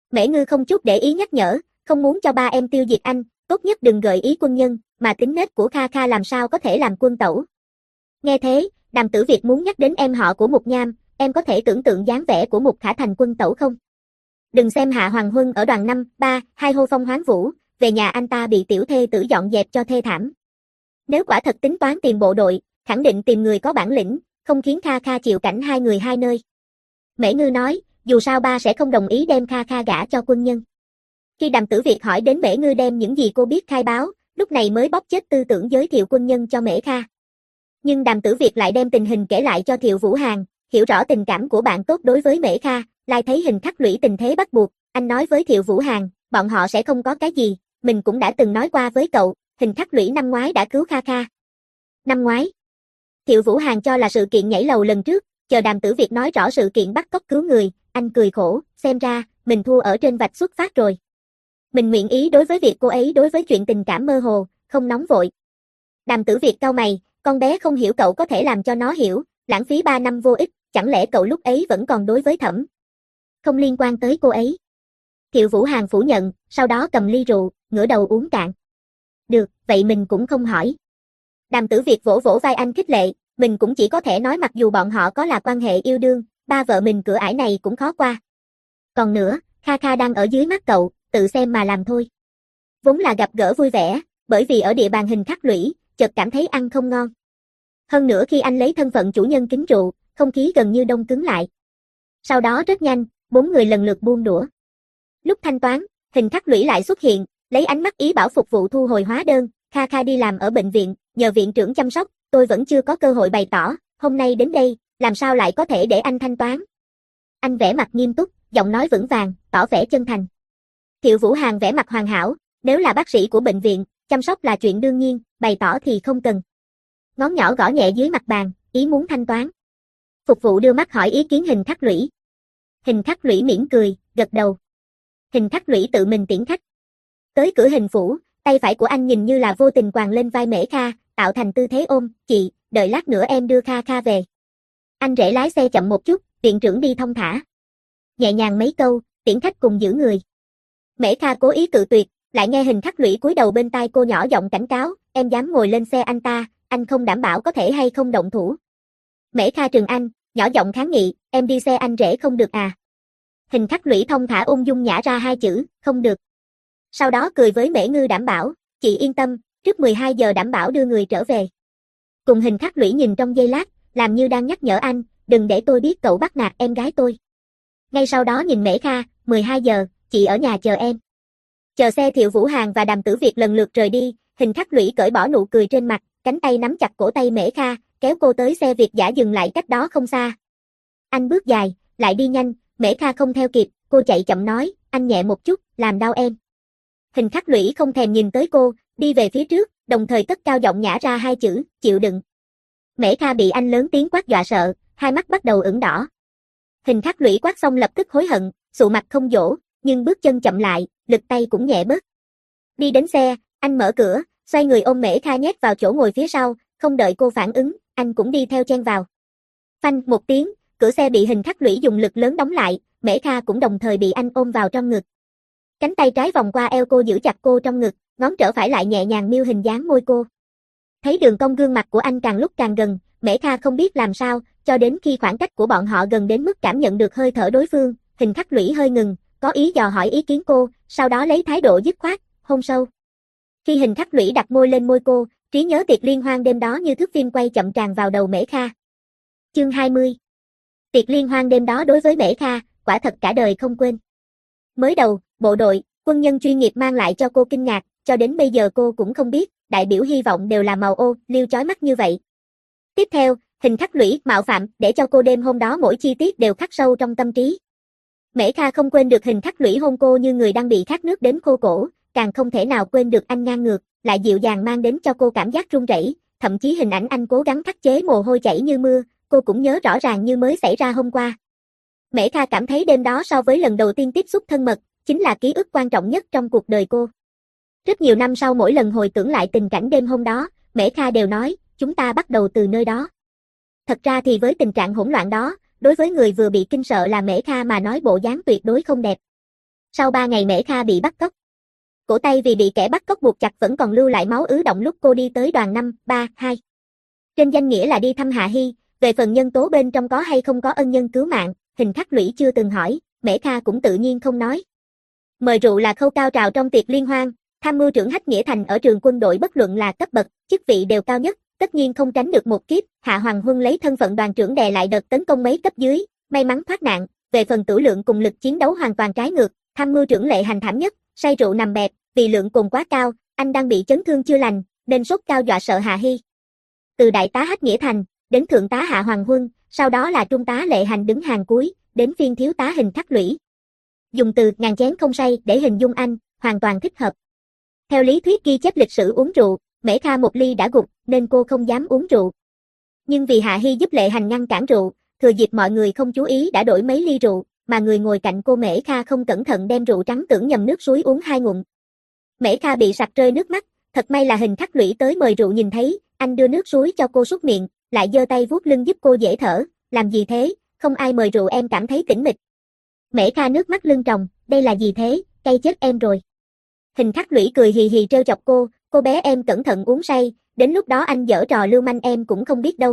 Mễ Ngư không chút để ý nhắc nhở, không muốn cho ba em tiêu diệt anh, tốt nhất đừng gợi ý quân nhân, mà tính nết của Kha Kha làm sao có thể làm quân tẩu. Nghe thế, Đàm Tử Việt muốn nhắc đến em họ của Mục Nham, em có thể tưởng tượng dáng vẻ của Mục Khả thành quân tẩu không? Đừng xem Hạ Hoàng Huân ở đoàn năm, ba, hai hô phong hoán vũ, về nhà anh ta bị tiểu thê tử dọn dẹp cho thê thảm. Nếu quả thật tính toán tìm bộ đội, khẳng định tìm người có bản lĩnh, không khiến Kha Kha chịu cảnh hai người hai nơi. Mễ Ngư nói, dù sao ba sẽ không đồng ý đem Kha Kha gả cho quân nhân. Khi Đàm Tử Việt hỏi đến Mễ Ngư đem những gì cô biết khai báo, lúc này mới bóp chết tư tưởng giới thiệu quân nhân cho Mễ Kha. Nhưng Đàm Tử Việt lại đem tình hình kể lại cho Thiệu Vũ Hàn, hiểu rõ tình cảm của bạn tốt đối với Mễ Kha, lại thấy hình khắc lũy tình thế bắt buộc, anh nói với Thiệu Vũ Hàn, bọn họ sẽ không có cái gì, mình cũng đã từng nói qua với cậu, hình khắc lũy năm ngoái đã cứu Kha Kha. Năm ngoái? Thiệu Vũ Hàn cho là sự kiện nhảy lầu lần trước, chờ Đàm Tử Việt nói rõ sự kiện bắt cóc cứu người, anh cười khổ, xem ra, mình thua ở trên vạch xuất phát rồi. Mình nguyện ý đối với việc cô ấy đối với chuyện tình cảm mơ hồ, không nóng vội. Đàm Tử Việt cau mày, con bé không hiểu cậu có thể làm cho nó hiểu, lãng phí ba năm vô ích, chẳng lẽ cậu lúc ấy vẫn còn đối với Thẩm? Không liên quan tới cô ấy. Thiệu Vũ Hàn phủ nhận, sau đó cầm ly rượu, ngửa đầu uống cạn. Được, vậy mình cũng không hỏi. Đàm Tử Việt vỗ vỗ vai anh khích lệ, mình cũng chỉ có thể nói mặc dù bọn họ có là quan hệ yêu đương, ba vợ mình cửa ải này cũng khó qua. Còn nữa, Kha Kha đang ở dưới mắt cậu, tự xem mà làm thôi. Vốn là gặp gỡ vui vẻ, bởi vì ở địa bàn hình khắc lũy, chợt cảm thấy ăn không ngon. Hơn nữa khi anh lấy thân phận chủ nhân kính rượu, không khí gần như đông cứng lại. Sau đó rất nhanh, bốn người lần lượt buông đũa. Lúc thanh toán, hình khắc lũy lại xuất hiện, lấy ánh mắt ý bảo phục vụ thu hồi hóa đơn, Kha Kha đi làm ở bệnh viện, nhờ viện trưởng chăm sóc, tôi vẫn chưa có cơ hội bày tỏ, hôm nay đến đây, làm sao lại có thể để anh thanh toán. Anh vẻ mặt nghiêm túc, giọng nói vững vàng, tỏ vẻ chân thành. Thiệu Vũ Hàn vẻ mặt hoàn hảo, nếu là bác sĩ của bệnh viện, chăm sóc là chuyện đương nhiên, bày tỏ thì không cần. Ngón nhỏ gõ nhẹ dưới mặt bàn, ý muốn thanh toán. Phục vụ đưa mắt hỏi ý kiến hình khắc lũy. Hình khắc lũy mỉm cười, gật đầu. Hình khắc lũy tự mình tiễn khách. Tới cửa hình phủ, tay phải của anh nhìn như là vô tình quàng lên vai Mễ Kha, tạo thành tư thế ôm, chị, đợi lát nữa em đưa Kha Kha về. Anh rẽ lái xe chậm một chút, viện trưởng đi thong thả. Nhẹ nhàng mấy câu, tiễn khách cùng giữ người. Mễ Kha cố ý cự tuyệt, lại nghe hình khắc lũy cúi đầu bên tai cô nhỏ giọng cảnh cáo, em dám ngồi lên xe anh ta, anh không đảm bảo có thể hay không động thủ. Mễ Kha trừng anh, nhỏ giọng kháng nghị, em đi xe anh rể không được à. Hình khắc lũy thông thả ung dung nhả ra hai chữ, không được. Sau đó cười với Mễ Ngư đảm bảo, chị yên tâm, trước mười hai giờ đảm bảo đưa người trở về. Cùng hình khắc lũy nhìn trong giây lát, làm như đang nhắc nhở anh, đừng để tôi biết cậu bắt nạt em gái tôi. Ngay sau đó nhìn Mễ Kha, mười hai giờ, chị ở nhà chờ em. Chờ xe Thiệu Vũ Hàn và Đàm Tử Việt lần lượt rời đi, hình khắc lũy cởi bỏ nụ cười trên mặt, cánh tay nắm chặt cổ tay Mễ Kha, kéo cô tới xe Việt dã dừng lại cách đó không xa. Anh bước dài, lại đi nhanh, Mễ Kha không theo kịp, cô chạy chậm nói, anh nhẹ một chút, làm đau em. Hình khắc lũy không thèm nhìn tới cô, đi về phía trước, đồng thời cất cao giọng nhả ra hai chữ, chịu đựng. Mễ Kha bị anh lớn tiếng quát dọa sợ, hai mắt bắt đầu ửng đỏ. Hình khắc lũy quát xong lập tức hối hận, sụ mặt không dỗ, nhưng bước chân chậm lại, lực tay cũng nhẹ bớt. Đi đến xe, anh mở cửa, xoay người ôm Mễ Kha nhét vào chỗ ngồi phía sau, không đợi cô phản ứng, anh cũng đi theo chen vào. Phanh một tiếng, cửa xe bị hình khắc lũy dùng lực lớn đóng lại, Mễ Kha cũng đồng thời bị anh ôm vào trong ngực. Cánh tay trái vòng qua eo cô giữ chặt cô trong ngực, ngón trỏ phải lại nhẹ nhàng miêu hình dáng môi cô. Thấy đường cong gương mặt của anh càng lúc càng gần, Mễ Kha không biết làm sao, cho đến khi khoảng cách của bọn họ gần đến mức cảm nhận được hơi thở đối phương, hình khắc lũy hơi ngừng, có ý dò hỏi ý kiến cô, sau đó lấy thái độ dứt khoát, hôn sâu. Khi hình khắc lũy đặt môi lên môi cô, trí nhớ tiệc liên hoan đêm đó như thước phim quay chậm tràn vào đầu Mễ Kha. Chương hai mươi. Tiệc liên hoan đêm đó đối với Mễ Kha, quả thật cả đời không quên. Mới đầu, bộ đội, quân nhân chuyên nghiệp mang lại cho cô kinh ngạc, cho đến bây giờ cô cũng không biết, đại biểu hy vọng đều là màu ô, liêu chói mắt như vậy. Tiếp theo, hình khắc lũy, mạo phạm, để cho cô đêm hôm đó mỗi chi tiết đều khắc sâu trong tâm trí. Mễ Kha không quên được hình khắc lũy hôn cô như người đang bị khát nước đến khô cổ, càng không thể nào quên được anh ngang ngược, lại dịu dàng mang đến cho cô cảm giác run rẩy, thậm chí hình ảnh anh cố gắng khắc chế mồ hôi chảy như mưa, cô cũng nhớ rõ ràng như mới xảy ra hôm qua. Mễ Kha cảm thấy đêm đó so với lần đầu tiên tiếp xúc thân mật, chính là ký ức quan trọng nhất trong cuộc đời cô. Rất nhiều năm sau mỗi lần hồi tưởng lại tình cảnh đêm hôm đó, Mễ Kha đều nói, chúng ta bắt đầu từ nơi đó. Thật ra thì với tình trạng hỗn loạn đó, đối với người vừa bị kinh sợ là Mễ Kha mà nói bộ dáng tuyệt đối không đẹp. Sau ba ngày Mễ Kha bị bắt cóc. Cổ tay vì bị kẻ bắt cóc buộc chặt vẫn còn lưu lại máu ứ động lúc cô đi tới đoàn năm ba hai. Trên danh nghĩa là đi thăm Hạ Hy, về phần nhân tố bên trong có hay không có ân nhân cứu mạng, Hình Khắc Lũy chưa từng hỏi, Mễ Kha cũng tự nhiên không nói. Mời rượu là khâu cao trào trong tiệc liên hoan, tham mưu trưởng Hách Nghĩa Thành ở trường quân đội bất luận là cấp bậc, chức vị đều cao nhất, tất nhiên không tránh được một kiếp. Hạ Hoàng Huân lấy thân phận đoàn trưởng đè lại đợt tấn công mấy cấp dưới, may mắn thoát nạn. Về phần tử lượng cùng lực chiến đấu hoàn toàn trái ngược, tham mưu trưởng Lệ Hành thảm nhất, say rượu nằm bẹp, vì lượng cồn quá cao, anh đang bị chấn thương chưa lành, nên sốt cao dọa sợ Hạ Hy. Từ đại tá Hách Nghĩa Thành đến thượng tá Hạ Hoàng Huân, sau đó là trung tá Lệ Hành đứng hàng cuối, đến phiên thiếu tá Hình Khắc Lũy. Dùng từ ngàn chén không say để hình dung anh, hoàn toàn thích hợp. Theo lý thuyết ghi chép lịch sử uống rượu, Mễ Kha một ly đã gục, nên cô không dám uống rượu. Nhưng vì Hạ Hy giúp Lệ Hành ngăn cản rượu, thừa dịp mọi người không chú ý đã đổi mấy ly rượu, mà người ngồi cạnh cô Mễ Kha không cẩn thận đem rượu trắng tưởng nhầm nước suối uống hai ngụm. Mễ Kha bị sặc rơi nước mắt, thật may là Hình Khắc Lũy tới mời rượu nhìn thấy, anh đưa nước suối cho cô súc miệng, lại giơ tay vuốt lưng giúp cô dễ thở, làm gì thế, không ai mời rượu em cảm thấy tĩnh mịch. Mễ Kha nước mắt lưng tròng, đây là gì thế, cay chết em rồi. Hình Khắc Lũy cười hì hì trêu chọc cô, cô bé em cẩn thận uống say, đến lúc đó anh giở trò lưu manh em cũng không biết đâu.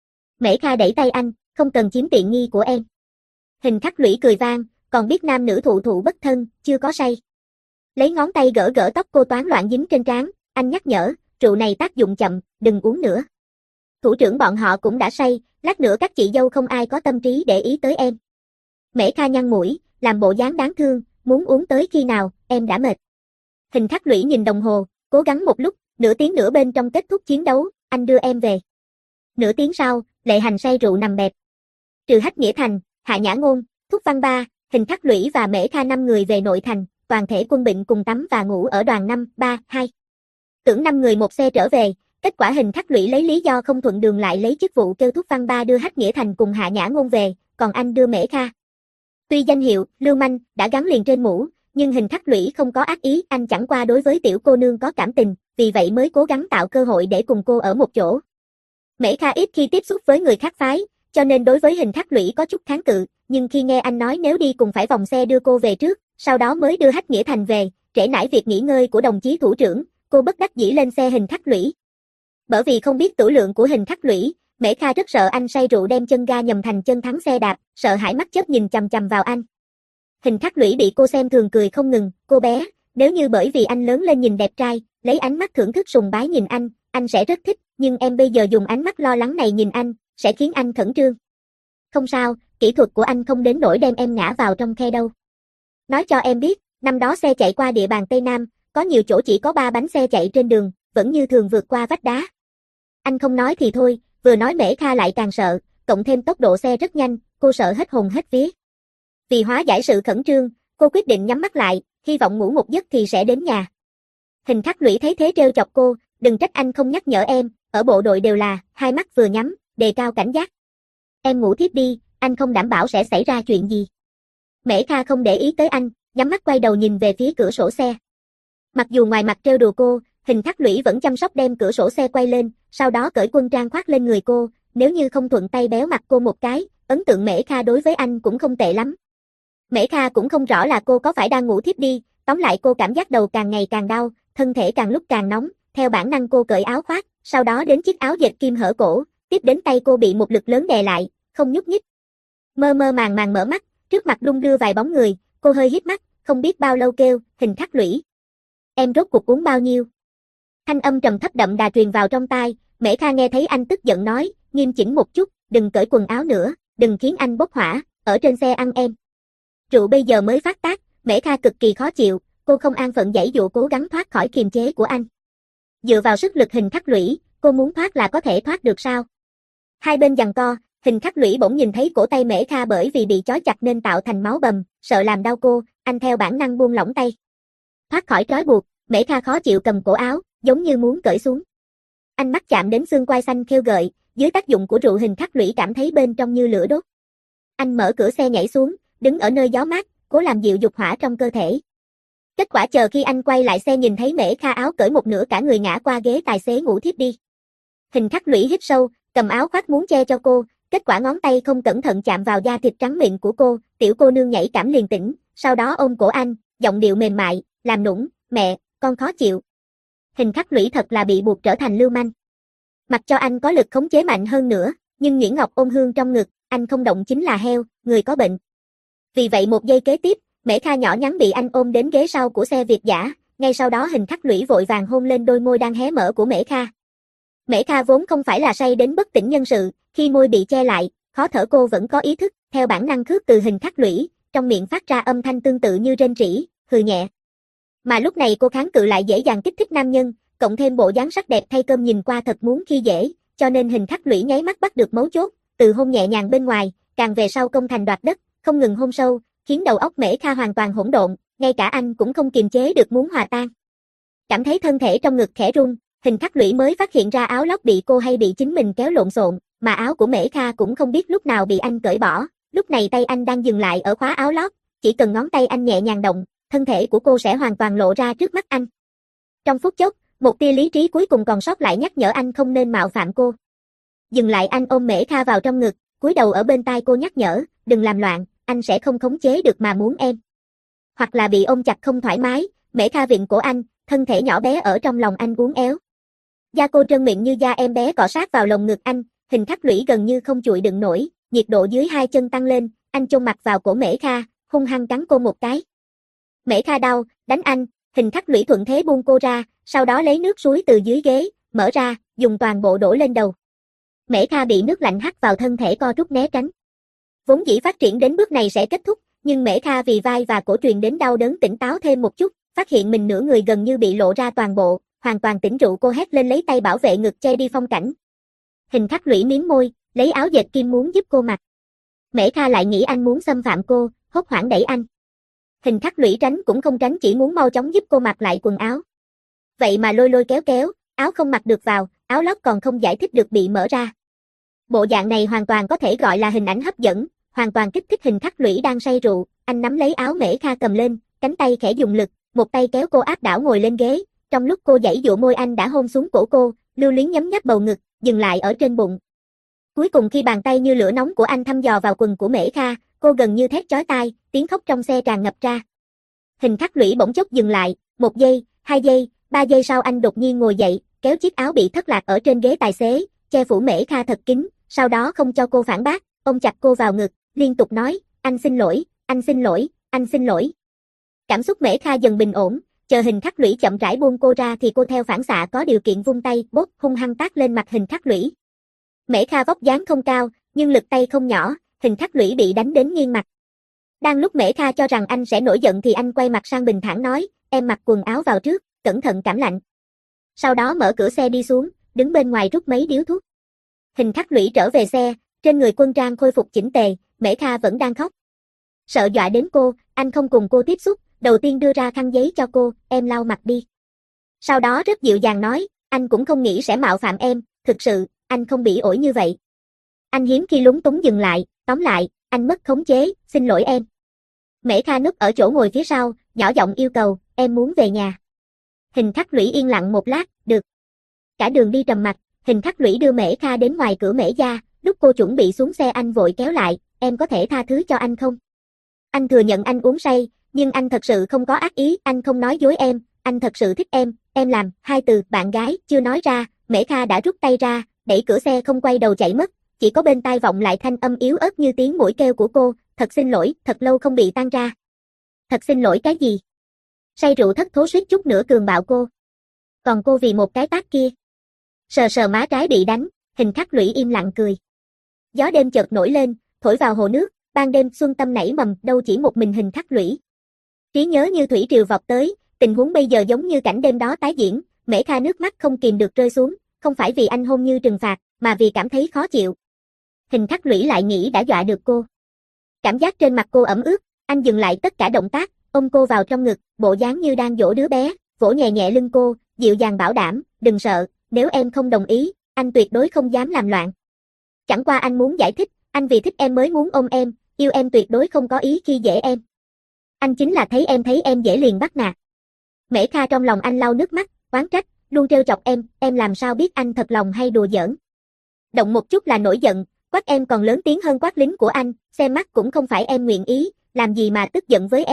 Mễ Kha đẩy tay anh, không cần chiếm tiện nghi của em. Hình Khắc Lũy cười vang, còn biết nam nữ thụ thụ bất thân, chưa có say. Lấy ngón tay gỡ gỡ tóc cô toán loạn dính trên trán, anh nhắc nhở, rượu này tác dụng chậm, đừng uống nữa. Thủ trưởng bọn họ cũng đã say, lát nữa các chị dâu không ai có tâm trí để ý tới em. Mễ Kha nhăn mũi, làm bộ dáng đáng thương, muốn uống tới khi nào, em đã mệt. Hình Khắc Lũy nhìn đồng hồ, cố gắng một lúc, nửa tiếng nữa bên trong kết thúc chiến đấu, anh đưa em về. Nửa tiếng sau, Lệ Hành say rượu nằm bẹp. Trừ Hách Nghĩa Thành, Hạ Nhã Ngôn, Thúc Văn Ba, Hình Khắc Lũy và Mễ Kha năm người về nội thành, toàn thể quân bệnh cùng tắm và ngủ ở đoàn năm ba hai. Tưởng năm người một xe trở về, kết quả Hình Khắc Lũy lấy lý do không thuận đường lại lấy chức vụ kêu Thúc Văn Ba đưa Hách Nghĩa Thành cùng Hạ Nhã Ngôn về, còn anh đưa Mễ Kha. Tuy danh hiệu, lưu manh, đã gắn liền trên mũ, nhưng Hình Khắc Lũy không có ác ý, anh chẳng qua đối với tiểu cô nương có cảm tình, vì vậy mới cố gắng tạo cơ hội để cùng cô ở một chỗ. Mễ Kha ít khi tiếp xúc với người khác phái, cho nên đối với Hình Khắc Lũy có chút kháng cự, nhưng khi nghe anh nói nếu đi cùng phải vòng xe đưa cô về trước, sau đó mới đưa Hách Nghĩa Thành về, trễ nải việc nghỉ ngơi của đồng chí thủ trưởng, cô bất đắc dĩ lên xe Hình Khắc Lũy. Bởi vì không biết tửu lượng của Hình Khắc Lũy, Mễ Kha rất sợ anh say rượu đem chân ga nhầm thành chân thắng xe đạp, sợ hãi mắt chớp nhìn chằm chằm vào anh. Hình Khắc Lũy bị cô xem thường cười không ngừng, cô bé, nếu như bởi vì anh lớn lên nhìn đẹp trai, lấy ánh mắt thưởng thức sùng bái nhìn anh, anh sẽ rất thích, nhưng em bây giờ dùng ánh mắt lo lắng này nhìn anh, sẽ khiến anh khẩn trương. Không sao, kỹ thuật của anh không đến nỗi đem em ngã vào trong khe đâu. Nói cho em biết, năm đó xe chạy qua địa bàn Tây Nam, có nhiều chỗ chỉ có ba bánh xe chạy trên đường, vẫn như thường vượt qua vách đá. Anh không nói thì thôi, vừa nói Mễ Kha lại càng sợ, cộng thêm tốc độ xe rất nhanh, cô sợ hết hồn hết vía. Vì hóa giải sự khẩn trương, cô quyết định nhắm mắt lại, hy vọng ngủ một giấc thì sẽ đến nhà. Hình Khắc Lũy thấy thế trêu chọc cô, đừng trách anh không nhắc nhở em, ở bộ đội đều là, hai mắt vừa nhắm, đề cao cảnh giác. Em ngủ thiếp đi, anh không đảm bảo sẽ xảy ra chuyện gì. Mễ Kha không để ý tới anh, nhắm mắt quay đầu nhìn về phía cửa sổ xe. Mặc dù ngoài mặt trêu đùa cô, Hình Khắc Lũy vẫn chăm sóc đem cửa sổ xe quay lên, sau đó cởi quân trang khoác lên người cô, nếu như không thuận tay béo mặt cô một cái, ấn tượng Mễ Kha đối với anh cũng không tệ lắm. Mễ Kha cũng không rõ là cô có phải đang ngủ thiếp đi, tóm lại cô cảm giác đầu càng ngày càng đau, thân thể càng lúc càng nóng, theo bản năng cô cởi áo khoác, sau đó đến chiếc áo dệt kim hở cổ, tiếp đến tay cô bị một lực lớn đè lại, không nhúc nhích. Mơ mơ màng màng mở mắt, trước mặt đung đưa vài bóng người, cô hơi híp mắt, không biết bao lâu kêu, Hình Khắc Lũy. Em rốt cuộc uống bao nhiêu? Thanh âm trầm thấp đậm đà truyền vào trong tai, Mễ Kha nghe thấy anh tức giận nói, nghiêm chỉnh một chút, đừng cởi quần áo nữa, đừng khiến anh bốc hỏa, ở trên xe ăn em. Rượu bây giờ mới phát tác, Mễ Kha cực kỳ khó chịu, cô không an phận giãy dụa cố gắng thoát khỏi kiềm chế của anh. Dựa vào sức lực Hình Khắc Lũy, cô muốn thoát là có thể thoát được sao? Hai bên giằng co, Hình Khắc Lũy bỗng nhìn thấy cổ tay Mễ Kha bởi vì bị trói chặt nên tạo thành máu bầm, sợ làm đau cô, anh theo bản năng buông lỏng tay. Thoát khỏi trói buộc, Mễ Kha khó chịu cầm cổ áo, giống như muốn cởi xuống. Anh mắt chạm đến xương quai xanh khêu gợi, dưới tác dụng của rượu Hình Khắc Lũy cảm thấy bên trong như lửa đốt. Anh mở cửa xe nhảy xuống, đứng ở nơi gió mát, cố làm dịu dục hỏa trong cơ thể. Kết quả chờ khi anh quay lại xe nhìn thấy Mễ Kha áo cởi một nửa cả người ngã qua ghế tài xế ngủ thiếp đi. Hình Khắc Lũy hít sâu, cầm áo khoác muốn che cho cô, kết quả ngón tay không cẩn thận chạm vào da thịt trắng mịn của cô, tiểu cô nương nhảy cảm liền tỉnh, sau đó ôm cổ anh, giọng điệu mềm mại, làm nũng, mẹ, con khó chịu. Hình khắc lũy thật là bị buộc trở thành lưu manh. Mặc cho anh có lực khống chế mạnh hơn nữa, nhưng Nguyễn Ngọc ôm Hương trong ngực, anh không động chính là heo, người có bệnh. Vì vậy một giây kế tiếp, Mễ Kha nhỏ nhắn bị anh ôm đến ghế sau của xe Việt dã, ngay sau đó Hình khắc lũy vội vàng hôn lên đôi môi đang hé mở của Mễ Kha. Mễ Kha vốn không phải là say đến bất tỉnh nhân sự, khi môi bị che lại, khó thở cô vẫn có ý thức, theo bản năng khước từ Hình khắc lũy, trong miệng phát ra âm thanh tương tự như rên rỉ, hừ nhẹ. Mà lúc này cô kháng cự lại dễ dàng kích thích nam nhân, cộng thêm bộ dáng sắc đẹp thay cơm nhìn qua thật muốn khi dễ, cho nên Hình khắc lũy nháy mắt bắt được mấu chốt, từ hôn nhẹ nhàng bên ngoài, càng về sau công thành đoạt đất, không ngừng hôn sâu, khiến đầu óc Mễ Kha hoàn toàn hỗn độn, ngay cả anh cũng không kiềm chế được muốn hòa tan. Cảm thấy thân thể trong ngực khẽ rung, Hình khắc lũy mới phát hiện ra áo lót bị cô hay bị chính mình kéo lộn xộn, mà áo của Mễ Kha cũng không biết lúc nào bị anh cởi bỏ, lúc này tay anh đang dừng lại ở khóa áo lót, chỉ cần ngón tay anh nhẹ nhàng động, thân thể của cô sẽ hoàn toàn lộ ra trước mắt anh. Trong phút chốc, một tia lý trí cuối cùng còn sót lại nhắc nhở anh không nên mạo phạm cô. Dừng lại, anh ôm Mễ Kha vào trong ngực, cúi đầu ở bên tai cô nhắc nhở, đừng làm loạn, anh sẽ không khống chế được mà muốn em. Hoặc là bị ôm chặt không thoải mái, Mễ Kha vịn cổ anh, thân thể nhỏ bé ở trong lòng anh uốn éo. Da cô trơn mịn như da em bé cọ sát vào lồng ngực anh, Hình khắc lũy gần như không chịu đựng nổi, nhiệt độ dưới hai chân tăng lên, anh chôn mặt vào cổ Mễ Kha, hung hăng cắn cô một cái. Mễ Kha đau, đánh anh, Hình khắc lũy thuận thế buông cô ra, sau đó lấy nước suối từ dưới ghế, mở ra, dùng toàn bộ đổ lên đầu. Mễ Kha bị nước lạnh hắt vào thân thể co rút né tránh. Vốn dĩ phát triển đến bước này sẽ kết thúc, nhưng Mễ Kha vì vai và cổ truyền đến đau đớn tỉnh táo thêm một chút, phát hiện mình nửa người gần như bị lộ ra toàn bộ, hoàn toàn tỉnh rượu, cô hét lên lấy tay bảo vệ ngực che đi phong cảnh. Hình khắc lũy miếm môi, lấy áo dệt kim muốn giúp cô mặc. Mễ Kha lại nghĩ anh muốn xâm phạm cô, hốt hoảng đẩy anh. Hình khắc lũy tránh cũng không tránh, chỉ muốn mau chóng giúp cô mặc lại quần áo. Vậy mà lôi lôi kéo kéo, áo không mặc được vào, áo lót còn không giải thích được bị mở ra. Bộ dạng này hoàn toàn có thể gọi là hình ảnh hấp dẫn, hoàn toàn kích thích Hình khắc lũy đang say rượu, anh nắm lấy áo Mễ Kha cầm lên, cánh tay khẽ dùng lực, một tay kéo cô áp đảo ngồi lên ghế, trong lúc cô giãy giụa môi anh đã hôn xuống cổ cô, lưu luyến nhấm nháp bầu ngực, dừng lại ở trên bụng. Cuối cùng khi bàn tay như lửa nóng của anh thăm dò vào quần của Mễ Kha, cô gần như thét chói tai, tiếng khóc trong xe tràn ngập ra. Hình khắc lũy bỗng chốc dừng lại, một giây, hai giây, ba giây sau anh đột nhiên ngồi dậy, kéo chiếc áo bị thất lạc ở trên ghế tài xế, che phủ Mễ Kha thật kín, sau đó không cho cô phản bác, ôm chặt cô vào ngực, liên tục nói, anh xin lỗi, anh xin lỗi, anh xin lỗi. Cảm xúc Mễ Kha dần bình ổn, chờ Hình khắc lũy chậm rãi buông cô ra thì cô theo phản xạ có điều kiện vung tay, bốp hung hăng tát lên mặt Hình khắc lũy. Mễ Kha vóc dáng không cao, nhưng lực tay không nhỏ, Hình khắc lũy bị đánh đến nghiêng mặt. Đang lúc Mễ Kha cho rằng anh sẽ nổi giận thì anh quay mặt sang bình thản nói, em mặc quần áo vào trước, cẩn thận cảm lạnh. Sau đó mở cửa xe đi xuống, đứng bên ngoài rút mấy điếu thuốc. Hình khắc lũy trở về xe, trên người quân trang khôi phục chỉnh tề, Mễ Kha vẫn đang khóc. Sợ dọa đến cô, anh không cùng cô tiếp xúc, đầu tiên đưa ra khăn giấy cho cô, em lau mặt đi. Sau đó rất dịu dàng nói, anh cũng không nghĩ sẽ mạo phạm em, thực sự, anh không bị ổi như vậy. Anh hiếm khi lúng túng dừng lại, tóm lại, anh mất khống chế, xin lỗi em. Mễ Kha núp ở chỗ ngồi phía sau, nhỏ giọng yêu cầu, em muốn về nhà. Hình khắc lũy yên lặng một lát, được. Cả đường đi trầm mặc, Hình khắc lũy đưa Mễ Kha đến ngoài cửa Mễ gia, lúc cô chuẩn bị xuống xe anh vội kéo lại, em có thể tha thứ cho anh không? Anh thừa nhận anh uống say, nhưng anh thật sự không có ác ý, anh không nói dối em, anh thật sự thích em, em làm, hai từ, bạn gái, chưa nói ra, Mễ Kha đã rút tay ra, đẩy cửa xe không quay đầu chạy mất, chỉ có bên tai vọng lại thanh âm yếu ớt như tiếng muỗi kêu của cô, thật xin lỗi, thật lâu không bị tan ra. Thật xin lỗi cái gì? Say rượu thất thố suýt chút nữa cường bạo cô. Còn cô vì một cái tát kia. Sờ sờ má trái bị đánh, Hình khắc lũy im lặng cười. Gió đêm chợt nổi lên, thổi vào hồ nước, ban đêm xuân tâm nảy mầm, đâu chỉ một mình Hình khắc lũy. Trí nhớ như thủy triều vọt tới, tình huống bây giờ giống như cảnh đêm đó tái diễn, Mễ Kha nước mắt không kìm được rơi xuống, không phải vì anh hôn như trừng phạt, mà vì cảm thấy khó chịu. Hình khắc lũy lại nghĩ đã dọa được cô. Cảm giác trên mặt cô ẩm ướt, anh dừng lại tất cả động tác, ôm cô vào trong ngực, bộ dáng như đang dỗ đứa bé, vỗ nhẹ nhẹ lưng cô, dịu dàng bảo đảm, đừng sợ, nếu em không đồng ý, anh tuyệt đối không dám làm loạn. Chẳng qua anh muốn giải thích, anh vì thích em mới muốn ôm em, yêu em tuyệt đối không có ý khi dễ em. Anh chính là thấy em thấy em dễ liền bắt nạt. Mễ Kha trong lòng anh lau nước mắt, oán trách, luôn trêu chọc em, em làm sao biết anh thật lòng hay đùa giỡn. Động một chút là nổi giận, quát em còn lớn tiếng hơn quát lính của anh, xem mắt cũng không phải em nguyện ý, làm gì mà tức giận với em,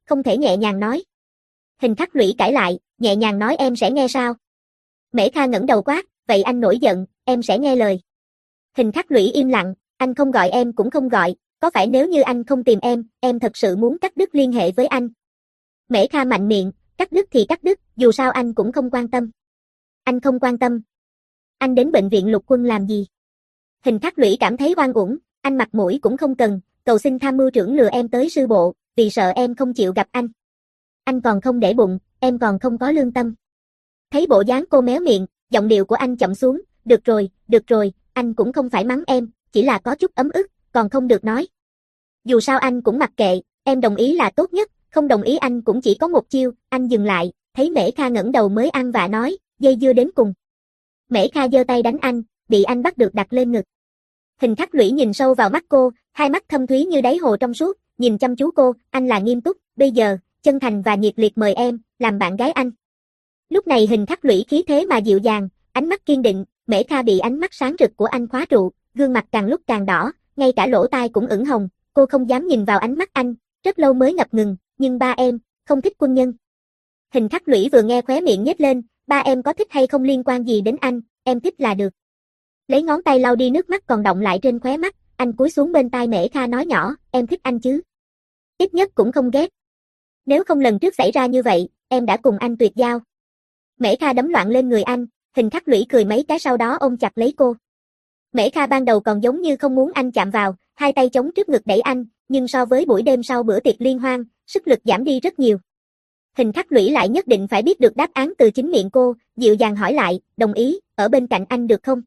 không thể nhẹ nhàng nói. Hình khắc lũy cãi lại, nhẹ nhàng nói em sẽ nghe sao? Mễ Kha ngẩng đầu quát, vậy anh nổi giận, em sẽ nghe lời. Hình khắc lũy im lặng, anh không gọi em cũng không gọi, có phải nếu như anh không tìm em, em thật sự muốn cắt đứt liên hệ với anh? Mễ Kha mạnh miệng, cắt đứt thì cắt đứt, dù sao anh cũng không quan tâm. Anh không quan tâm. Anh đến bệnh viện lục quân làm gì? Hình khắc lũy cảm thấy oan uổng, anh mặt mũi cũng không cần, cầu xin tham mưu trưởng lừa em tới sư bộ, vì sợ em không chịu gặp anh. Anh còn không để bụng, em còn không có lương tâm. Thấy bộ dáng cô méo miệng, giọng điệu của anh chậm xuống, được rồi, được rồi, anh cũng không phải mắng em, chỉ là có chút ấm ức, còn không được nói. Dù sao anh cũng mặc kệ, em đồng ý là tốt nhất, không đồng ý anh cũng chỉ có một chiêu, anh dừng lại, thấy Mễ Kha ngẩng đầu mới ăn vạ nói, dây dưa đến cùng. Mễ Kha giơ tay đánh anh, bị anh bắt được đặt lên ngực. Hình khắc lũy nhìn sâu vào mắt cô, hai mắt thâm thúy như đáy hồ trong suốt, nhìn chăm chú cô, anh là nghiêm túc, bây giờ, chân thành và nhiệt liệt mời em, làm bạn gái anh. Lúc này hình khắc lũy khí thế mà dịu dàng, ánh mắt kiên định, Mễ Kha bị ánh mắt sáng rực của anh khóa trụ, gương mặt càng lúc càng đỏ, ngay cả lỗ tai cũng ửng hồng, cô không dám nhìn vào ánh mắt anh, rất lâu mới ngập ngừng, nhưng ba em, không thích quân nhân. Hình khắc lũy vừa nghe khóe miệng nhếch lên, ba em có thích hay không liên quan gì đến anh, em thích là được. Lấy ngón tay lau đi nước mắt còn đọng lại trên khóe mắt, anh cúi xuống bên tai Mễ Kha nói nhỏ, em thích anh chứ? Ít nhất cũng không ghét. Nếu không lần trước xảy ra như vậy, em đã cùng anh tuyệt giao. Mễ Kha đấm loạn lên người anh, hình khắc lũy cười mấy cái sau đó ôm chặt lấy cô. Mễ Kha ban đầu còn giống như không muốn anh chạm vào, hai tay chống trước ngực đẩy anh, nhưng so với buổi đêm sau bữa tiệc liên hoan, sức lực giảm đi rất nhiều. Hình khắc lũy lại nhất định phải biết được đáp án từ chính miệng cô, dịu dàng hỏi lại, đồng ý, ở bên cạnh anh được không?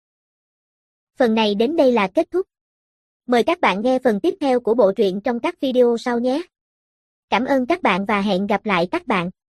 Phần này đến đây là kết thúc. Mời các bạn nghe phần tiếp theo của bộ truyện trong các video sau nhé. Cảm ơn các bạn và hẹn gặp lại các bạn.